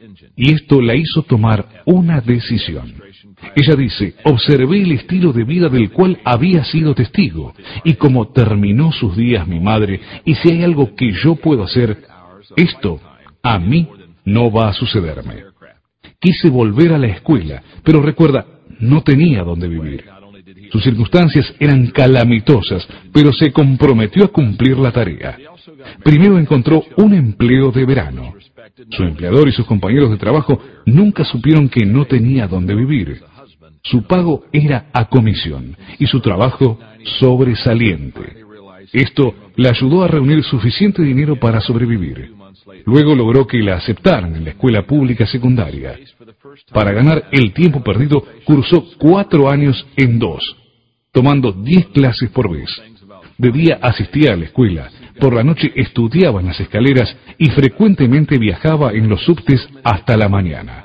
Y esto la hizo tomar una decisión. Ella dice: observé el estilo de vida del cual había sido testigo, y como terminó sus días mi madre, y si hay algo que yo puedo hacer, esto a mí no va a sucederme. Quise volver a la escuela, pero recuerda, no tenía dónde vivir. Sus circunstancias eran calamitosas, pero se comprometió a cumplir la tarea. Primero encontró un empleo de verano. Su empleador y sus compañeros de trabajo nunca supieron que no tenía dónde vivir. Su pago era a comisión y su trabajo sobresaliente. Esto le ayudó a reunir suficiente dinero para sobrevivir. Luego logró que la aceptaran en la escuela pública secundaria. Para ganar el tiempo perdido, cursó 4 años en 2, tomando 10 clases por vez. De día asistía a la escuela, por la noche estudiaba en las escaleras y frecuentemente viajaba en los subtes hasta la mañana.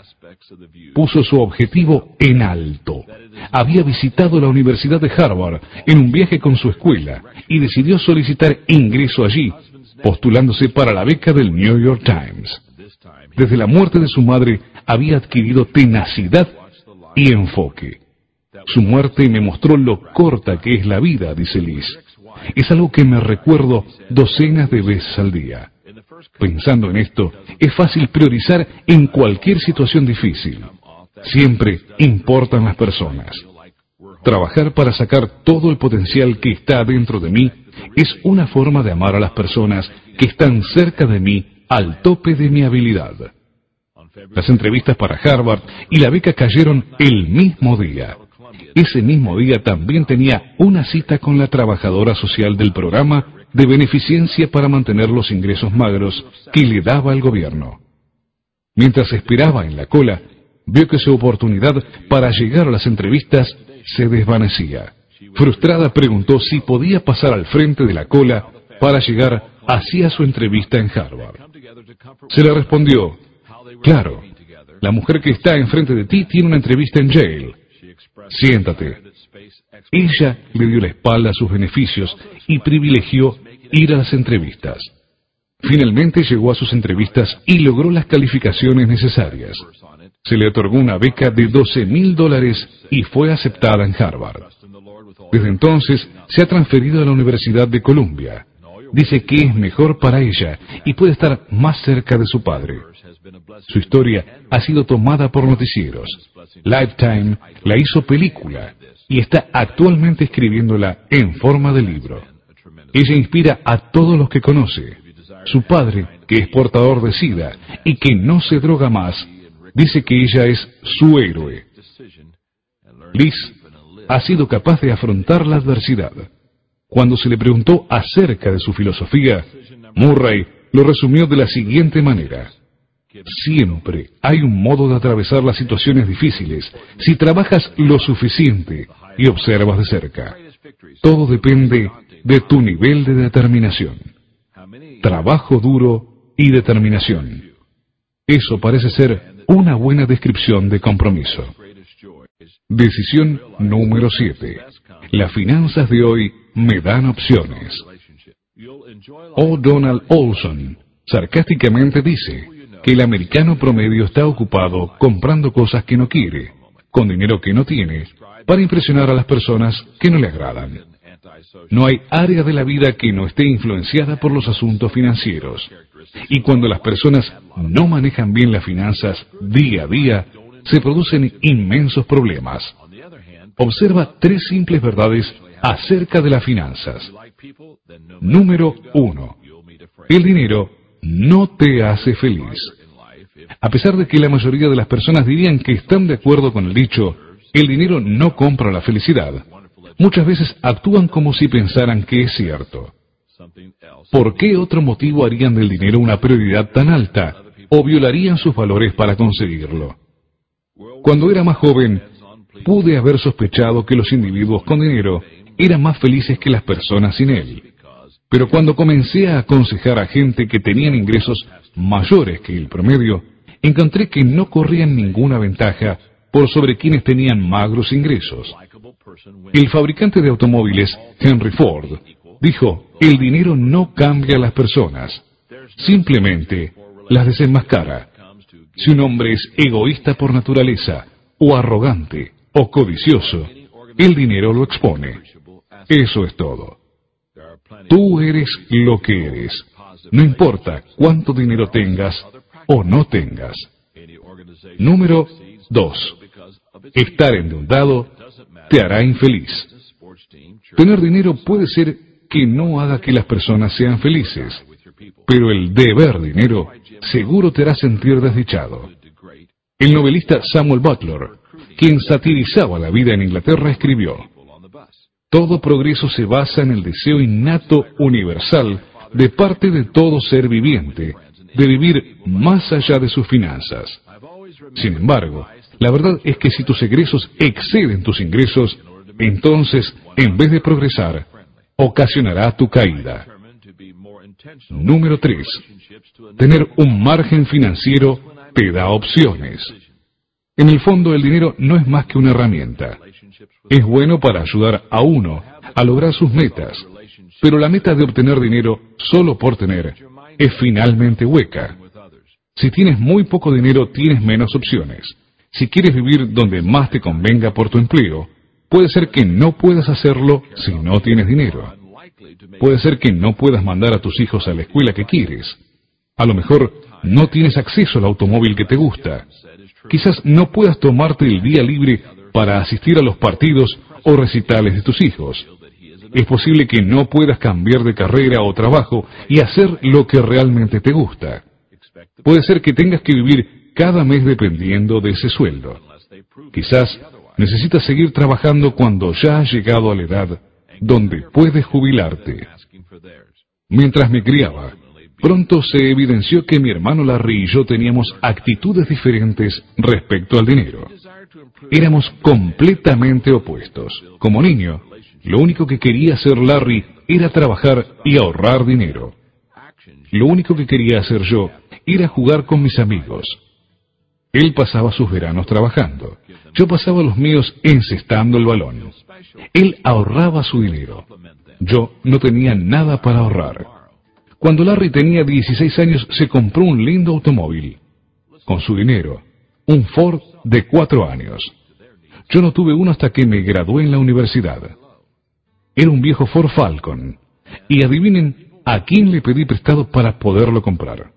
Puso su objetivo en alto. Había visitado la Universidad de Harvard en un viaje con su escuela y decidió solicitar ingreso allí, postulándose para la beca del New York Times. Desde la muerte de su madre había adquirido tenacidad y enfoque. Su muerte me mostró lo corta que es la vida, dice Liz. Es algo que me recuerdo docenas de veces al día. Pensando en esto, es fácil priorizar en cualquier situación difícil. Siempre importan las personas. Trabajar para sacar todo el potencial que está dentro de mí es una forma de amar a las personas que están cerca de mí al tope de mi habilidad. Las entrevistas para Harvard y la beca cayeron el mismo día. Ese mismo día también tenía una cita con la trabajadora social del programa de beneficencia para mantener los ingresos magros que le daba el gobierno. Mientras esperaba en la cola, vio que su oportunidad para llegar a las entrevistas se desvanecía. Frustrada preguntó si podía pasar al frente de la cola para llegar hacia su entrevista en Harvard. Se le respondió: claro, la mujer que está enfrente de ti tiene una entrevista en Yale. Siéntate. Ella le dio la espalda a sus beneficios y privilegió ir a las entrevistas. Finalmente llegó a sus entrevistas y logró las calificaciones necesarias. Se le otorgó una beca de $12,000 y fue aceptada en Harvard. Desde entonces se ha transferido a la Universidad de Columbia. Dice que es mejor para ella y puede estar más cerca de su padre. Su historia ha sido tomada por noticieros. Lifetime la hizo película y está actualmente escribiéndola en forma de libro. Ella inspira a todos los que conoce. Su padre, que es portador de SIDA y que no se droga más, dice que ella es su héroe. Liz ha sido capaz de afrontar la adversidad. Cuando se le preguntó acerca de su filosofía, Murray lo resumió de la siguiente manera: siempre hay un modo de atravesar las situaciones difíciles si trabajas lo suficiente y observas de cerca. Todo depende de tu nivel de determinación. Trabajo duro y determinación. Eso parece ser una buena descripción de compromiso. Decisión número 7. Las finanzas de hoy me dan opciones. O. Donald Olson sarcásticamente dice que el americano promedio está ocupado comprando cosas que no quiere, con dinero que no tiene, para impresionar a las personas que no le agradan. No hay área de la vida que no esté influenciada por los asuntos financieros. Y cuando las personas no manejan bien las finanzas día a día, se producen inmensos problemas. Observa 3 simples verdades acerca de las finanzas. Número 1. El dinero no te hace feliz. A pesar de que la mayoría de las personas dirían que están de acuerdo con el dicho, el dinero no compra la felicidad, muchas veces actúan como si pensaran que es cierto. ¿Por qué otro motivo harían del dinero una prioridad tan alta o violarían sus valores para conseguirlo? Cuando era más joven, pude haber sospechado que los individuos con dinero eran más felices que las personas sin él. Pero cuando comencé a aconsejar a gente que tenían ingresos mayores que el promedio, encontré que no corrían ninguna ventaja por sobre quienes tenían magros ingresos. El fabricante de automóviles, Henry Ford, dijo: el dinero no cambia a las personas, simplemente las desenmascara. Si un hombre es egoísta por naturaleza, o arrogante, o codicioso, el dinero lo expone. Eso es todo. Tú eres lo que eres, no importa cuánto dinero tengas o no tengas. Número 2. Estar endeudado te hará infeliz. Tener dinero puede ser que no haga que las personas sean felices, pero el deber dinero seguro te hará sentir desdichado. El novelista Samuel Butler, quien satirizaba la vida en Inglaterra, escribió: todo progreso se basa en el deseo innato universal de parte de todo ser viviente de vivir más allá de sus finanzas. Sin embargo, la verdad es que si tus egresos exceden tus ingresos, entonces, en vez de progresar, ocasionará tu caída. Número 3. Tener un margen financiero te da opciones. En el fondo, el dinero no es más que una herramienta. Es bueno para ayudar a uno a lograr sus metas, pero la meta de obtener dinero solo por tener es finalmente hueca. Si tienes muy poco dinero, tienes menos opciones. Si quieres vivir donde más te convenga por tu empleo, puede ser que no puedas hacerlo si no tienes dinero. Puede ser que no puedas mandar a tus hijos a la escuela que quieres. A lo mejor no tienes acceso al automóvil que te gusta. Quizás no puedas tomarte el día libre para asistir a los partidos o recitales de tus hijos. Es posible que no puedas cambiar de carrera o trabajo y hacer lo que realmente te gusta. Puede ser que tengas que vivir cada mes dependiendo de ese sueldo. Quizás necesitas seguir trabajando cuando ya has llegado a la edad donde puedes jubilarte. Mientras me criaba, pronto se evidenció que mi hermano Larry y yo teníamos actitudes diferentes respecto al dinero. Éramos completamente opuestos. Como niño, lo único que quería hacer Larry era trabajar y ahorrar dinero. Lo único que quería hacer yo era jugar con mis amigos. Él pasaba sus veranos trabajando. Yo pasaba los míos encestando el balón. Él ahorraba su dinero. Yo no tenía nada para ahorrar. Cuando Larry tenía 16 años, se compró un lindo automóvil. Con su dinero, un Ford de 4 años. Yo no tuve uno hasta que me gradué en la universidad. Era un viejo Ford Falcon. Y adivinen a quién le pedí prestado para poderlo comprar.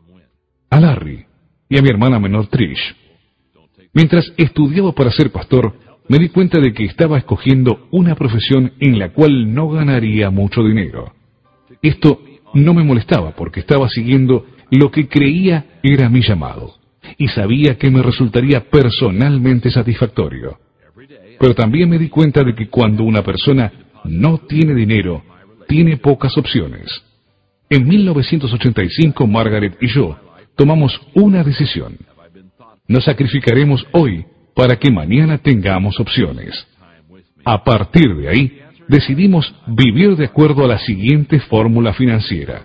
A Larry y a mi hermana menor Trish. Mientras estudiaba para ser pastor, me di cuenta de que estaba escogiendo una profesión en la cual no ganaría mucho dinero. Esto no me molestaba porque estaba siguiendo lo que creía era mi llamado y sabía que me resultaría personalmente satisfactorio. Pero también me di cuenta de que cuando una persona no tiene dinero, tiene pocas opciones. En 1985, Margaret y yo tomamos una decisión. Nos sacrificaremos hoy para que mañana tengamos opciones. A partir de ahí, decidimos vivir de acuerdo a la siguiente fórmula financiera: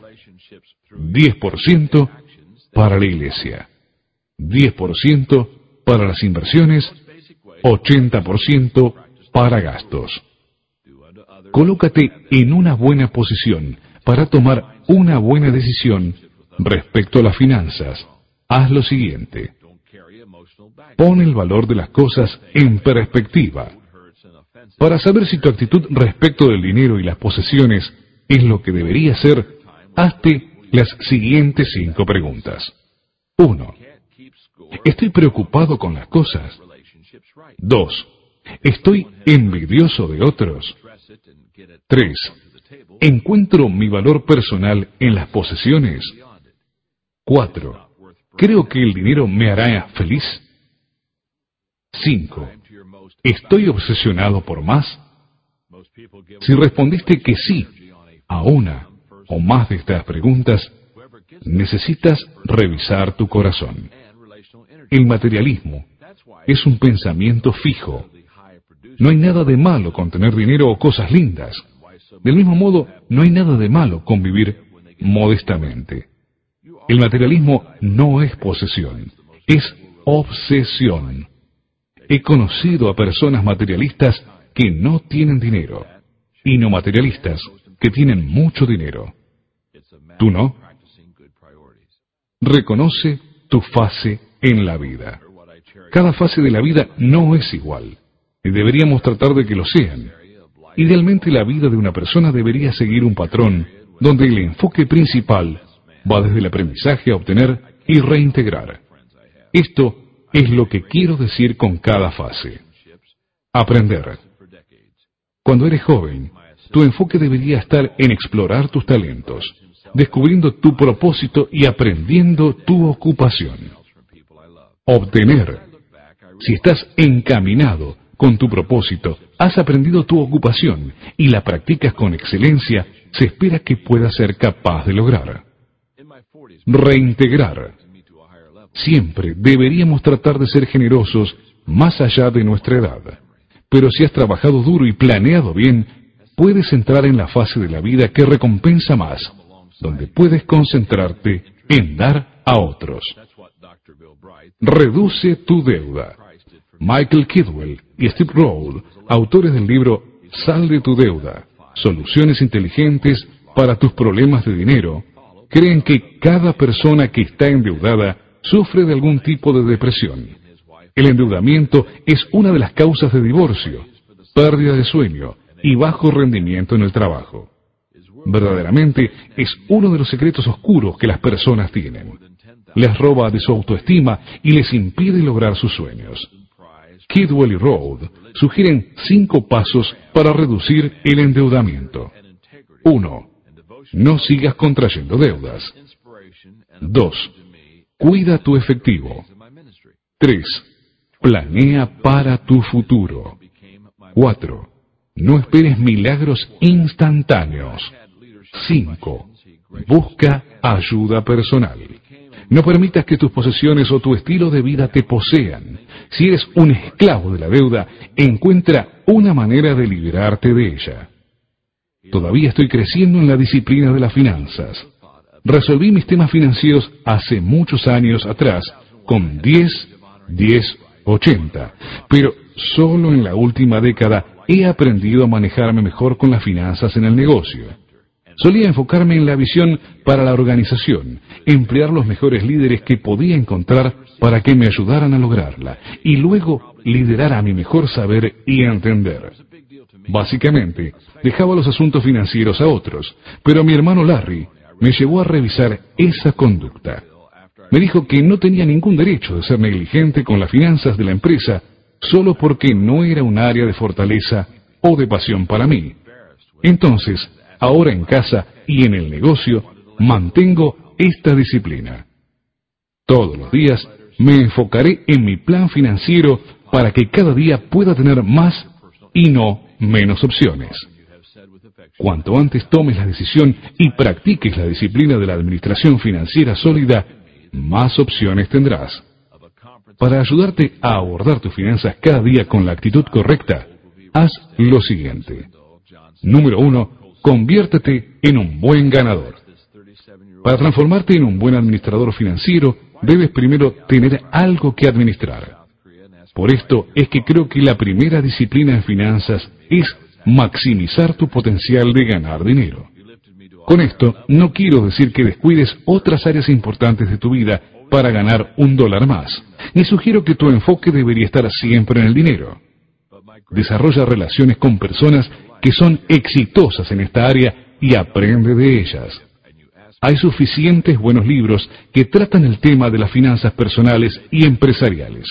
10% para la iglesia, 10% para las inversiones, 80% para gastos. Colócate en una buena posición para tomar una buena decisión respecto a las finanzas. Haz lo siguiente: pon el valor de las cosas en perspectiva. Para saber si tu actitud respecto del dinero y las posesiones es lo que debería ser, hazte las siguientes 5 preguntas. 1. ¿Estoy preocupado con las cosas? 2. ¿Estoy envidioso de otros? 3. ¿Encuentro mi valor personal en las posesiones? 4. ¿Creo que el dinero me hará feliz? 5. ¿Estoy obsesionado por más? Si respondiste que sí a una o más de estas preguntas, necesitas revisar tu corazón. El materialismo es un pensamiento fijo. No hay nada de malo con tener dinero o cosas lindas. Del mismo modo, no hay nada de malo con vivir modestamente. El materialismo no es posesión, es obsesión. He conocido a personas materialistas que no tienen dinero, y no materialistas que tienen mucho dinero. ¿Tú no? Reconoce tu fase en la vida. Cada fase de la vida no es igual, y deberíamos tratar de que lo sean. Idealmente, la vida de una persona debería seguir un patrón donde el enfoque principal va desde el aprendizaje a obtener y reintegrar. Esto es lo que quiero decir con cada fase. Aprender. Cuando eres joven, tu enfoque debería estar en explorar tus talentos, descubriendo tu propósito y aprendiendo tu ocupación. Obtener. Si estás encaminado con tu propósito, has aprendido tu ocupación y la practicas con excelencia, se espera que puedas ser capaz de lograr. Reintegrar. Siempre deberíamos tratar de ser generosos más allá de nuestra edad. Pero si has trabajado duro y planeado bien, puedes entrar en la fase de la vida que recompensa más, donde puedes concentrarte en dar a otros. Reduce tu deuda. Michael Kidwell y Steve Roll, autores del libro Sal de tu deuda, soluciones inteligentes para tus problemas de dinero, creen que cada persona que está endeudada sufre de algún tipo de depresión. El endeudamiento es una de las causas de divorcio, pérdida de sueño y bajo rendimiento en el trabajo. Verdaderamente es uno de los secretos oscuros que las personas tienen. Les roba de su autoestima y les impide lograr sus sueños. Kidwell y Road sugieren 5 pasos para reducir el endeudamiento. 1. No sigas contrayendo deudas. 2. Cuida tu efectivo. 3. Planea para tu futuro. 4. No esperes milagros instantáneos. 5. Busca ayuda personal. No permitas que tus posesiones o tu estilo de vida te posean. Si eres un esclavo de la deuda, encuentra una manera de liberarte de ella. Todavía estoy creciendo en la disciplina de las finanzas. Resolví mis temas financieros hace muchos años atrás con 10, 10, 80, pero solo en la última década he aprendido a manejarme mejor con las finanzas en el negocio. Solía enfocarme en la visión para la organización, emplear los mejores líderes que podía encontrar para que me ayudaran a lograrla, y luego liderar a mi mejor saber y entender. Básicamente, dejaba los asuntos financieros a otros, pero mi hermano Larry me llevó a revisar esa conducta. Me dijo que no tenía ningún derecho de ser negligente con las finanzas de la empresa solo porque no era un área de fortaleza o de pasión para mí. Entonces, ahora en casa y en el negocio, mantengo esta disciplina. Todos los días me enfocaré en mi plan financiero para que cada día pueda tener más y no menos opciones. Cuanto antes tomes la decisión y practiques la disciplina de la administración financiera sólida, más opciones tendrás. Para ayudarte a abordar tus finanzas cada día con la actitud correcta, haz lo siguiente. Número 1. Conviértete en un buen ganador. Para transformarte en un buen administrador financiero, debes primero tener algo que administrar. Por esto es que creo que la primera disciplina en finanzas es maximizar tu potencial de ganar dinero. Con esto, no quiero decir que descuides otras áreas importantes de tu vida para ganar $1 más, ni sugiero que tu enfoque debería estar siempre en el dinero. Desarrolla relaciones con personas que son exitosas en esta área y aprende de ellas. Hay suficientes buenos libros que tratan el tema de las finanzas personales y empresariales.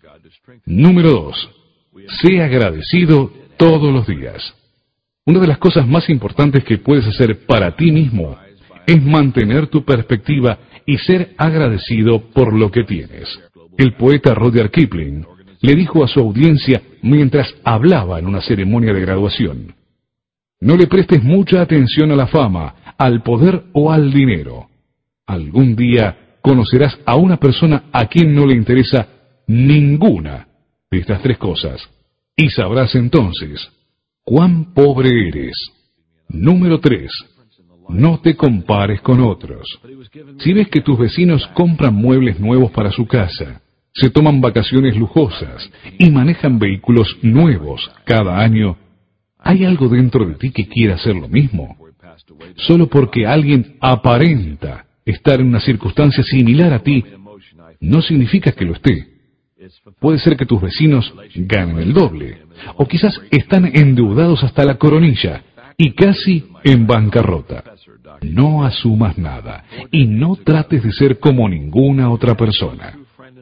Número 2. Sé agradecido todos los días. Una de las cosas más importantes que puedes hacer para ti mismo es mantener tu perspectiva y ser agradecido por lo que tienes. El poeta Rudyard Kipling le dijo a su audiencia mientras hablaba en una ceremonia de graduación: no le prestes mucha atención a la fama, al poder o al dinero. Algún día conocerás a una persona a quien no le interesa ninguna de estas tres cosas, y sabrás entonces cuán pobre eres. Número 3. No te compares con otros. Si ves que tus vecinos compran muebles nuevos para su casa, se toman vacaciones lujosas y manejan vehículos nuevos cada año, ¿hay algo dentro de ti que quiera hacer lo mismo? Solo porque alguien aparenta estar en una circunstancia similar a ti, no significa que lo esté. Puede ser que tus vecinos ganen el doble, o quizás están endeudados hasta la coronilla y casi en bancarrota. No asumas nada y no trates de ser como ninguna otra persona.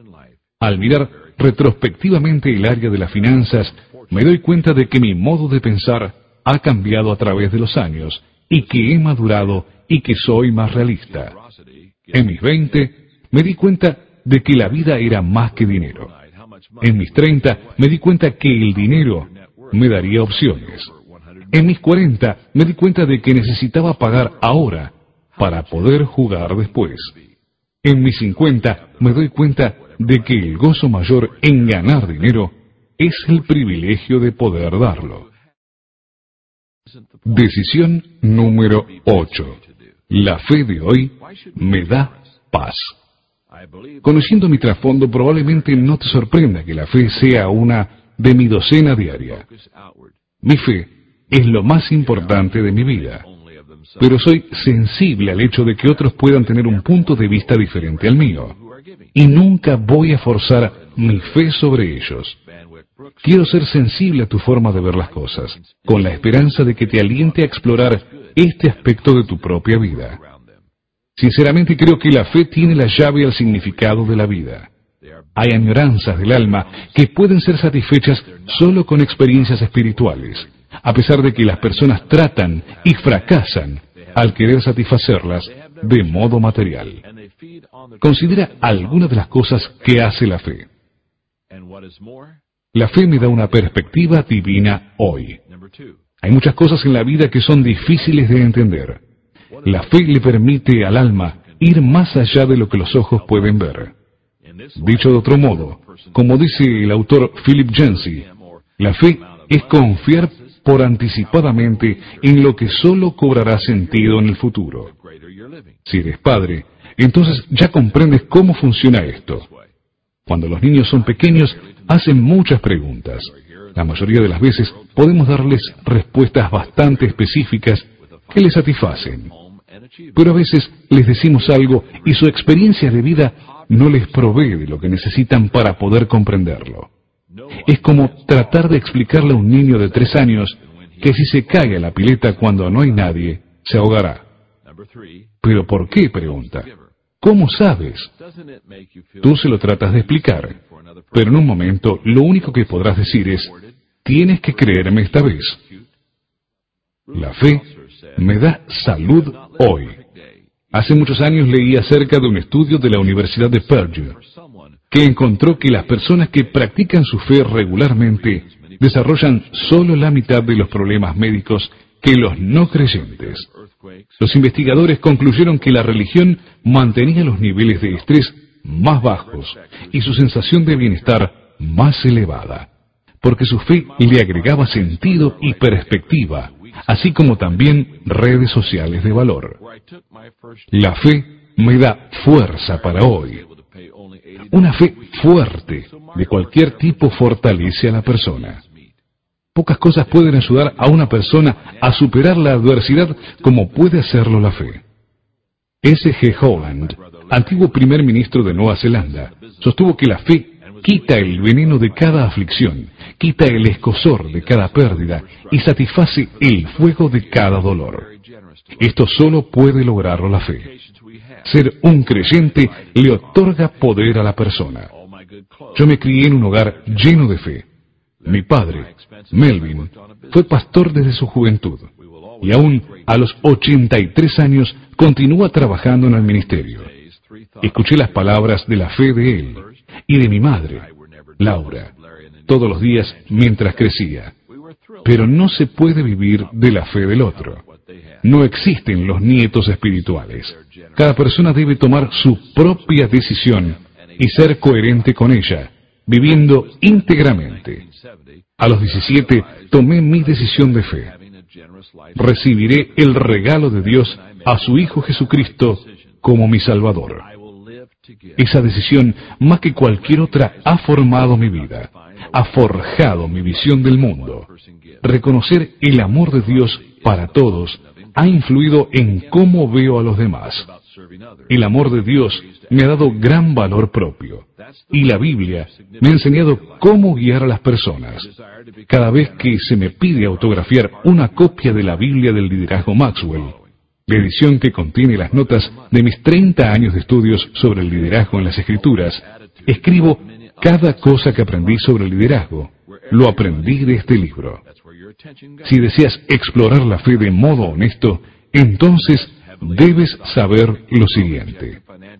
Al mirar retrospectivamente el área de las finanzas, me doy cuenta de que mi modo de pensar ha cambiado a través de los años y que he madurado y que soy más realista. En mis 20 me di cuenta de que la vida era más que dinero. En mis 30 me di cuenta que el dinero me daría opciones. En mis 40 me di cuenta de que necesitaba pagar ahora para poder jugar después. En mis 50 me doy cuenta de que el gozo mayor en ganar dinero es el privilegio de poder darlo. Decisión número 8. La fe de hoy me da paz. Conociendo mi trasfondo, probablemente no te sorprenda que la fe sea una de mi docena diaria. Mi fe es lo más importante de mi vida, pero soy sensible al hecho de que otros puedan tener un punto de vista diferente al mío, y nunca voy a forzar mi fe sobre ellos. Quiero ser sensible a tu forma de ver las cosas, con la esperanza de que te aliente a explorar este aspecto de tu propia vida. Sinceramente creo que la fe tiene la llave al significado de la vida. Hay añoranzas del alma que pueden ser satisfechas solo con experiencias espirituales, a pesar de que las personas tratan y fracasan al querer satisfacerlas de modo material. Considera algunas de las cosas que hace la fe. La fe me da una perspectiva divina hoy. Hay muchas cosas en la vida que son difíciles de entender. La fe le permite al alma ir más allá de lo que los ojos pueden ver. Dicho de otro modo, como dice el autor Philip Yancey, la fe es confiar por anticipadamente en lo que solo cobrará sentido en el futuro. Si eres padre, entonces ya comprendes cómo funciona esto. Cuando los niños son pequeños, hacen muchas preguntas. La mayoría de las veces podemos darles respuestas bastante específicas que les satisfacen. Pero a veces les decimos algo y su experiencia de vida no les provee de lo que necesitan para poder comprenderlo. Es como tratar de explicarle a un niño de 3 años que si se cae a la pileta cuando no hay nadie, se ahogará. ¿Pero por qué?, pregunta. ¿Cómo sabes? Tú se lo tratas de explicar, pero en un momento lo único que podrás decir es: tienes que creerme esta vez. La fe me da salud hoy. Hace muchos años leí acerca de un estudio de la Universidad de Purdue que encontró que las personas que practican su fe regularmente desarrollan solo la mitad de los problemas médicos que los no creyentes. Los investigadores concluyeron que la religión mantenía los niveles de estrés más bajos y su sensación de bienestar más elevada, porque su fe le agregaba sentido y perspectiva, así como también redes sociales de valor. La fe me da fuerza para hoy. Una fe fuerte de cualquier tipo fortalece a la persona. Pocas cosas pueden ayudar a una persona a superar la adversidad como puede hacerlo la fe. S.G. Holland, antiguo primer ministro de Nueva Zelanda, sostuvo que la fe quita el veneno de cada aflicción, quita el escozor de cada pérdida y satisface el fuego de cada dolor. Esto solo puede lograrlo la fe. Ser un creyente le otorga poder a la persona. Yo me crié en un hogar lleno de fe. Mi padre, Melvin, fue pastor desde su juventud y aún a los 83 años continúa trabajando en el ministerio. Escuché las palabras de la fe de él y de mi madre, Laura, todos los días mientras crecía. Pero no se puede vivir de la fe del otro. No existen los nietos espirituales. Cada persona debe tomar su propia decisión y ser coherente con ella, viviendo íntegramente. A los 17 tomé mi decisión de fe. Recibiré el regalo de Dios a su Hijo Jesucristo como mi Salvador. Esa decisión, más que cualquier otra, ha formado mi vida, ha forjado mi visión del mundo. Reconocer el amor de Dios para todos ha influido en cómo veo a los demás. El amor de Dios me ha dado gran valor propio, y la Biblia me ha enseñado cómo guiar a las personas. Cada vez que se me pide autografiar una copia de la Biblia del liderazgo Maxwell, la edición que contiene las notas de mis 30 años de estudios sobre el liderazgo en las Escrituras, escribo cada cosa que aprendí sobre el liderazgo. Lo aprendí de este libro. Si deseas explorar la fe de modo honesto, entonces debes saber lo siguiente.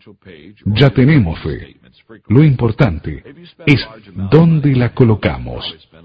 Ya tenemos fe. Lo importante es dónde la colocamos.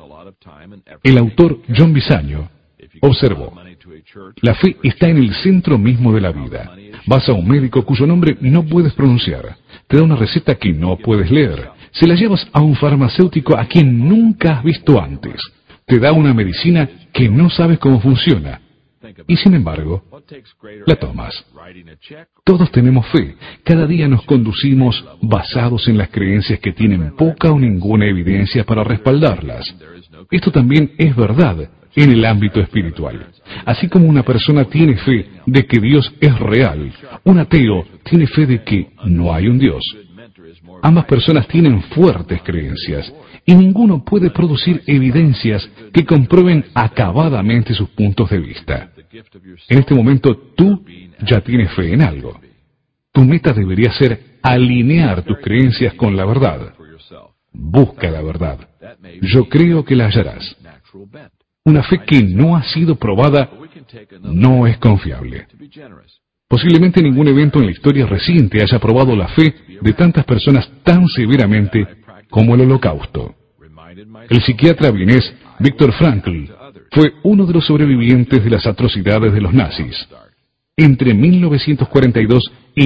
El autor John Bisagno observó: la fe está en el centro mismo de la vida. Vas a un médico cuyo nombre no puedes pronunciar. Te da una receta que no puedes leer. Se la llevas a un farmacéutico a quien nunca has visto antes. Te da una medicina que no sabes cómo funciona. Y sin embargo, la tomas. Todos tenemos fe. Cada día nos conducimos basados en las creencias que tienen poca o ninguna evidencia para respaldarlas. Esto también es verdad en el ámbito espiritual. Así como una persona tiene fe de que Dios es real, un ateo tiene fe de que no hay un Dios. Ambas personas tienen fuertes creencias y ninguno puede producir evidencias que comprueben acabadamente sus puntos de vista. En este momento tú ya tienes fe en algo. Tu meta debería ser alinear tus creencias con la verdad. Busca la verdad. Yo creo que la hallarás. Una fe que no ha sido probada no es confiable. Posiblemente ningún evento en la historia reciente haya probado la fe de tantas personas tan severamente como el Holocausto. El psiquiatra vienés Viktor Frankl fue uno de los sobrevivientes de las atrocidades de los nazis. Entre 1942 y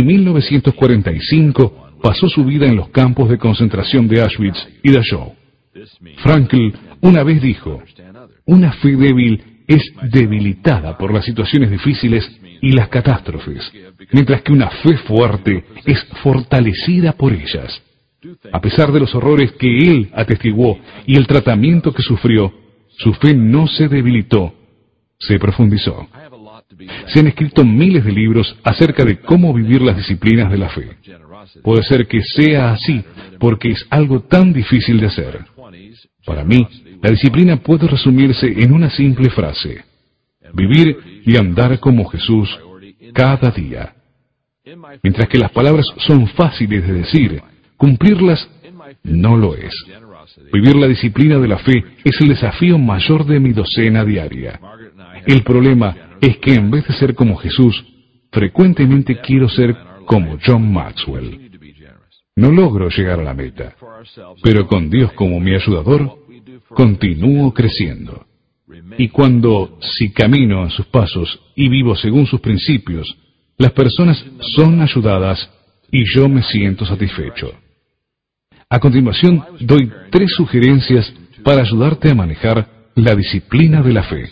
1945 pasó su vida en los campos de concentración de Auschwitz y Dachau. Frankl una vez dijo: una fe débil es debilitada por las situaciones difíciles y las catástrofes, mientras que una fe fuerte es fortalecida por ellas. A pesar de los horrores que él atestiguó y el tratamiento que sufrió, su fe no se debilitó, se profundizó. Se han escrito miles de libros acerca de cómo vivir las disciplinas de la fe. Puede ser que sea así, porque es algo tan difícil de hacer. Para mí, la disciplina puede resumirse en una simple frase: vivir y andar como Jesús cada día. Mientras que las palabras son fáciles de decir, cumplirlas no lo es. Vivir la disciplina de la fe es el desafío mayor de mi docena diaria. El problema es que en vez de ser como Jesús, frecuentemente quiero ser como John Maxwell. No logro llegar a la meta, pero con Dios como mi ayudador, continúo creciendo. Y cuando, si camino en sus pasos y vivo según sus principios, las personas son ayudadas y yo me siento satisfecho. A continuación, doy 3 sugerencias para ayudarte a manejar la disciplina de la fe.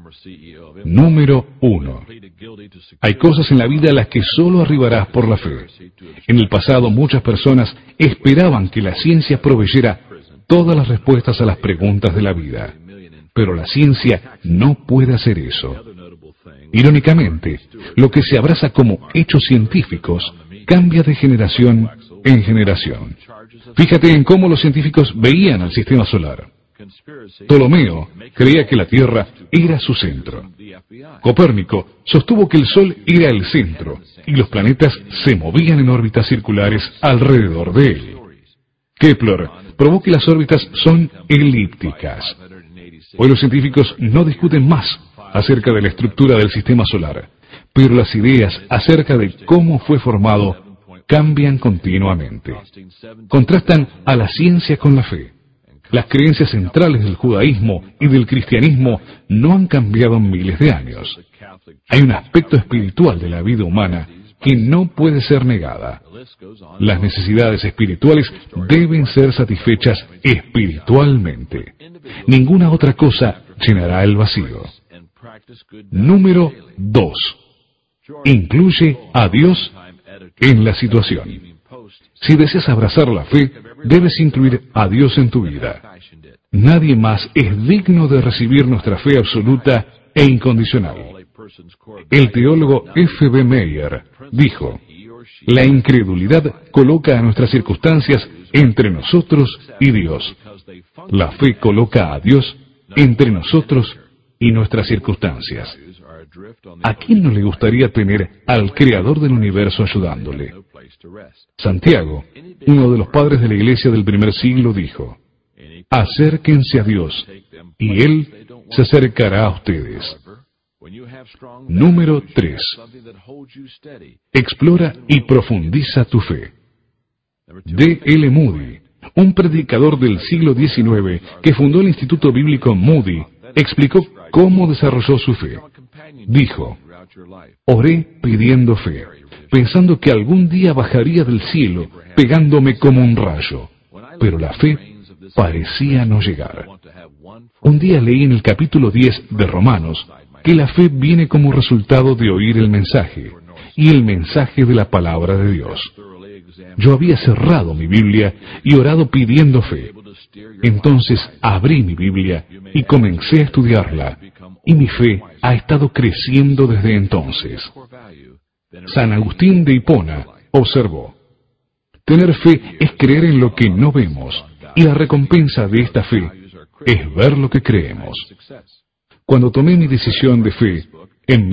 Número 1. Hay cosas en la vida a las que solo arribarás por la fe. En el pasado, muchas personas esperaban que la ciencia proveyera todas las respuestas a las preguntas de la vida. Pero la ciencia no puede hacer eso. Irónicamente, lo que se abraza como hechos científicos cambia de generación en generación. Fíjate en cómo los científicos veían al sistema solar. Ptolomeo creía que la Tierra era su centro. Copérnico sostuvo que el Sol era el centro y los planetas se movían en órbitas circulares alrededor de él. Kepler probó que las órbitas son elípticas. Hoy los científicos no discuten más acerca de la estructura del sistema solar, pero las ideas acerca de cómo fue formado cambian continuamente. Contrastan a la ciencia con la fe. Las creencias centrales del judaísmo y del cristianismo no han cambiado en miles de años. Hay un aspecto espiritual de la vida humana que no puede ser negada. Las necesidades espirituales deben ser satisfechas espiritualmente. Ninguna otra cosa llenará el vacío. Número 2. Incluye a Dios en la situación. Si deseas abrazar la fe, debes incluir a Dios en tu vida. Nadie más es digno de recibir nuestra fe absoluta e incondicional. El teólogo F. B. Meyer dijo: la incredulidad coloca a nuestras circunstancias entre nosotros y Dios. La fe coloca a Dios entre nosotros y nuestras circunstancias. ¿A quién no le gustaría tener al Creador del universo ayudándole? Santiago, uno de los padres de la iglesia del primer siglo, dijo: acérquense a Dios, y Él se acercará a ustedes. Número 3. Explora y profundiza tu fe. D. L. Moody, un predicador del siglo XIX que fundó el Instituto Bíblico Moody, explicó cómo desarrolló su fe. Dijo: oré pidiendo fe, pensando que algún día bajaría del cielo, pegándome como un rayo. Pero la fe parecía no llegar. Un día leí en el capítulo 10 de Romanos que la fe viene como resultado de oír el mensaje, y el mensaje de la palabra de Dios. Yo había cerrado mi Biblia y orado pidiendo fe. Entonces abrí mi Biblia y comencé a estudiarla, y mi fe ha estado creciendo desde entonces. San Agustín de Hipona observó: tener fe es creer en lo que no vemos, y la recompensa de esta fe es ver lo que creemos. Cuando tomé mi decisión de fe, en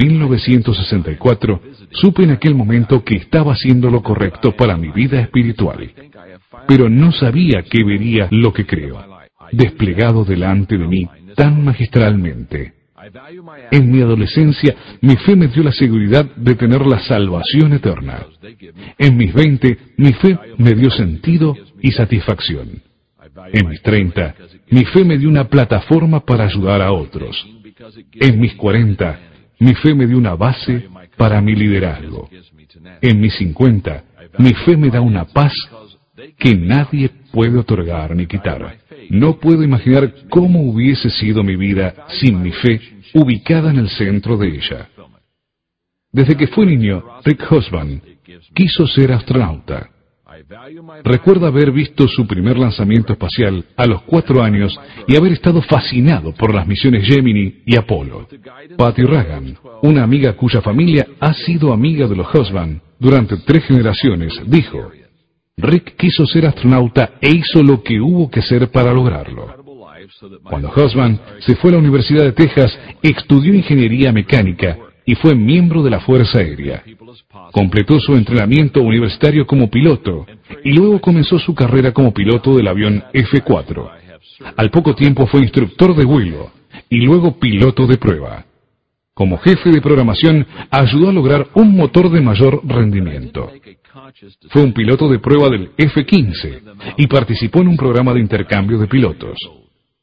1964, supe en aquel momento que estaba haciendo lo correcto para mi vida espiritual. Pero no sabía que vería lo que creo, desplegado delante de mí tan magistralmente. En mi adolescencia, mi fe me dio la seguridad de tener la salvación eterna. En mis 20, mi fe me dio sentido y satisfacción. En mis 30, mi fe me dio una plataforma para ayudar a otros. En mis 40, mi fe me dio una base para mi liderazgo. En mis 50, mi fe me da una paz que nadie puede otorgar ni quitar. No puedo imaginar cómo hubiese sido mi vida sin mi fe ubicada en el centro de ella. Desde que fue niño, Rick Husband quiso ser astronauta. Recuerdo haber visto su primer lanzamiento espacial a los 4 años y haber estado fascinado por las misiones Gemini y Apolo. Patty Ragan, una amiga cuya familia ha sido amiga de los Husband durante 3 generaciones, dijo: Rick quiso ser astronauta e hizo lo que hubo que hacer para lograrlo. Cuando Husband se fue a la Universidad de Texas, estudió ingeniería mecánica y fue miembro de la Fuerza Aérea. Completó su entrenamiento universitario como piloto y luego comenzó su carrera como piloto del avión F-4. Al poco tiempo fue instructor de vuelo y luego piloto de prueba. Como jefe de programación, ayudó a lograr un motor de mayor rendimiento. Fue un piloto de prueba del F-15 y participó en un programa de intercambio de pilotos.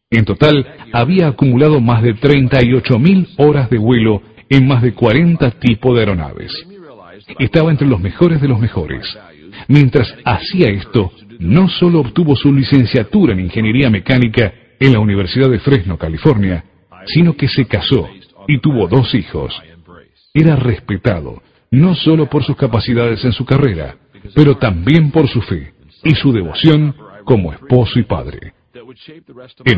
En total, había acumulado más de 38.000 horas de vuelo en más de 40 tipos de aeronaves. Estaba entre los mejores de los mejores. Mientras hacía esto, no solo obtuvo su licenciatura en Ingeniería Mecánica en la Universidad de Fresno, California, sino que se casó y tuvo 2 hijos. Era respetado, no solo por sus capacidades en su carrera, pero también por su fe y su devoción como esposo y padre. En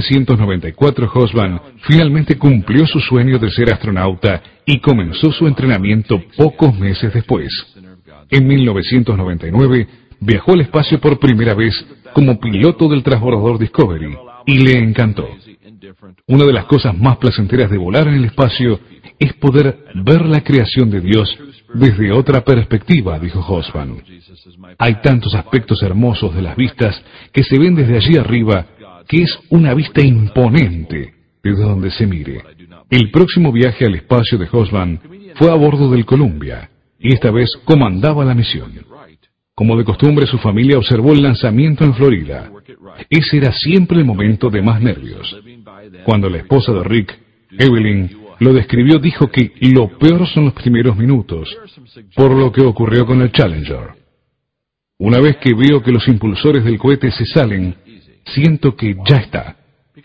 1994, Hobsbawm finalmente cumplió su sueño de ser astronauta y comenzó su entrenamiento pocos meses después. En 1999, viajó al espacio por primera vez como piloto del transbordador Discovery y le encantó. Una de las cosas más placenteras de volar en el espacio es poder ver la creación de Dios desde otra perspectiva, dijo Hobsbawm. Hay tantos aspectos hermosos de las vistas que se ven desde allí arriba que es una vista imponente desde donde se mire. El próximo viaje al espacio de Hobsbawm fue a bordo del Columbia y esta vez comandaba la misión. Como de costumbre, su familia observó el lanzamiento en Florida. Ese era siempre el momento de más nervios. Cuando la esposa de Rick, Evelyn, lo describió, dijo que lo peor son los primeros minutos, por lo que ocurrió con el Challenger. Una vez que veo que los impulsores del cohete se salen, siento que ya está.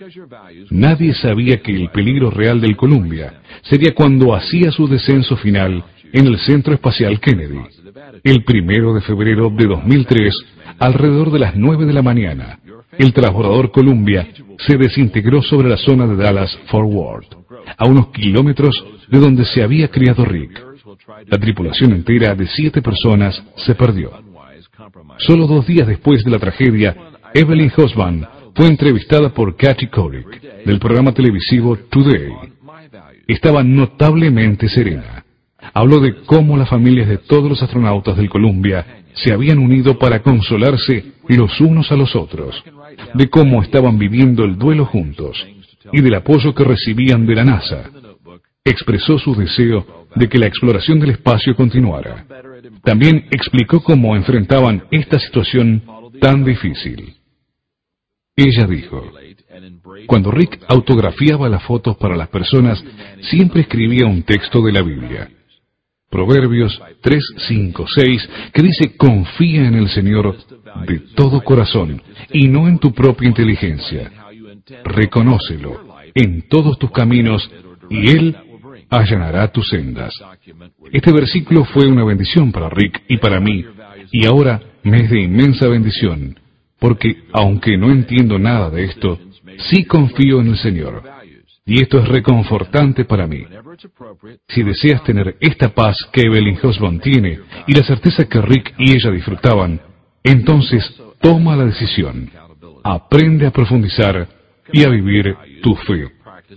Nadie sabía que el peligro real del Columbia sería cuando hacía su descenso final en el Centro Espacial Kennedy, el 1 de febrero de 2003, alrededor de las 9 de la mañana. El transbordador Columbia se desintegró sobre la zona de Dallas-Fort Worth, a unos kilómetros de donde se había criado Rick. La tripulación entera de 7 personas se perdió. Solo 2 días después de la tragedia, Evelyn Hobsbawm fue entrevistada por Kathy Couric, del programa televisivo Today. Estaba notablemente serena. Habló de cómo las familias de todos los astronautas del Columbia se habían unido para consolarse los unos a los otros, de cómo estaban viviendo el duelo juntos y del apoyo que recibían de la NASA. Expresó su deseo de que la exploración del espacio continuara. También explicó cómo enfrentaban esta situación tan difícil. Ella dijo: cuando Rick autografiaba las fotos para las personas, siempre escribía un texto de la Biblia. Proverbios 3, 5, 6, que dice: confía en el Señor de todo corazón y no en tu propia inteligencia. Reconócelo en todos tus caminos y Él allanará tus sendas. Este versículo fue una bendición para Rick y para mí, y ahora me es de inmensa bendición, porque aunque no entiendo nada de esto, sí confío en el Señor. Y esto es reconfortante para mí. Si deseas tener esta paz que Evelyn Hobsbawm tiene y la certeza que Rick y ella disfrutaban, entonces toma la decisión. Aprende a profundizar y a vivir tu fe,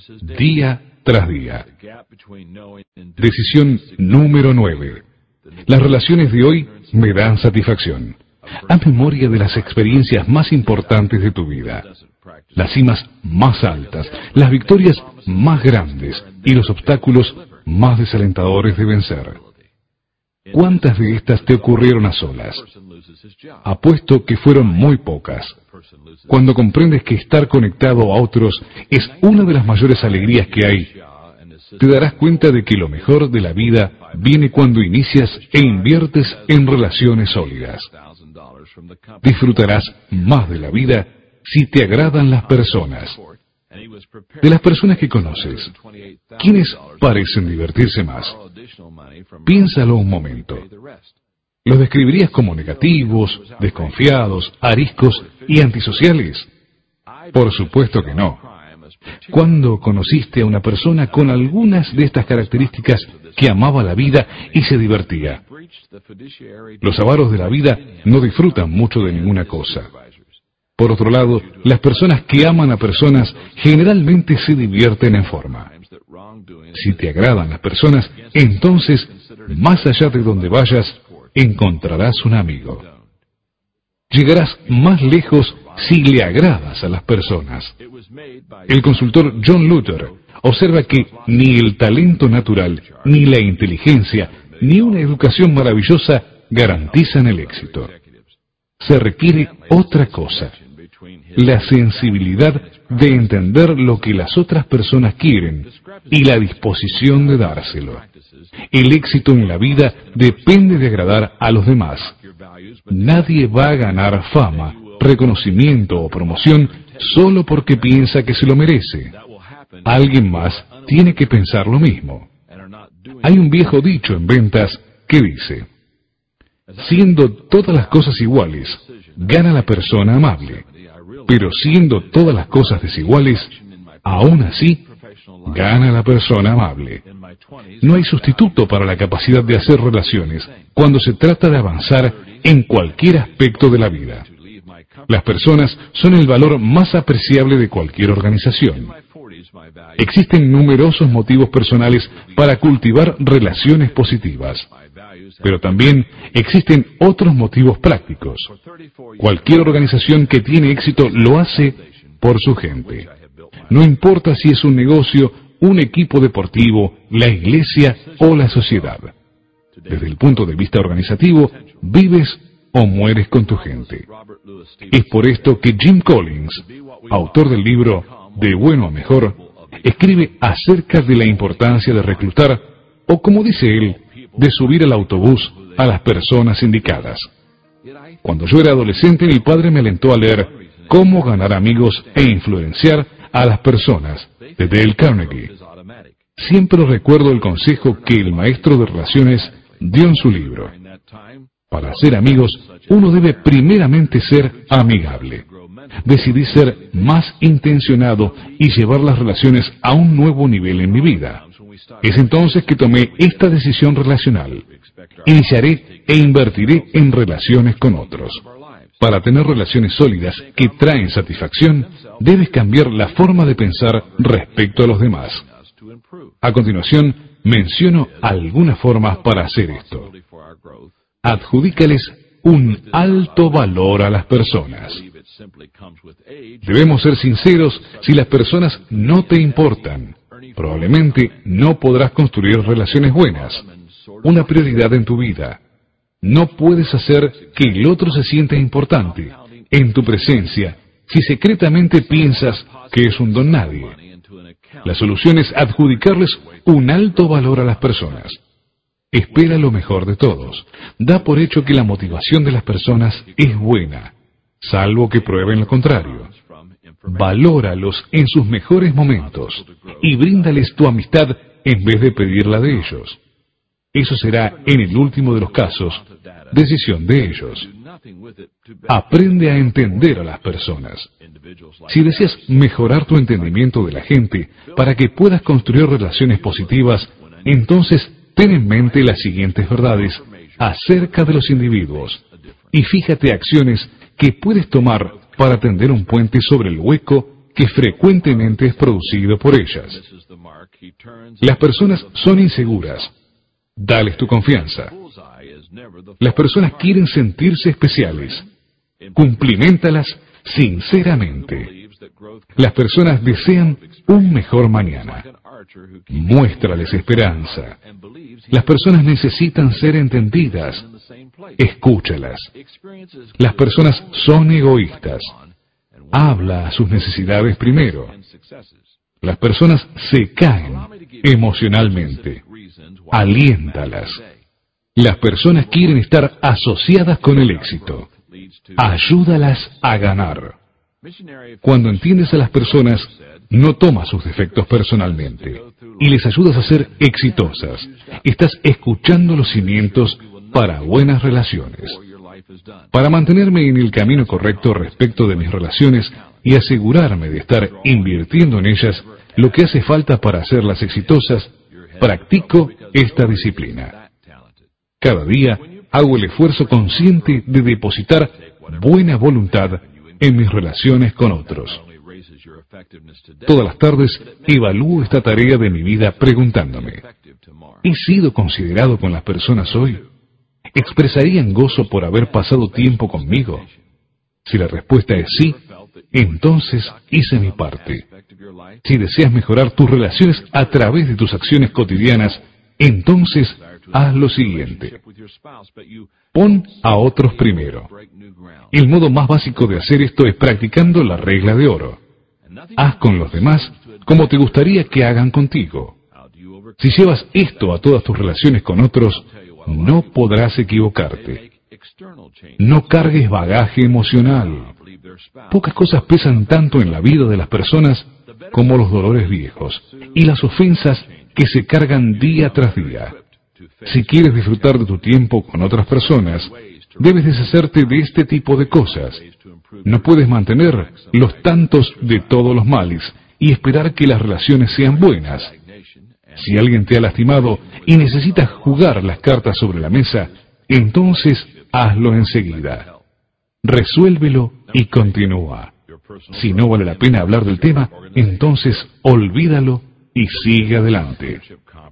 día tras día. Decisión número 9. Las relaciones de hoy me dan satisfacción. Haz memoria de las experiencias más importantes de tu vida, las cimas más altas, las victorias más grandes y los obstáculos más desalentadores de vencer. ¿Cuántas de estas te ocurrieron a solas? Apuesto que fueron muy pocas. Cuando comprendes que estar conectado a otros es una de las mayores alegrías que hay, te darás cuenta de que lo mejor de la vida viene cuando inicias e inviertes en relaciones sólidas. Disfrutarás más de la vida si te agradan las personas. De las personas que conoces, ¿quiénes parecen divertirse más? Piénsalo un momento. ¿Los describirías como negativos, desconfiados, ariscos y antisociales? Por supuesto que no. ¿Cuándo conociste a una persona con algunas de estas características que amaba la vida y se divertía? Los avaros de la vida no disfrutan mucho de ninguna cosa. Por otro lado, las personas que aman a personas generalmente se divierten en forma. Si te agradan las personas, entonces, más allá de donde vayas, encontrarás un amigo. Llegarás más lejos si le agradas a las personas. El consultor John Luther observa que ni el talento natural, ni la inteligencia, ni una educación maravillosa garantizan el éxito. Se requiere otra cosa: la sensibilidad de entender lo que las otras personas quieren y la disposición de dárselo. El éxito en la vida depende de agradar a los demás. Nadie va a ganar fama, reconocimiento o promoción solo porque piensa que se lo merece. Alguien más tiene que pensar lo mismo. Hay un viejo dicho en ventas que dice: siendo todas las cosas iguales, gana la persona amable, pero siendo todas las cosas desiguales, aún así, gana la persona amable. No hay sustituto para la capacidad de hacer relaciones cuando se trata de avanzar en cualquier aspecto de la vida. Las personas son el valor más apreciable de cualquier organización. Existen numerosos motivos personales para cultivar relaciones positivas, pero también existen otros motivos prácticos. Cualquier organización que tiene éxito lo hace por su gente. No importa si es un negocio, un equipo deportivo, la iglesia o la sociedad. Desde el punto de vista organizativo, vives o mueres con tu gente. Es por esto que Jim Collins, autor del libro De bueno a mejor, escribe acerca de la importancia de reclutar, o como dice él, de subir al autobús a las personas indicadas. Cuando yo era adolescente, mi padre me alentó a leer Cómo ganar amigos e influenciar a las personas, de Dale Carnegie. Siempre recuerdo el consejo que el maestro de relaciones dio en su libro. Para ser amigos, uno debe primeramente ser amigable. Decidí ser más intencionado y llevar las relaciones a un nuevo nivel en mi vida. Es entonces que tomé esta decisión relacional. Iniciaré e invertiré en relaciones con otros. Para tener relaciones sólidas que traen satisfacción, debes cambiar la forma de pensar respecto a los demás. A continuación, menciono algunas formas para hacer esto. Adjudícales un alto valor a las personas. Debemos ser sinceros: si las personas no te importan, probablemente no podrás construir relaciones buenas, una prioridad en tu vida. No puedes hacer que el otro se sienta importante en tu presencia si secretamente piensas que es un don nadie. La solución es adjudicarles un alto valor a las personas. Espera lo mejor de todos. Da por hecho que la motivación de las personas es buena, salvo que prueben lo contrario. Valóralos en sus mejores momentos y bríndales tu amistad en vez de pedirla de ellos. Eso será, en el último de los casos, decisión de ellos. Aprende a entender a las personas. Si deseas mejorar tu entendimiento de la gente para que puedas construir relaciones positivas, entonces ten en mente las siguientes verdades acerca de los individuos y fíjate acciones que puedes tomar para tender un puente sobre el hueco que frecuentemente es producido por ellas. Las personas son inseguras. Dales tu confianza. Las personas quieren sentirse especiales. Cumpliméntalas sinceramente. Las personas desean un mejor mañana. Muéstrales esperanza. Las personas necesitan ser entendidas. Escúchalas. Las personas son egoístas. Habla a sus necesidades primero. Las personas se caen emocionalmente. Aliéntalas. Las personas quieren estar asociadas con el éxito. Ayúdalas a ganar. Cuando entiendes a las personas, no tomas sus defectos personalmente y les ayudas a ser exitosas. Estás escuchando los cimientos para buenas relaciones. Para mantenerme en el camino correcto respecto de mis relaciones y asegurarme de estar invirtiendo en ellas lo que hace falta para hacerlas exitosas, practico esta disciplina. Cada día hago el esfuerzo consciente de depositar buena voluntad en mis relaciones con otros. Todas las tardes evalúo esta tarea de mi vida preguntándome: ¿he sido considerado con las personas hoy? ¿Expresarían gozo por haber pasado tiempo conmigo? Si la respuesta es sí, entonces hice mi parte. Si deseas mejorar tus relaciones a través de tus acciones cotidianas, entonces haz lo siguiente. Pon a otros primero. El modo más básico de hacer esto es practicando la regla de oro. Haz con los demás como te gustaría que hagan contigo. Si llevas esto a todas tus relaciones con otros, no podrás equivocarte. No cargues bagaje emocional. Pocas cosas pesan tanto en la vida de las personas como los dolores viejos y las ofensas que se cargan día tras día. Si quieres disfrutar de tu tiempo con otras personas, debes deshacerte de este tipo de cosas. No puedes mantener los tantos de todos los males y esperar que las relaciones sean buenas. Si alguien te ha lastimado y necesitas jugar las cartas sobre la mesa, entonces hazlo enseguida. Resuélvelo y continúa. Si no vale la pena hablar del tema, entonces olvídalo y sigue adelante.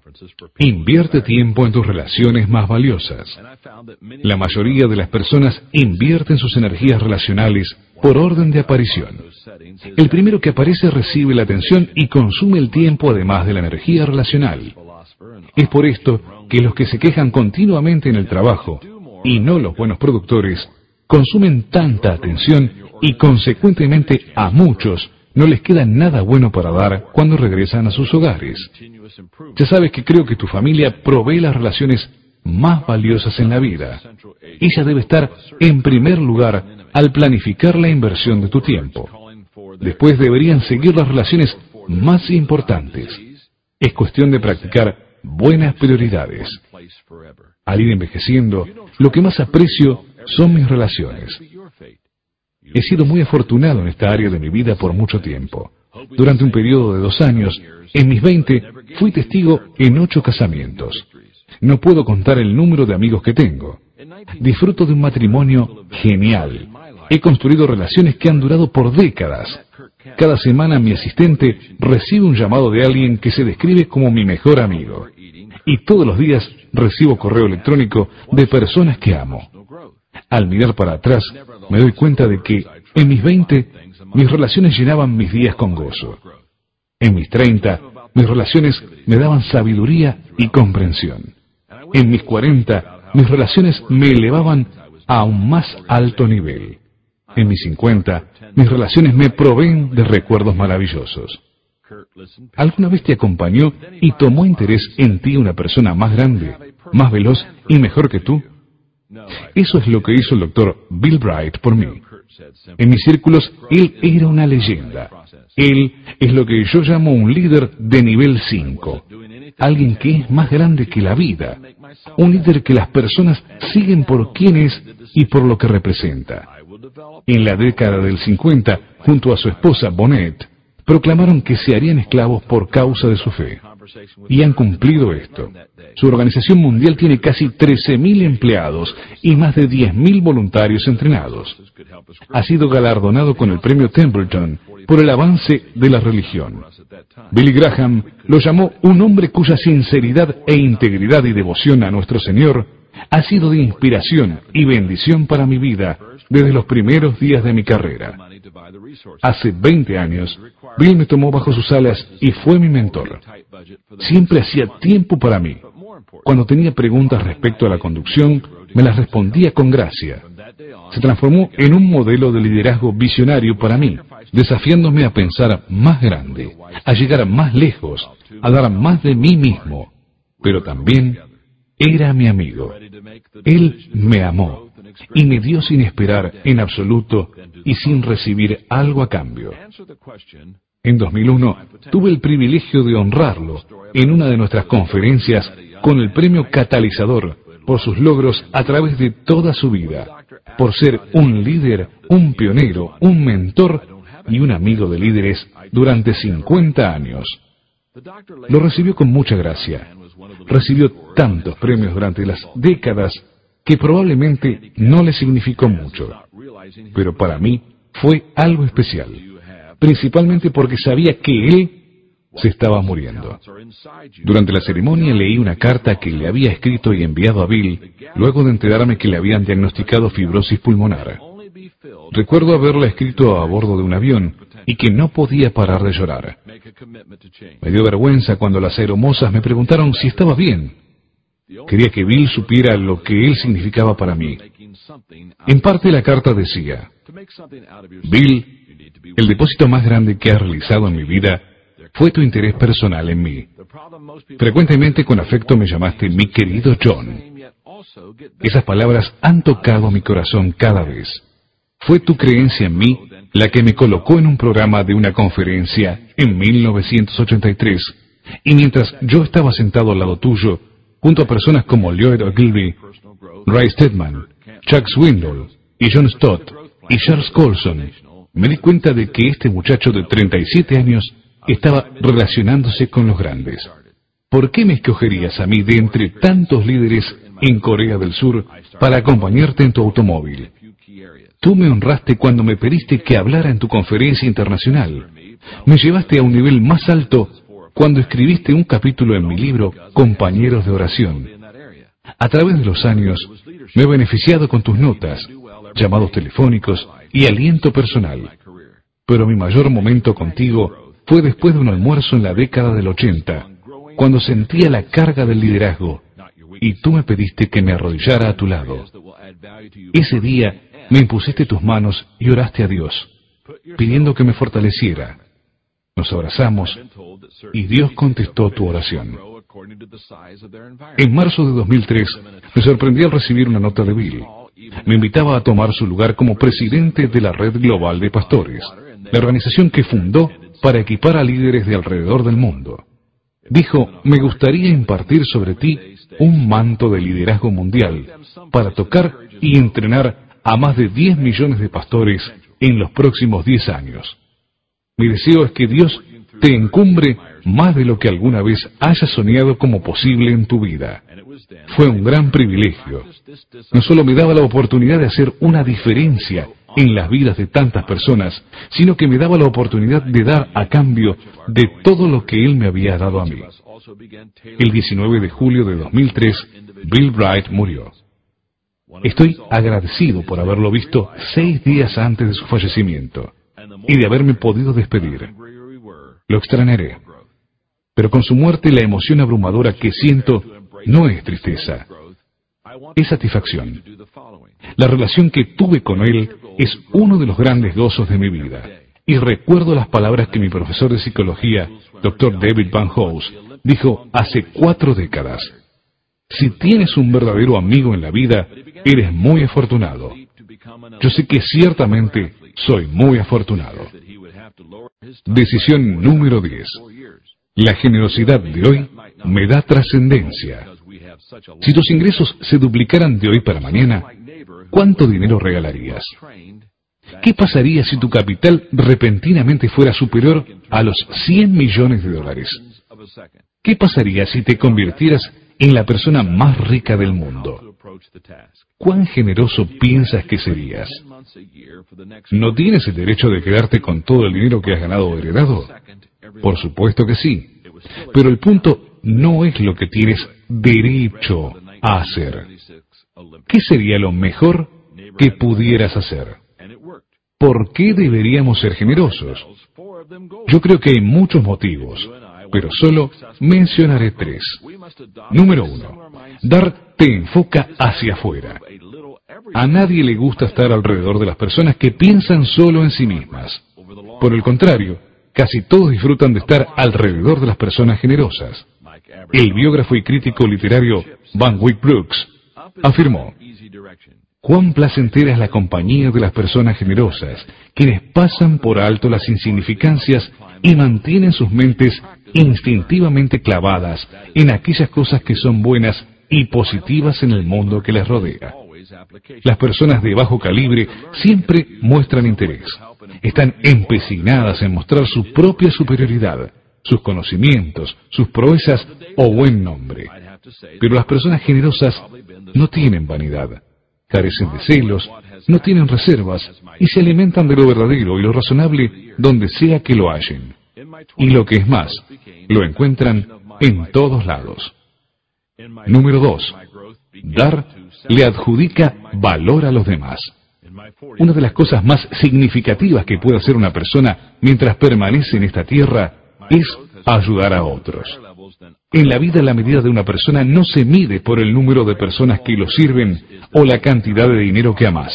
Invierte tiempo en tus relaciones más valiosas. La mayoría de las personas invierten sus energías relacionales por orden de aparición. El primero que aparece recibe la atención y consume el tiempo además de la energía relacional. Es por esto que los que se quejan continuamente en el trabajo, y no los buenos productores, consumen tanta atención y consecuentemente a muchos no les queda nada bueno para dar cuando regresan a sus hogares. Ya sabes que creo que tu familia provee las relaciones más valiosas en la vida. Ella debe estar en primer lugar al planificar la inversión de tu tiempo. Después deberían seguir las relaciones más importantes. Es cuestión de practicar buenas prioridades. Al ir envejeciendo, lo que más aprecio son mis relaciones. He sido muy afortunado en esta área de mi vida por mucho tiempo. Durante un periodo de 2 años, en mis 20, fui testigo en 8 casamientos. No puedo contar el número de amigos que tengo. Disfruto de un matrimonio genial. He construido relaciones que han durado por décadas. Cada semana mi asistente recibe un llamado de alguien que se describe como mi mejor amigo. Y todos los días recibo correo electrónico de personas que amo. Al mirar para atrás, me doy cuenta de que, en mis 20, mis relaciones llenaban mis días con gozo. En mis 30, mis relaciones me daban sabiduría y comprensión. En mis 40, mis relaciones me elevaban a un más alto nivel. En mis 50, mis relaciones me proveen de recuerdos maravillosos. ¿Alguna vez te acompañó y tomó interés en ti una persona más grande, más veloz y mejor que tú? Eso es lo que hizo el doctor Bill Bright por mí. En mis círculos, él era una leyenda. Él es lo que yo llamo un líder de nivel 5. Alguien que es más grande que la vida. Un líder que las personas siguen por quién es y por lo que representa. En la década del 50, junto a su esposa Bonnet, proclamaron que se harían esclavos por causa de su fe. Y han cumplido esto. Su organización mundial tiene casi 13.000 empleados y más de 10.000 voluntarios entrenados. Ha sido galardonado con el premio Templeton por el avance de la religión. Billy Graham lo llamó un hombre cuya sinceridad e integridad y devoción a nuestro Señor ha sido de inspiración y bendición para mi vida desde los primeros días de mi carrera. Hace 20 años, Bill me tomó bajo sus alas y fue mi mentor. Siempre hacía tiempo para mí. Cuando tenía preguntas respecto a la conducción, me las respondía con gracia. Se transformó en un modelo de liderazgo visionario para mí, desafiándome a pensar más grande, a llegar más lejos, a dar más de mí mismo. Pero también era mi amigo. Él me amó y me dio sin esperar en absoluto y sin recibir algo a cambio. En 2001 tuve el privilegio de honrarlo en una de nuestras conferencias con el premio Catalizador por sus logros a través de toda su vida, por ser un líder, un pionero, un mentor y un amigo de líderes durante 50 años. Lo recibió con mucha gracia. Recibió tantos premios durante las décadas que probablemente no le significó mucho. Pero para mí fue algo especial, principalmente porque sabía que él se estaba muriendo. Durante la ceremonia leí una carta que le había escrito y enviado a Bill luego de enterarme que le habían diagnosticado fibrosis pulmonar. Recuerdo haberla escrito a bordo de un avión y que no podía parar de llorar. Me dio vergüenza cuando las aeromosas me preguntaron si estaba bien. Quería que Bill supiera lo que él significaba para mí. En parte la carta decía: Bill, el depósito más grande que has realizado en mi vida fue tu interés personal en mí. Frecuentemente con afecto me llamaste mi querido John. Esas palabras han tocado mi corazón cada vez. Fue tu creencia en mí la que me colocó en un programa de una conferencia en 1983, y mientras yo estaba sentado al lado tuyo, junto a personas como Lloyd Ogilvy, Ray Stedman, Chuck Swindoll, y John Stott, y Charles Colson, me di cuenta de que este muchacho de 37 años estaba relacionándose con los grandes. ¿Por qué me escogerías a mí de entre tantos líderes en Corea del Sur para acompañarte en tu automóvil? Tú me honraste cuando me pediste que hablara en tu conferencia internacional. Me llevaste a un nivel más alto cuando escribiste un capítulo en mi libro Compañeros de Oración. A través de los años, me he beneficiado con tus notas, llamados telefónicos y aliento personal. Pero mi mayor momento contigo fue después de un almuerzo en la década del 80, cuando sentía la carga del liderazgo, y tú me pediste que me arrodillara a tu lado. Ese día me impusiste tus manos y oraste a Dios, pidiendo que me fortaleciera. Nos abrazamos y Dios contestó tu oración. En marzo de 2003, me sorprendí al recibir una nota de Bill. Me invitaba a tomar su lugar como presidente de la Red Global de Pastores, la organización que fundó para equipar a líderes de alrededor del mundo. Dijo, me gustaría impartir sobre ti un manto de liderazgo mundial para tocar y entrenar a más de 10 millones de pastores en los próximos 10 años. Mi deseo es que Dios te encumbre más de lo que alguna vez hayas soñado como posible en tu vida. Fue un gran privilegio. No solo me daba la oportunidad de hacer una diferencia en las vidas de tantas personas, sino que me daba la oportunidad de dar a cambio de todo lo que Él me había dado a mí. El 19 de julio de 2003, Bill Bright murió. Estoy agradecido por haberlo visto 6 días antes de su fallecimiento y de haberme podido despedir. Lo extrañaré. Pero con su muerte la emoción abrumadora que siento no es tristeza, es satisfacción. La relación que tuve con él es uno de los grandes gozos de mi vida. Y recuerdo las palabras que mi profesor de psicología, Dr. David Van House, dijo hace 4 décadas. Si tienes un verdadero amigo en la vida, eres muy afortunado. Yo sé que ciertamente soy muy afortunado. Decisión número 10. La generosidad de hoy me da trascendencia. Si tus ingresos se duplicaran de hoy para mañana, ¿cuánto dinero regalarías? ¿Qué pasaría si tu capital repentinamente fuera superior a los 100 millones de dólares? ¿Qué pasaría si te convirtieras en la persona más rica del mundo? ¿Cuán generoso piensas que serías? ¿No tienes el derecho de quedarte con todo el dinero que has ganado o heredado? Por supuesto que sí. Pero el punto no es lo que tienes derecho a hacer. ¿Qué sería lo mejor que pudieras hacer? ¿Por qué deberíamos ser generosos? Yo creo que hay muchos motivos, pero solo mencionaré 3. Número 1. Dar te enfoca hacia afuera. A nadie le gusta estar alrededor de las personas que piensan solo en sí mismas. Por el contrario, casi todos disfrutan de estar alrededor de las personas generosas. El biógrafo y crítico literario Van Wyck Brooks afirmó: cuán placentera es la compañía de las personas generosas, quienes pasan por alto las insignificancias y mantienen sus mentes instintivamente clavadas en aquellas cosas que son buenas y positivas en el mundo que les rodea. Las personas de bajo calibre siempre muestran interés. Están empecinadas en mostrar su propia superioridad, sus conocimientos, sus proezas o buen nombre. Pero las personas generosas no tienen vanidad, carecen de celos, no tienen reservas y se alimentan de lo verdadero y lo razonable donde sea que lo hallen. Y lo que es más, lo encuentran en todos lados. Número 2. Dar le adjudica valor a los demás. Una de las cosas más significativas que puede hacer una persona mientras permanece en esta tierra es ayudar a otros. En la vida, la medida de una persona no se mide por el número de personas que lo sirven o la cantidad de dinero que amasa.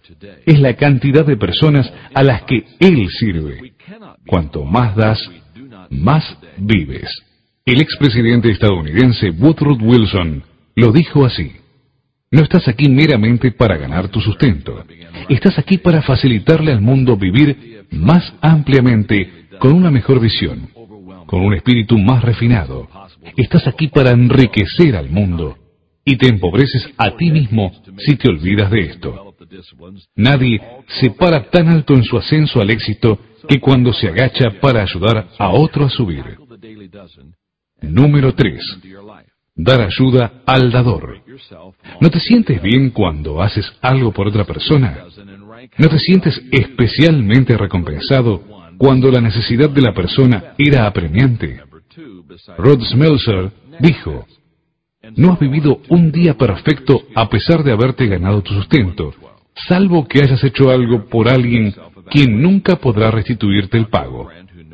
es la cantidad de personas a las que Él sirve. Cuanto más das, más vives. El expresidente estadounidense Woodrow Wilson lo dijo así: no estás aquí meramente para ganar tu sustento. Estás aquí para facilitarle al mundo vivir más ampliamente, con una mejor visión, con un espíritu más refinado. Estás aquí para enriquecer al mundo, y te empobreces a ti mismo si te olvidas de esto. Nadie se para tan alto en su ascenso al éxito que cuando se agacha para ayudar a otro a subir. Número 3. Dar ayuda al dador. ¿No te sientes bien cuando haces algo por otra persona? ¿No te sientes especialmente recompensado cuando la necesidad de la persona era apremiante? Rod Smeltzer dijo: no has vivido un día perfecto a pesar de haberte ganado tu sustento, salvo que hayas hecho algo por alguien quien nunca podrá restituirte el pago.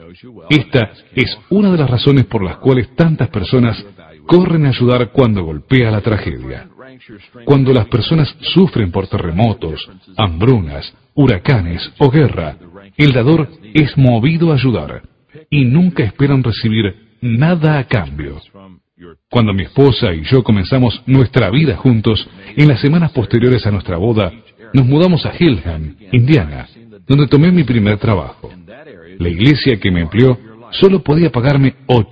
Esta es una de las razones por las cuales tantas personas corren a ayudar cuando golpea la tragedia. Cuando las personas sufren por terremotos, hambrunas, huracanes o guerra, el dador es movido a ayudar y nunca esperan recibir nada a cambio. Cuando mi esposa y yo comenzamos nuestra vida juntos, en las semanas posteriores a nuestra boda, nos mudamos a Hillham, Indiana, donde tomé mi primer trabajo. La iglesia que me empleó solo podía pagarme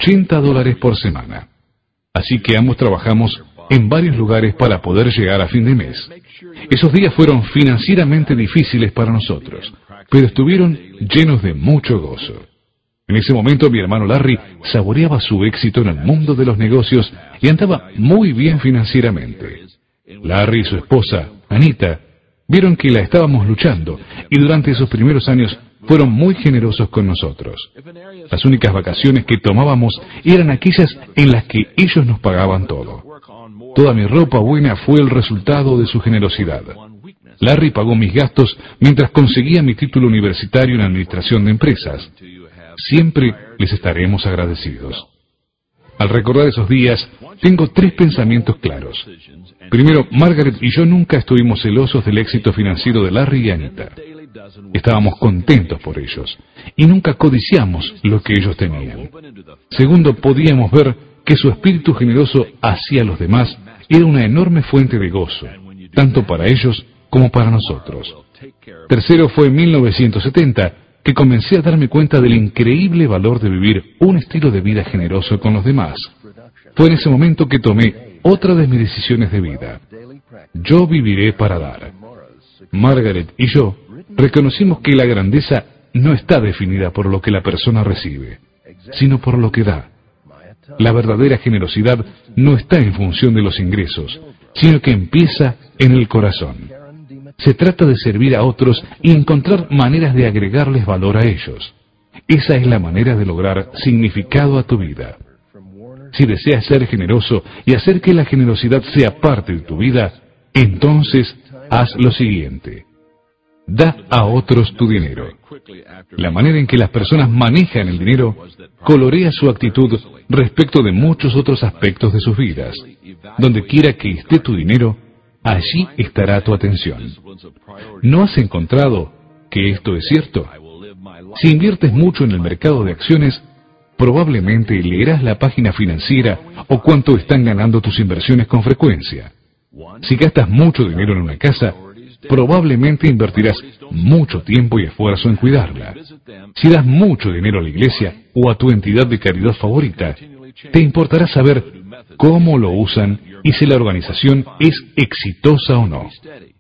$80 por semana. Así que ambos trabajamos en varios lugares para poder llegar a fin de mes. Esos días fueron financieramente difíciles para nosotros, pero estuvieron llenos de mucho gozo. En ese momento mi hermano Larry saboreaba su éxito en el mundo de los negocios y andaba muy bien financieramente. Larry y su esposa, Anita, vieron que la estábamos luchando y durante esos primeros años fueron muy generosos con nosotros. Las únicas vacaciones que tomábamos eran aquellas en las que ellos nos pagaban todo. Toda mi ropa buena fue el resultado de su generosidad. Larry pagó mis gastos mientras conseguía mi título universitario en administración de empresas. Siempre les estaremos agradecidos. Al recordar esos días, tengo 3 pensamientos claros. Primero, Margaret y yo nunca estuvimos celosos del éxito financiero de Larry y Anita. Estábamos contentos por ellos, y nunca codiciamos lo que ellos tenían. Segundo, podíamos ver que su espíritu generoso hacia los demás era una enorme fuente de gozo, tanto para ellos como para nosotros. Tercero, fue en 1970 que comencé a darme cuenta del increíble valor de vivir un estilo de vida generoso con los demás. Fue en ese momento que tomé otra de mis decisiones de vida. Yo viviré para dar. Margaret y yo reconocimos que la grandeza no está definida por lo que la persona recibe, sino por lo que da. La verdadera generosidad no está en función de los ingresos, sino que empieza en el corazón. Se trata de servir a otros y encontrar maneras de agregarles valor a ellos. Esa es la manera de lograr significado a tu vida. Si deseas ser generoso y hacer que la generosidad sea parte de tu vida, entonces haz lo siguiente. Da a otros tu dinero. La manera en que las personas manejan el dinero colorea su actitud respecto de muchos otros aspectos de sus vidas. Donde quiera que esté tu dinero, allí estará tu atención. ¿No has encontrado que esto es cierto? Si inviertes mucho en el mercado de acciones, probablemente leerás la página financiera o cuánto están ganando tus inversiones con frecuencia. Si gastas mucho dinero en una casa, probablemente invertirás mucho tiempo y esfuerzo en cuidarla. Si das mucho dinero a la iglesia o a tu entidad de caridad favorita, te importará saber cómo lo usan y si la organización es exitosa o no.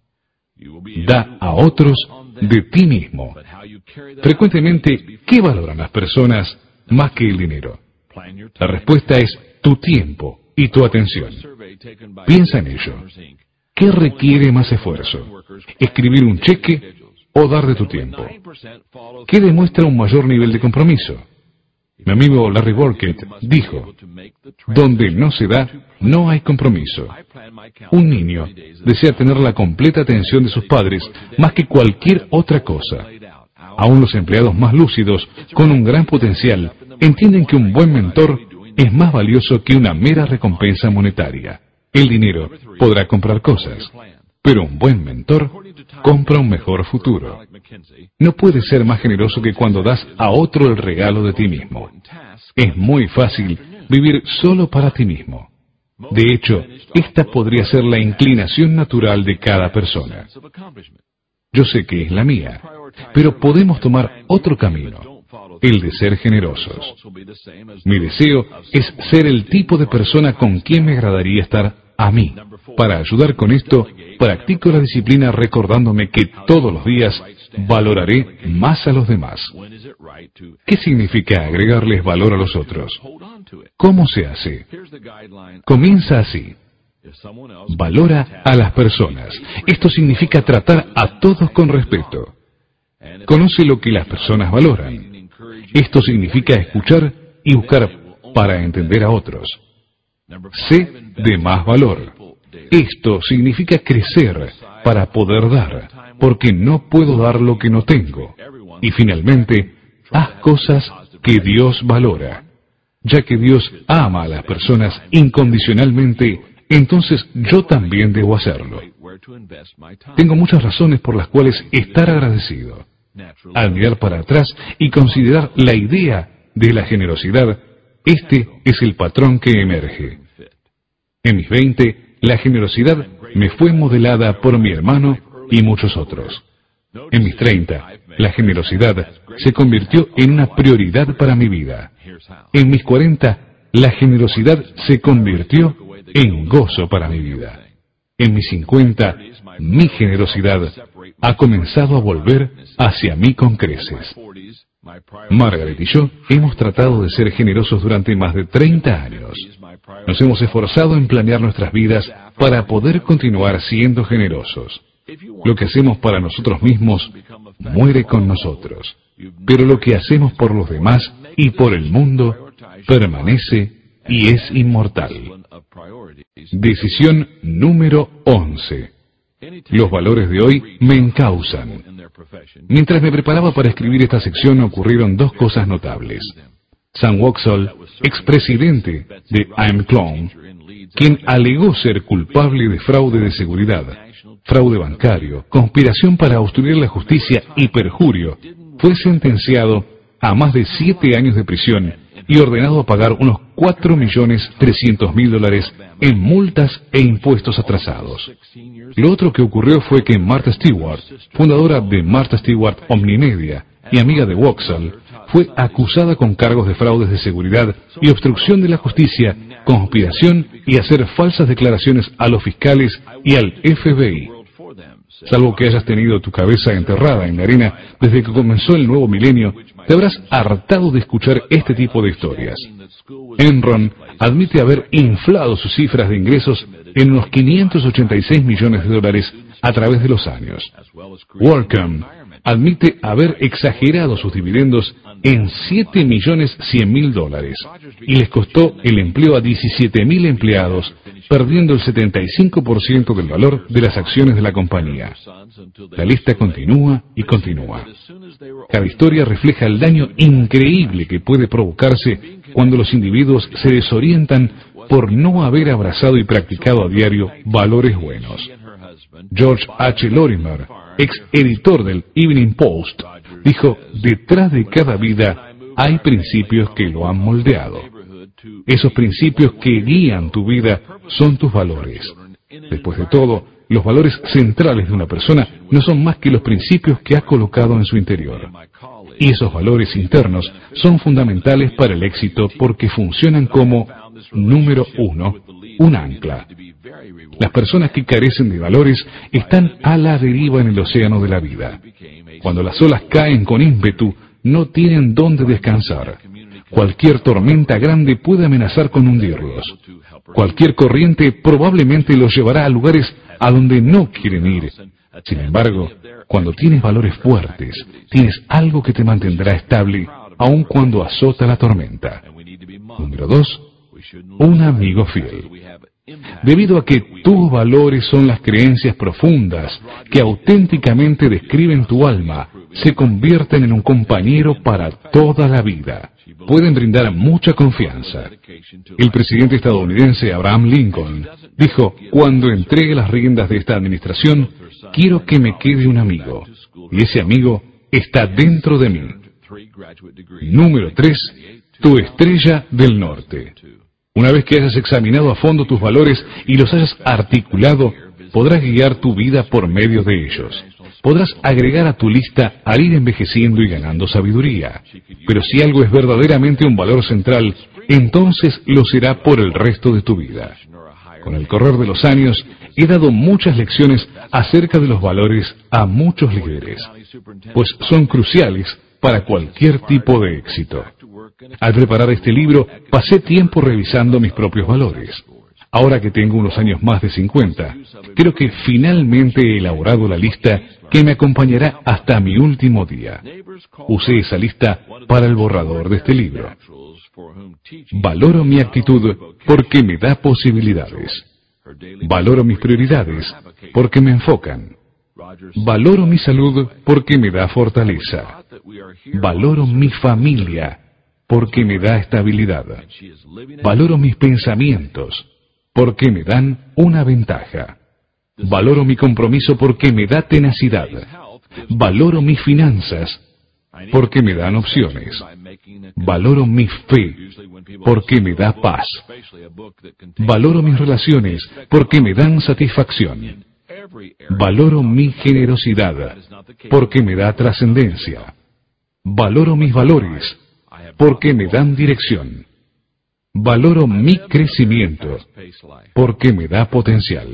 Da a otros de ti mismo. Frecuentemente, ¿qué valoran las personas más que el dinero? La respuesta es tu tiempo y tu atención. Piensa en ello. ¿Qué requiere más esfuerzo? ¿Escribir un cheque o dar de tu tiempo? ¿Qué demuestra un mayor nivel de compromiso? Mi amigo Larry Burkett dijo: donde no se da, no hay compromiso. Un niño desea tener la completa atención de sus padres más que cualquier otra cosa. Aún los empleados más lúcidos, con un gran potencial, entienden que un buen mentor es más valioso que una mera recompensa monetaria. El dinero podrá comprar cosas, pero un buen mentor compra un mejor futuro. No puedes ser más generoso que cuando das a otro el regalo de ti mismo. Es muy fácil vivir solo para ti mismo. De hecho, esta podría ser la inclinación natural de cada persona. Yo sé que es la mía, pero podemos tomar otro camino, el de ser generosos. Mi deseo es ser el tipo de persona con quien me agradaría estar a mí. Para ayudar con esto, practico la disciplina recordándome que todos los días valoraré más a los demás. ¿Qué significa agregarles valor a los otros? ¿Cómo se hace? Comienza así. Valora a las personas. Esto significa tratar a todos con respeto. Conoce lo que las personas valoran. Esto significa escuchar y buscar para entender a otros. Sé de más valor. Esto significa crecer para poder dar, porque no puedo dar lo que no tengo. Y finalmente, haz cosas que Dios valora. Ya que Dios ama a las personas incondicionalmente, entonces yo también debo hacerlo. Tengo muchas razones por las cuales estar agradecido. Al mirar para atrás y considerar la idea de la generosidad, este es el patrón que emerge. En mis 20, la generosidad me fue modelada por mi hermano y muchos otros. En mis 30, la generosidad se convirtió en una prioridad para mi vida. En mis 40, la generosidad se convirtió en gozo para mi vida. En mis 50, mi generosidad ha comenzado a volver hacia mí con creces. Margaret y yo hemos tratado de ser generosos durante más de 30 años. Nos hemos esforzado en planear nuestras vidas para poder continuar siendo generosos. Lo que hacemos para nosotros mismos muere con nosotros, pero lo que hacemos por los demás y por el mundo permanece y es inmortal. Decisión número 11. Los valores de hoy me encausan. Mientras me preparaba para escribir esta sección ocurrieron dos cosas notables. Sam Waksal, expresidente de I'm Clone, quien alegó ser culpable de fraude de seguridad, fraude bancario, conspiración para obstruir la justicia y perjurio, fue sentenciado a más de 7 años de prisión y ordenado a pagar unos $4.300.000 en multas e impuestos atrasados. Lo otro que ocurrió fue que Martha Stewart, fundadora de Martha Stewart Omnimedia y amiga de Waksal, fue acusada con cargos de fraudes de seguridad y obstrucción de la justicia, conspiración y hacer falsas declaraciones a los fiscales y al FBI. Salvo que hayas tenido tu cabeza enterrada en la arena desde que comenzó el nuevo milenio, te habrás hartado de escuchar este tipo de historias. Enron admite haber inflado sus cifras de ingresos en unos $586 millones a través de los años. WorldCom admite haber exagerado sus dividendos en $7.100.000 y les costó el empleo a 17.000 empleados, perdiendo el 75% del valor de las acciones de la compañía. La lista continúa y continúa. Cada historia refleja el daño increíble que puede provocarse cuando los individuos se desorientan por no haber abrazado y practicado a diario valores buenos. George H. Lorimer, ex editor del Evening Post, dijo: detrás de cada vida hay principios que lo han moldeado. Esos principios que guían tu vida son tus valores. Después de todo, los valores centrales de una persona no son más que los principios que ha colocado en su interior. Y esos valores internos son fundamentales para el éxito porque funcionan como, número 1, un ancla. Las personas que carecen de valores están a la deriva en el océano de la vida. Cuando las olas caen con ímpetu, no tienen dónde descansar. Cualquier tormenta grande puede amenazar con hundirlos. Cualquier corriente probablemente los llevará a lugares a donde no quieren ir. Sin embargo, cuando tienes valores fuertes, tienes algo que te mantendrá estable, aun cuando azota la tormenta. Número 2, un amigo fiel. Debido a que tus valores son las creencias profundas que auténticamente describen tu alma, se convierten en un compañero para toda la vida. Pueden brindar mucha confianza. El presidente estadounidense Abraham Lincoln dijo: cuando entregue las riendas de esta administración, quiero que me quede un amigo, y ese amigo está dentro de mí. Número 3, tu estrella del norte. Una vez que hayas examinado a fondo tus valores y los hayas articulado, podrás guiar tu vida por medio de ellos. Podrás agregar a tu lista al ir envejeciendo y ganando sabiduría. Pero si algo es verdaderamente un valor central, entonces lo será por el resto de tu vida. Con el correr de los años, he dado muchas lecciones acerca de los valores a muchos líderes, pues son cruciales para cualquier tipo de éxito. Al preparar este libro, pasé tiempo revisando mis propios valores. Ahora que tengo unos años más de 50, creo que finalmente he elaborado la lista que me acompañará hasta mi último día. Usé esa lista para el borrador de este libro. Valoro mi actitud porque me da posibilidades. Valoro mis prioridades porque me enfocan. Valoro mi salud porque me da fortaleza. Valoro mi familia porque me da estabilidad. Valoro mis pensamientos porque me dan una ventaja. Valoro mi compromiso porque me da tenacidad. Valoro mis finanzas porque me dan opciones. Valoro mi fe porque me da paz. Valoro mis relaciones porque me dan satisfacción. Valoro mi generosidad porque me da trascendencia. Valoro mis valores porque me dan dirección. Valoro mi crecimiento porque me da potencial.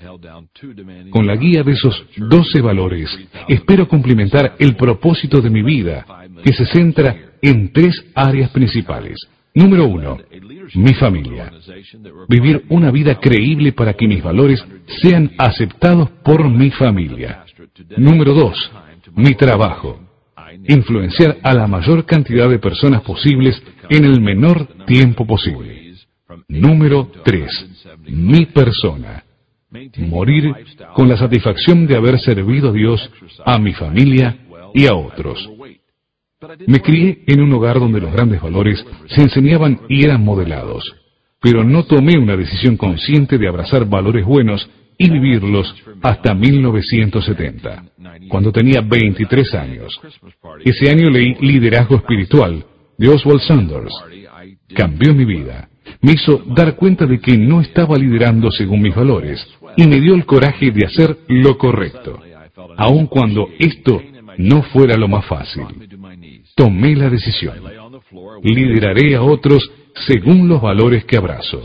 Con la guía de esos 12 valores, espero cumplimentar el propósito de mi vida, que se centra en 3 áreas principales. Número 1, mi familia. Vivir una vida creíble para que mis valores sean aceptados por mi familia. Número 2, mi trabajo. Influenciar a la mayor cantidad de personas posibles en el menor tiempo posible. Número 3, mi persona. Morir con la satisfacción de haber servido a Dios, a mi familia y a otros. Me crié en un hogar donde los grandes valores se enseñaban y eran modelados, pero no tomé una decisión consciente de abrazar valores buenos y vivirlos hasta 1970, cuando tenía 23 años. Ese año leí Liderazgo Espiritual, de Oswald Sanders. Cambió mi vida. Me hizo dar cuenta de que no estaba liderando según mis valores, y me dio el coraje de hacer lo correcto, aun cuando esto no fuera lo más fácil. Tomé la decisión. Lideraré a otros según los valores que abrazo.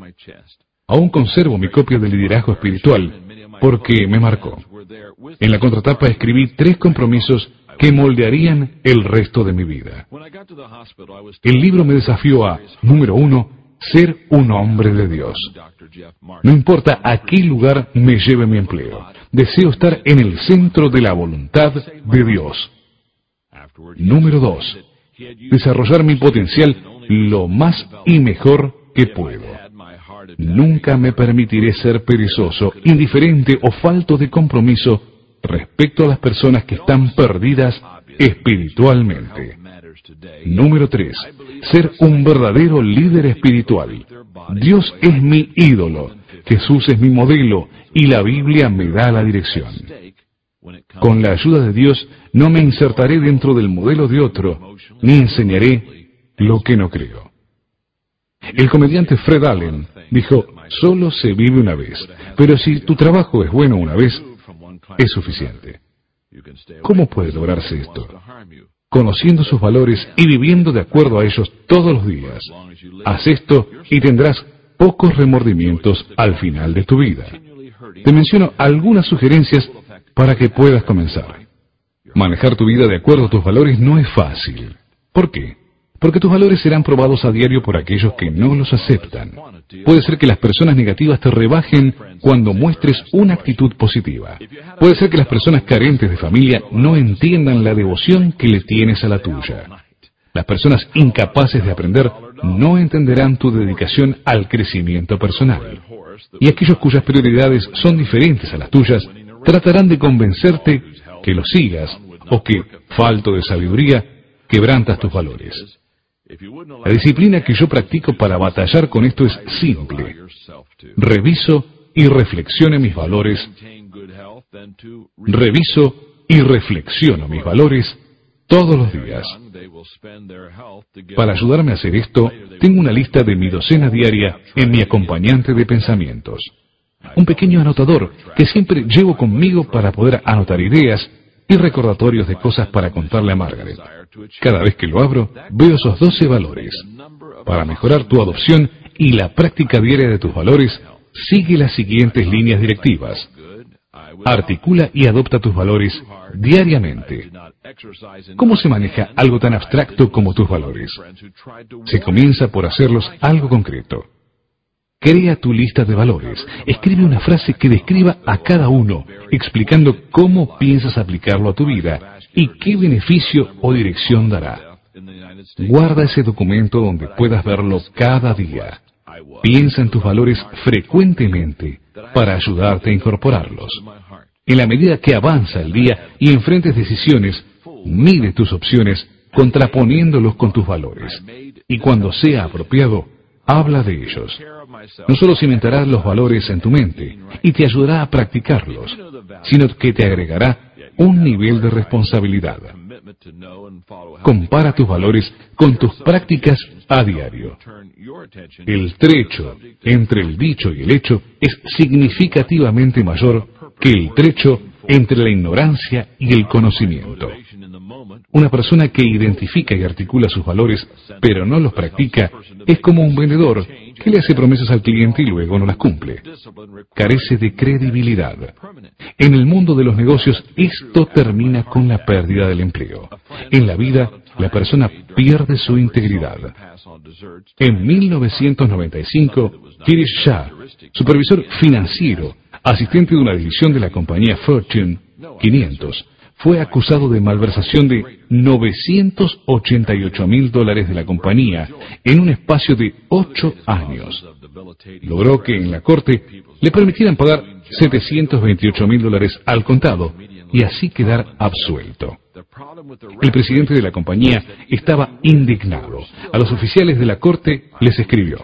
Aún conservo mi copia de Liderazgo Espiritual porque me marcó. En la contratapa escribí 3 compromisos que moldearían el resto de mi vida. El libro me desafió a, número 1, ser un hombre de Dios. No importa a qué lugar me lleve mi empleo, deseo estar en el centro de la voluntad de Dios. Número 2, desarrollar mi potencial lo más y mejor que puedo. Nunca me permitiré ser perezoso, indiferente o falto de compromiso respecto a las personas que están perdidas espiritualmente. Número 3, ser un verdadero líder espiritual. Dios es mi ídolo, Jesús es mi modelo y la Biblia me da la dirección. Con la ayuda de Dios no me insertaré dentro del modelo de otro, ni enseñaré lo que no creo. El comediante Fred Allen dijo, solo se vive una vez, pero si tu trabajo es bueno una vez, es suficiente. ¿Cómo puede lograrse esto? Conociendo sus valores y viviendo de acuerdo a ellos todos los días. Haz esto y tendrás pocos remordimientos al final de tu vida. Te menciono algunas sugerencias para que puedas comenzar. Manejar tu vida de acuerdo a tus valores no es fácil. ¿Por qué? Porque tus valores serán probados a diario por aquellos que no los aceptan. Puede ser que las personas negativas te rebajen cuando muestres una actitud positiva. Puede ser que las personas carentes de familia no entiendan la devoción que le tienes a la tuya. Las personas incapaces de aprender no entenderán tu dedicación al crecimiento personal. Y aquellos cuyas prioridades son diferentes a las tuyas tratarán de convencerte que los sigas o que, falto de sabiduría, quebrantas tus valores. La disciplina que yo practico para batallar con esto es simple. Reviso y reflexiono mis valores Reviso y reflexiono mis valores todos los días. Para ayudarme a hacer esto, tengo una lista de mi docena diaria en mi acompañante de pensamientos. Un pequeño anotador que siempre llevo conmigo para poder anotar ideas y recordatorios de cosas para contarle a Margaret. Cada vez que lo abro, veo esos 12 valores. Para mejorar tu adopción y la práctica diaria de tus valores, sigue las siguientes líneas directivas. Articula y adopta tus valores diariamente. ¿Cómo se maneja algo tan abstracto como tus valores? Se comienza por hacerlos algo concreto. Crea tu lista de valores. Escribe una frase que describa a cada uno, explicando cómo piensas aplicarlo a tu vida y qué beneficio o dirección dará. Guarda ese documento donde puedas verlo cada día. Piensa en tus valores frecuentemente para ayudarte a incorporarlos. En la medida que avanza el día y enfrentes decisiones, mide tus opciones contraponiéndolos con tus valores. Y cuando sea apropiado, habla de ellos. No solo cimentarás los valores en tu mente y te ayudará a practicarlos, sino que te agregará un nivel de responsabilidad. Compara tus valores con tus prácticas a diario. El trecho entre el dicho y el hecho es significativamente mayor que el trecho entre la ignorancia y el conocimiento. Una persona que identifica y articula sus valores, pero no los practica, es como un vendedor que le hace promesas al cliente y luego no las cumple. Carece de credibilidad. En el mundo de los negocios, esto termina con la pérdida del empleo. En la vida, la persona pierde su integridad. En 1995, Girish Shah, supervisor financiero, asistente de una división de la compañía Fortune 500, fue acusado de malversación de $988,000 de la compañía en un espacio de 8 años. Logró que en la corte le permitieran pagar $728,000 al contado y así quedar absuelto. El presidente de la compañía estaba indignado. A los oficiales de la corte les escribió: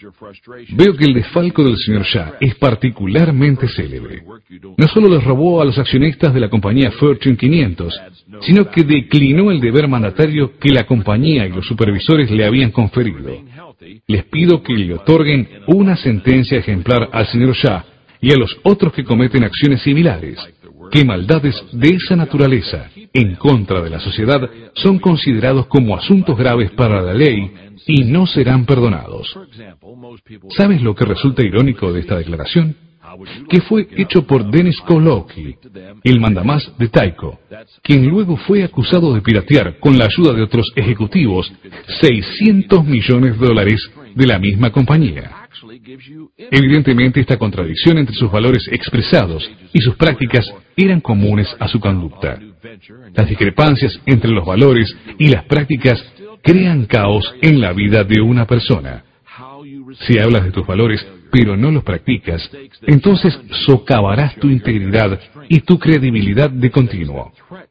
veo que el desfalco del señor Shah es particularmente célebre. No solo les robó a los accionistas de la compañía Fortune 500, sino que declinó el deber mandatario que la compañía y los supervisores le habían conferido. Les pido que le otorguen una sentencia ejemplar al señor Shah y a los otros que cometen acciones similares, que maldades de esa naturaleza en contra de la sociedad son considerados como asuntos graves para la ley y no serán perdonados. ¿Sabes lo que resulta irónico de esta declaración? Que fue hecho por Dennis Kowalski, el mandamás de Tyco, quien luego fue acusado de piratear, con la ayuda de otros ejecutivos, $600 millones de la misma compañía. Evidentemente, esta contradicción entre sus valores expresados y sus prácticas eran comunes a su conducta. Las discrepancias entre los valores y las prácticas crean caos en la vida de una persona. Si hablas de tus valores, pero no los practicas, entonces socavarás tu integridad y tu credibilidad de continuo.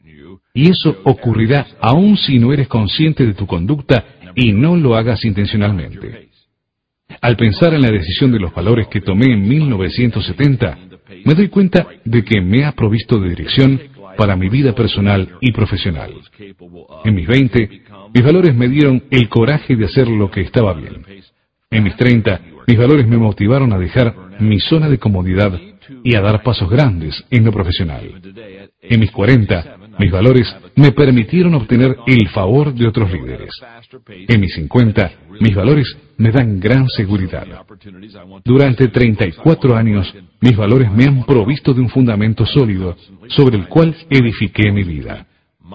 Y eso ocurrirá aun si no eres consciente de tu conducta y no lo hagas intencionalmente. Al pensar en la decisión de los valores que tomé en 1970, me doy cuenta de que me ha provisto de dirección para mi vida personal y profesional. En mis 20, mis valores me dieron el coraje de hacer lo que estaba bien. En mis 30, mis valores me motivaron a dejar mi zona de comodidad y a dar pasos grandes en lo profesional. En mis 40, mis valores me permitieron obtener el favor de otros líderes. En mis 50, mis valores me dan gran seguridad. Durante 34 años, mis valores me han provisto de un fundamento sólido sobre el cual edifiqué mi vida.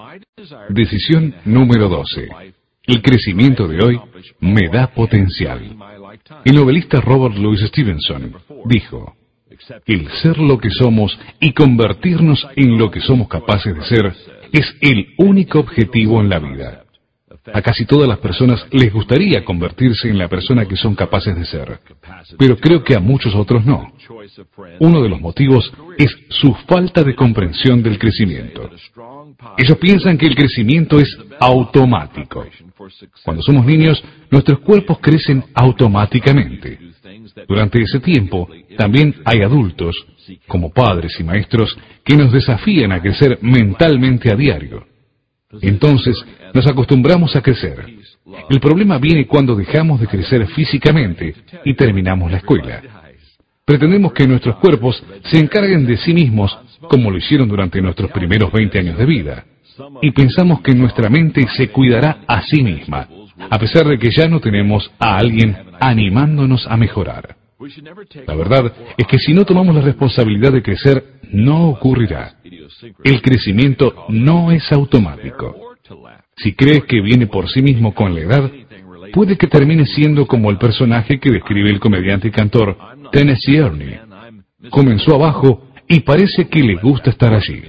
Decisión número 12. El crecimiento de hoy me da potencial. El novelista Robert Louis Stevenson dijo: el ser lo que somos y convertirnos en lo que somos capaces de ser es el único objetivo en la vida. A casi todas las personas les gustaría convertirse en la persona que son capaces de ser, pero creo que a muchos otros no. Uno de los motivos es su falta de comprensión del crecimiento. Ellos piensan que el crecimiento es automático. Cuando somos niños, nuestros cuerpos crecen automáticamente. Durante ese tiempo, también hay adultos como padres y maestros, que nos desafían a crecer mentalmente a diario. Entonces, nos acostumbramos a crecer. El problema viene cuando dejamos de crecer físicamente y terminamos la escuela. Pretendemos que nuestros cuerpos se encarguen de sí mismos, como lo hicieron durante nuestros primeros 20 años de vida. Y pensamos que nuestra mente se cuidará a sí misma, a pesar de que ya no tenemos a alguien animándonos a mejorar. La verdad es que si no tomamos la responsabilidad de crecer, no ocurrirá. El crecimiento no es automático. Si crees que viene por sí mismo con la edad, puede que termine siendo como el personaje que describe el comediante y cantor Tennessee Ernie. Comenzó abajo y parece que le gusta estar allí.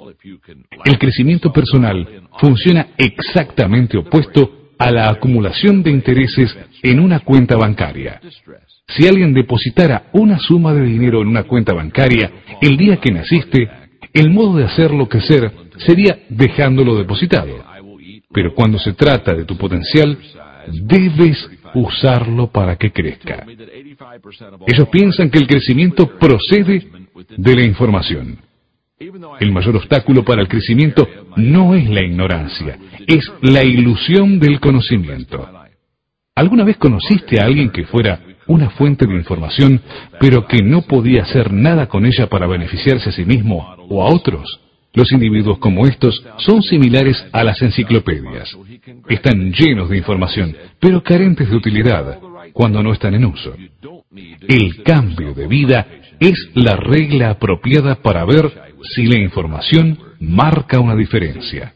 El crecimiento personal funciona exactamente opuesto a la acumulación de intereses en una cuenta bancaria. Si alguien depositara una suma de dinero en una cuenta bancaria el día que naciste, el modo de hacerlo crecer sería dejándolo depositado. Pero cuando se trata de tu potencial, debes usarlo para que crezca. Ellos piensan que el crecimiento procede de la información. El mayor obstáculo para el crecimiento no es la ignorancia, es la ilusión del conocimiento. ¿Alguna vez conociste a alguien que fuera una fuente de información, pero que no podía hacer nada con ella para beneficiarse a sí mismo o a otros? Los individuos como estos son similares a las enciclopedias. Están llenos de información, pero carentes de utilidad cuando no están en uso. El cambio de vida es la regla apropiada para ver si la información marca una diferencia.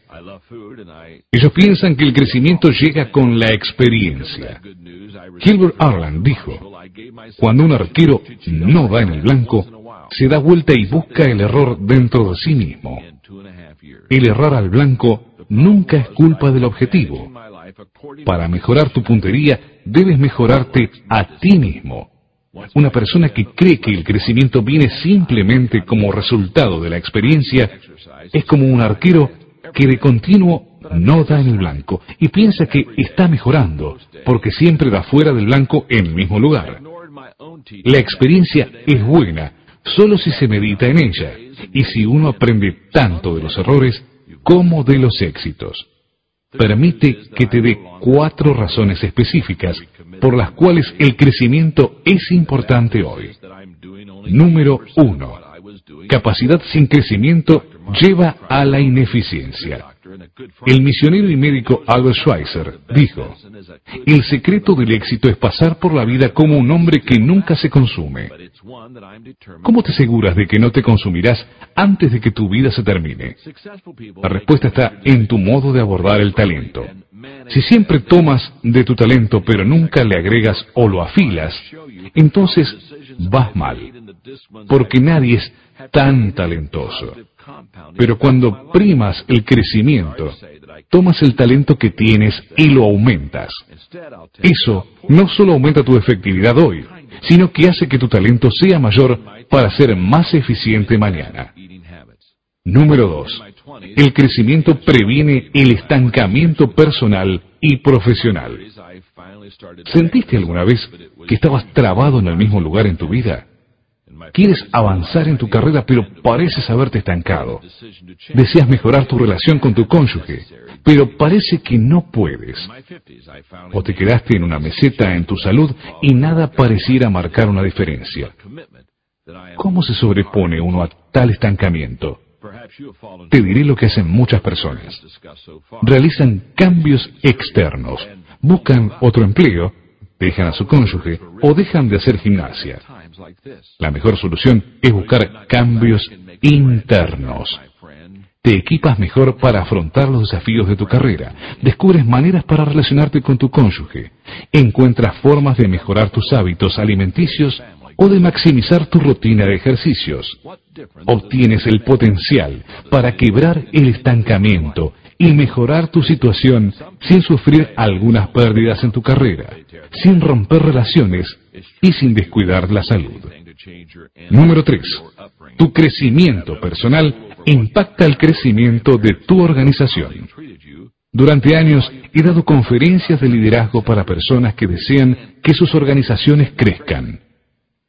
Ellos piensan que el crecimiento llega con la experiencia. Gilbert Arzate dijo, cuando un arquero no da en el blanco, se da vuelta y busca el error dentro de sí mismo. El errar al blanco nunca es culpa del objetivo. Para mejorar tu puntería, debes mejorarte a ti mismo. Una persona que cree que el crecimiento viene simplemente como resultado de la experiencia es como un arquero que de continuo no da en el blanco y piensa que está mejorando porque siempre da fuera del blanco en el mismo lugar. La experiencia es buena solo si se medita en ella y si uno aprende tanto de los errores como de los éxitos. Permite que te dé 4 razones específicas por las cuales el crecimiento es importante hoy. Número 1. Capacidad sin crecimiento lleva a la ineficiencia. El misionero y médico Albert Schweitzer dijo, el secreto del éxito es pasar por la vida como un hombre que nunca se consume. ¿Cómo te aseguras de que no te consumirás antes de que tu vida se termine? La respuesta está en tu modo de abordar el talento. Si siempre tomas de tu talento pero nunca le agregas o lo afilas, entonces vas mal, porque nadie es tan talentoso. Pero cuando primas el crecimiento, tomas el talento que tienes y lo aumentas. Eso no solo aumenta tu efectividad hoy, sino que hace que tu talento sea mayor para ser más eficiente mañana. Número 2. El crecimiento previene el estancamiento personal y profesional. ¿Sentiste alguna vez que estabas trabado en el mismo lugar en tu vida? Quieres avanzar en tu carrera, pero pareces haberte estancado. Deseas mejorar tu relación con tu cónyuge, pero parece que no puedes. O te quedaste en una meseta en tu salud y nada pareciera marcar una diferencia. ¿Cómo se sobrepone uno a tal estancamiento? Te diré lo que hacen muchas personas. Realizan cambios externos, buscan otro empleo, dejan a su cónyuge o dejan de hacer gimnasia. La mejor solución es buscar cambios internos. Te equipas mejor para afrontar los desafíos de tu carrera, descubres maneras para relacionarte con tu cónyuge, encuentras formas de mejorar tus hábitos alimenticios o de maximizar tu rutina de ejercicios. Obtienes el potencial para quebrar el estancamiento y mejorar tu situación sin sufrir algunas pérdidas en tu carrera, sin romper relaciones y sin descuidar la salud. Número 3. Tu crecimiento personal impacta el crecimiento de tu organización. Durante años he dado conferencias de liderazgo para personas que desean que sus organizaciones crezcan.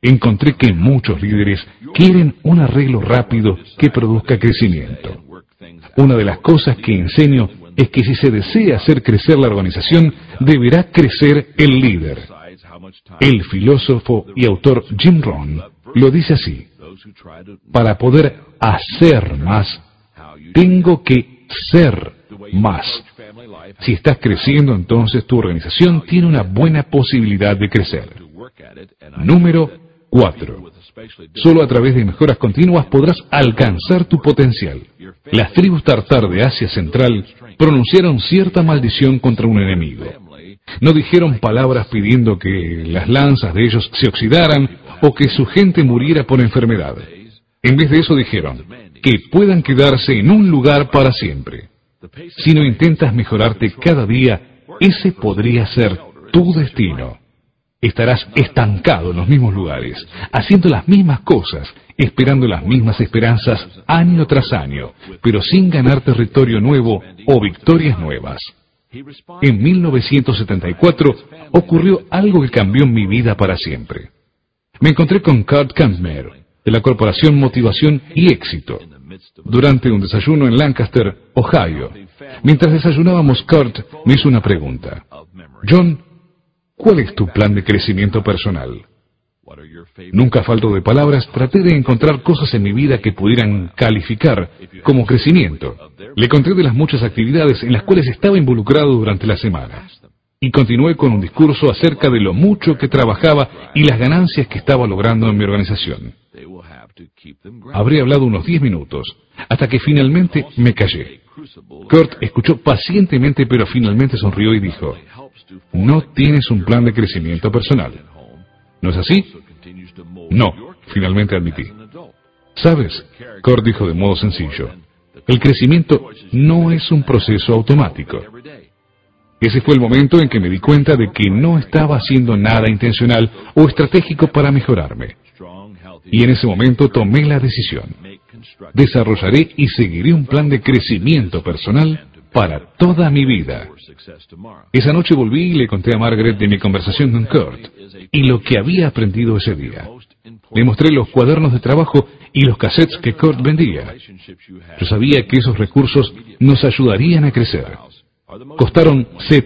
encontré que muchos líderes quieren un arreglo rápido que produzca crecimiento. Una de las cosas que enseño es que si se desea hacer crecer la organización, deberá crecer el líder. El filósofo y autor Jim Rohn lo dice así: para poder hacer más, tengo que ser más. Si estás creciendo, entonces tu organización tiene una buena posibilidad de crecer. Número 4. Solo a través de mejoras continuas podrás alcanzar tu potencial. Las tribus tartar de Asia Central pronunciaron cierta maldición contra un enemigo. No dijeron palabras pidiendo que las lanzas de ellos se oxidaran o que su gente muriera por enfermedad. En vez de eso dijeron que puedan quedarse en un lugar para siempre. Si no intentas mejorarte cada día, ese podría ser tu destino. Estarás estancado en los mismos lugares, haciendo las mismas cosas, esperando las mismas esperanzas año tras año, pero sin ganar territorio nuevo o victorias nuevas. En 1974 ocurrió algo que cambió mi vida para siempre. Me encontré con Kurt Kampmer, de la corporación Motivación y Éxito, durante un desayuno en Lancaster, Ohio. Mientras desayunábamos, Kurt me hizo una pregunta. John, ¿cuál es tu plan de crecimiento personal? Nunca falto de palabras, traté de encontrar cosas en mi vida que pudieran calificar como crecimiento. Le conté de las muchas actividades en las cuales estaba involucrado durante la semana. Y continué con un discurso acerca de lo mucho que trabajaba y las ganancias que estaba logrando en mi organización. Habría hablado unos 10 minutos, hasta que finalmente me callé. Kurt escuchó pacientemente, pero finalmente sonrió y dijo: no tienes un plan de crecimiento personal. ¿No es así? No, finalmente admití. ¿Sabes? Kurt dijo de modo sencillo: el crecimiento no es un proceso automático. Ese fue el momento en que me di cuenta de que no estaba haciendo nada intencional o estratégico para mejorarme. Y en ese momento tomé la decisión. Desarrollaré y seguiré un plan de crecimiento personal para toda mi vida. Esa noche volví y le conté a Margaret de mi conversación con Kurt y lo que había aprendido ese día. Le mostré los cuadernos de trabajo y los cassettes que Kurt vendía. Yo sabía que esos recursos nos ayudarían a crecer. Costaron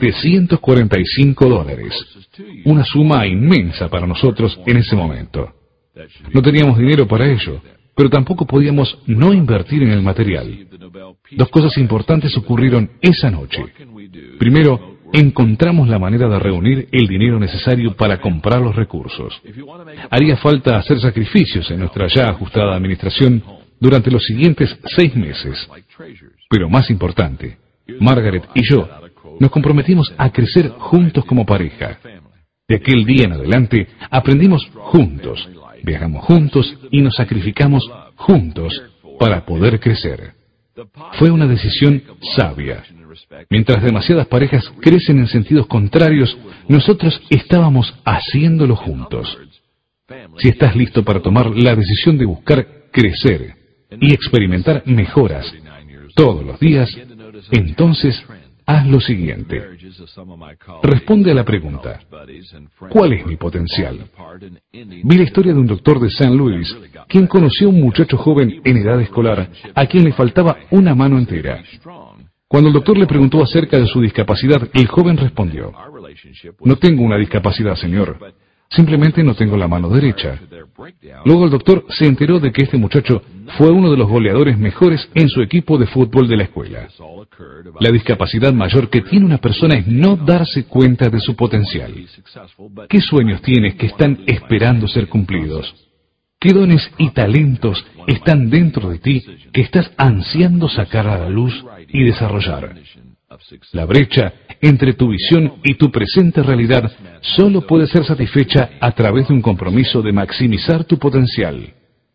$745, una suma inmensa para nosotros en ese momento. No teníamos dinero para ello, pero tampoco podíamos no invertir en el material. Dos cosas importantes ocurrieron esa noche. Primero, encontramos la manera de reunir el dinero necesario para comprar los recursos. Haría falta hacer sacrificios en nuestra ya ajustada administración durante los siguientes 6 meses. Pero más importante, Margaret y yo nos comprometimos a crecer juntos como pareja. De aquel día en adelante, aprendimos juntos, viajamos juntos y nos sacrificamos juntos para poder crecer. Fue una decisión sabia. Mientras demasiadas parejas crecen en sentidos contrarios, nosotros estábamos haciéndolo juntos. Si estás listo para tomar la decisión de buscar crecer y experimentar mejoras todos los días, entonces haz lo siguiente. Responde a la pregunta: ¿cuál es mi potencial? Vi la historia de un doctor de St. Louis, quien conoció a un muchacho joven en edad escolar, a quien le faltaba una mano entera. Cuando el doctor le preguntó acerca de su discapacidad, el joven respondió: no tengo una discapacidad, señor. Simplemente no tengo la mano derecha. Luego el doctor se enteró de que este muchacho fue uno de los goleadores mejores en su equipo de fútbol de la escuela. La discapacidad mayor que tiene una persona es no darse cuenta de su potencial. ¿Qué sueños tienes que están esperando ser cumplidos? ¿Qué dones y talentos están dentro de ti que estás ansiando sacar a la luz y desarrollar? La brecha entre tu visión y tu presente realidad solo puede ser satisfecha a través de un compromiso de maximizar tu potencial.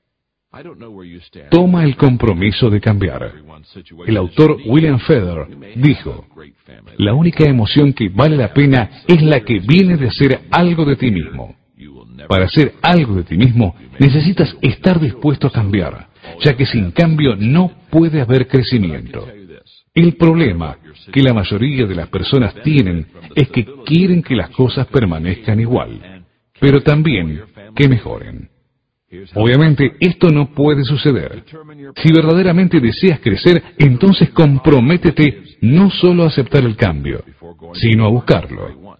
Toma el compromiso de cambiar. El autor William Feather dijo: la única emoción que vale la pena es la que viene de hacer algo de ti mismo. Para hacer algo de ti mismo, necesitas estar dispuesto a cambiar, ya que sin cambio no puede haber crecimiento. El problema que la mayoría de las personas tienen es que quieren que las cosas permanezcan igual, pero también que mejoren. Obviamente, esto no puede suceder. Si verdaderamente deseas crecer, entonces comprométete no solo a aceptar el cambio, sino a buscarlo.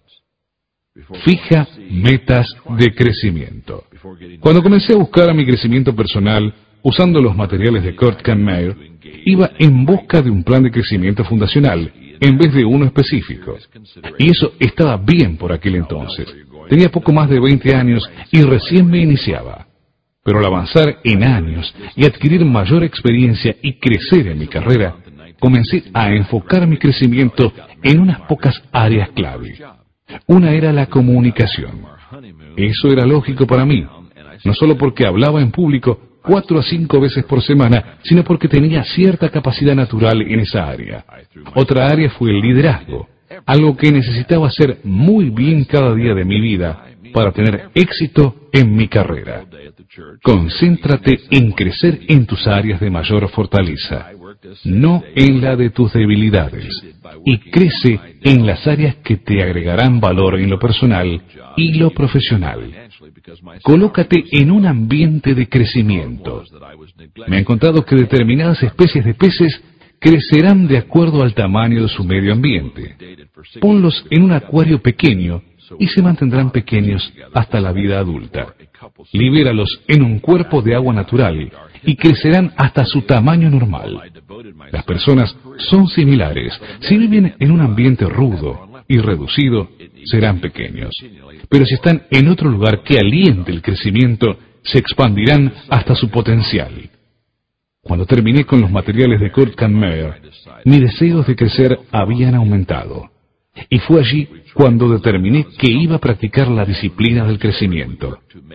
Fija metas de crecimiento. Cuando comencé a buscar mi crecimiento personal, usando los materiales de Kurt Meyer, iba en busca de un plan de crecimiento fundacional, en vez de uno específico. Y eso estaba bien por aquel entonces. Tenía poco más de 20 años y recién me iniciaba. Pero al avanzar en años y adquirir mayor experiencia y crecer en mi carrera, comencé a enfocar mi crecimiento en unas pocas áreas clave. Una era la comunicación. Eso era lógico para mí, no solo porque hablaba en público 4 a 5 veces por semana, sino porque tenía cierta capacidad natural en esa área. Otra área fue el liderazgo, algo que necesitaba hacer muy bien cada día de mi vida para tener éxito en mi carrera. Concéntrate en crecer en tus áreas de mayor fortaleza, no en la de tus debilidades, y crece en las áreas que te agregarán valor en lo personal y lo profesional. Colócate en un ambiente de crecimiento. Me han contado que determinadas especies de peces crecerán de acuerdo al tamaño de su medio ambiente. Ponlos en un acuario pequeño y se mantendrán pequeños hasta la vida adulta. Libéralos en un cuerpo de agua natural y crecerán hasta su tamaño normal. Las personas son similares. Si viven en un ambiente rudo y reducido, serán pequeños. Pero si están en otro lugar que aliente el crecimiento, se expandirán hasta su potencial. Cuando terminé con los materiales de Kurt Meyer, mis deseos de crecer habían aumentado. Y fue allí cuando determiné que iba a practicar la disciplina del crecimiento.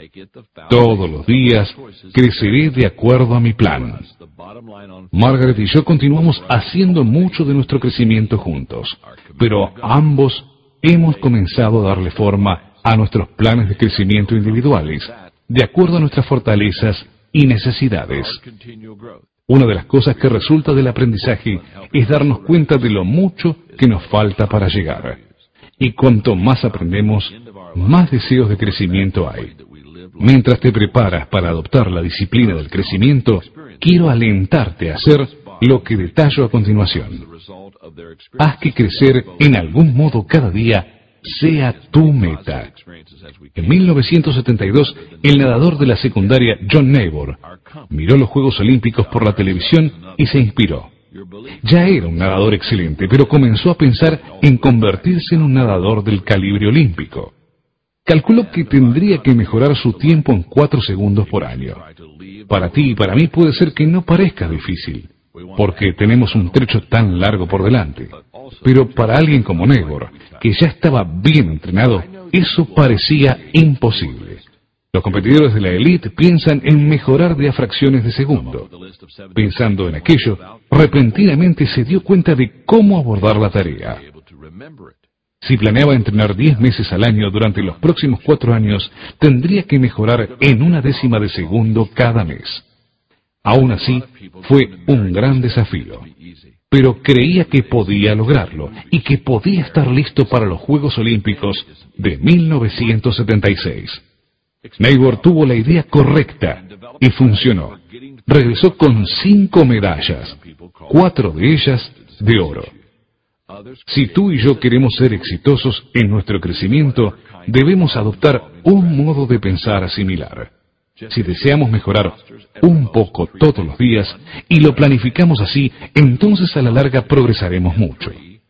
Todos los días creceré de acuerdo a mi plan. Margaret y yo continuamos haciendo mucho de nuestro crecimiento juntos, pero ambos hemos comenzado a darle forma a nuestros planes de crecimiento individuales, de acuerdo a nuestras fortalezas y necesidades. Una de las cosas que resulta del aprendizaje es darnos cuenta de lo mucho que nos falta para llegar. Y cuanto más aprendemos, más deseos de crecimiento hay. Mientras te preparas para adoptar la disciplina del crecimiento, quiero alentarte a hacer lo que detallo a continuación. Haz que crecer en algún modo cada día sea tu meta. En 1972, el nadador de la secundaria John Neighbor miró los Juegos Olímpicos por la televisión y se inspiró. Ya era un nadador excelente, pero comenzó a pensar en convertirse en un nadador del calibre olímpico. Calculó que tendría que mejorar su tiempo en 4 segundos por año. Para ti y para mí puede ser que no parezca difícil, porque tenemos un trecho tan largo por delante. Pero para alguien como Neighbor, que ya estaba bien entrenado, eso parecía imposible. Los competidores de la élite piensan en mejorar de a fracciones de segundo. Pensando en aquello, repentinamente se dio cuenta de cómo abordar la tarea. Si planeaba entrenar 10 meses al año durante los próximos 4 años, tendría que mejorar en 1/10 de segundo cada mes. Aún así, fue un gran desafío. Pero creía que podía lograrlo y que podía estar listo para los Juegos Olímpicos de 1976. Neighbor tuvo la idea correcta y funcionó. Regresó con 5 medallas, 4 de ellas de oro. Si tú y yo queremos ser exitosos en nuestro crecimiento, debemos adoptar un modo de pensar similar. Si deseamos mejorar un poco todos los días y lo planificamos así, entonces a la larga progresaremos mucho.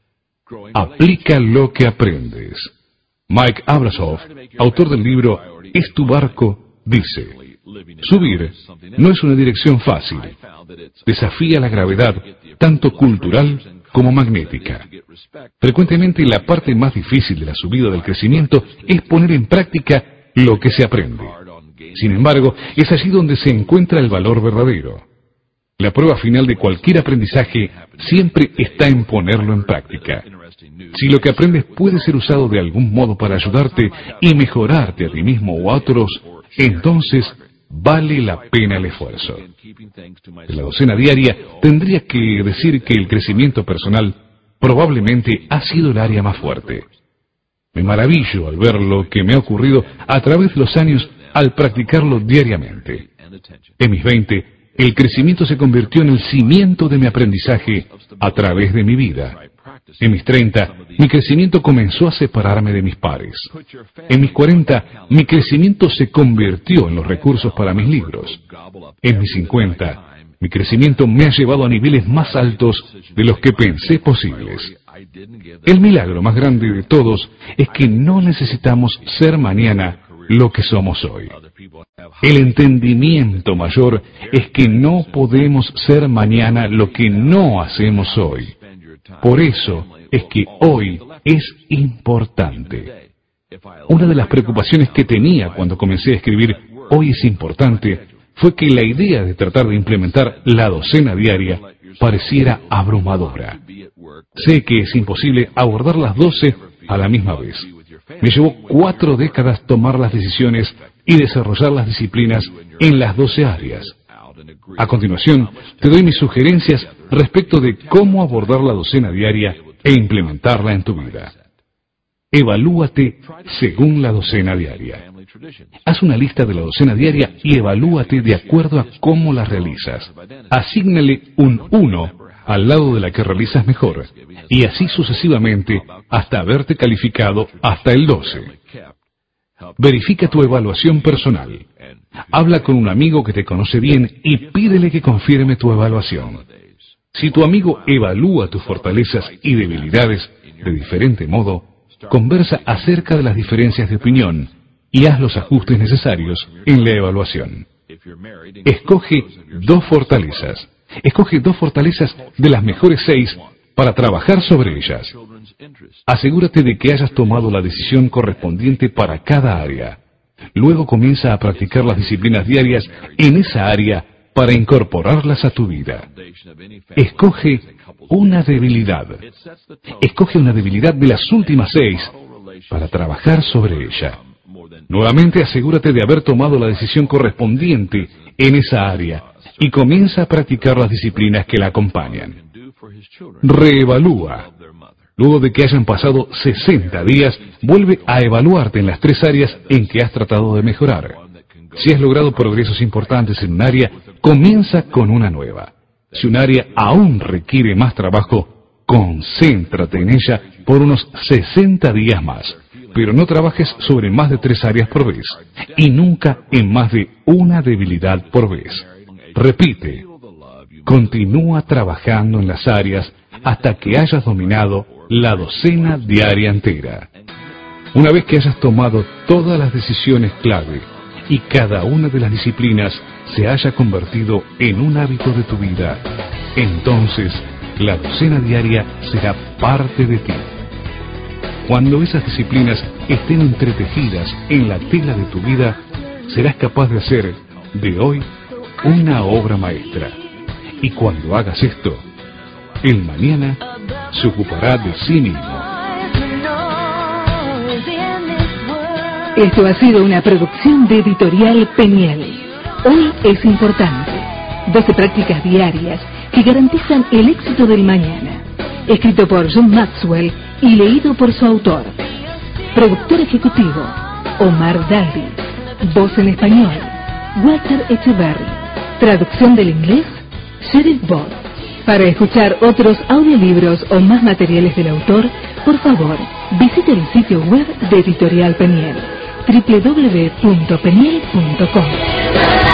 Aplica lo que aprendes. Mike Abrasoff, autor del libro ¿Es tu barco?, dice: subir no es una dirección fácil. Desafía la gravedad, tanto cultural como magnética. Frecuentemente la parte más difícil de la subida del crecimiento es poner en práctica lo que se aprende. Sin embargo, es allí donde se encuentra el valor verdadero. La prueba final de cualquier aprendizaje siempre está en ponerlo en práctica. Si lo que aprendes puede ser usado de algún modo para ayudarte y mejorarte a ti mismo o a otros, entonces vale la pena el esfuerzo. De la docena diaria, tendría que decir que el crecimiento personal probablemente ha sido el área más fuerte. Me maravillo al ver lo que me ha ocurrido a través de los años al practicarlo diariamente. En mis 20, el crecimiento se convirtió en el cimiento de mi aprendizaje a través de mi vida. En mis 30, mi crecimiento comenzó a separarme de mis pares. En mis 40, mi crecimiento se convirtió en los recursos para mis libros. En mis 50, mi crecimiento me ha llevado a niveles más altos de los que pensé posibles. El milagro más grande de todos es que no necesitamos ser mañana lo que somos hoy. El entendimiento mayor es que no podemos ser mañana lo que no hacemos hoy. Por eso es que hoy es importante. Una de las preocupaciones que tenía cuando comencé a escribir Hoy es importante fue que la idea de tratar de implementar la docena diaria pareciera abrumadora. Sé que es imposible abordar las 12 a la misma vez. Me llevó 4 décadas tomar las decisiones y desarrollar las disciplinas en las 12 áreas. A continuación, te doy mis sugerencias respecto de cómo abordar la docena diaria e implementarla en tu vida. Evalúate según la docena diaria. Haz una lista de la docena diaria y evalúate de acuerdo a cómo la realizas. Asígnale un 1 al lado de la que realizas mejor, y así sucesivamente hasta haberte calificado hasta el 12. Verifica tu evaluación personal. Habla con un amigo que te conoce bien y pídele que confirme tu evaluación. Si tu amigo evalúa tus fortalezas y debilidades de diferente modo, conversa acerca de las diferencias de opinión y haz los ajustes necesarios en la evaluación. Escoge 2 fortalezas. Escoge 2 fortalezas de las mejores 6 para trabajar sobre ellas. Asegúrate de que hayas tomado la decisión correspondiente para cada área. Luego comienza a practicar las disciplinas diarias en esa área para incorporarlas a tu vida. Escoge una debilidad. Escoge una debilidad de las últimas 6 para trabajar sobre ella. Nuevamente asegúrate de haber tomado la decisión correspondiente en esa área y comienza a practicar las disciplinas que la acompañan. Reevalúa. Luego de que hayan pasado 60 días, vuelve a evaluarte en las 3 áreas en que has tratado de mejorar. Si has logrado progresos importantes en un área, comienza con una nueva. Si un área aún requiere más trabajo, concéntrate en ella por unos 60 días más. Pero no trabajes sobre más de 3 áreas por vez, y nunca en más de una debilidad por vez. Repite, continúa trabajando en las áreas hasta que hayas dominado la docena diaria entera. Una vez que hayas tomado todas las decisiones clave y cada una de las disciplinas se haya convertido en un hábito de tu vida, entonces la docena diaria será parte de ti. Cuando esas disciplinas estén entretejidas en la tela de tu vida, serás capaz de hacer de hoy una obra maestra. Y cuando hagas esto, el mañana se ocupará de sí mismo. Esto ha sido una producción de Editorial Peniel. Hoy es importante. 12 prácticas diarias que garantizan el éxito del mañana. Escrito por John Maxwell y leído por su autor. Productor ejecutivo, Omar Dalby. Voz en español, Walter Echeverry. Traducción del inglés, Sheriff Bott. Para escuchar otros audiolibros o más materiales del autor, por favor, visite el sitio web de Editorial Peniel, www.peniel.com.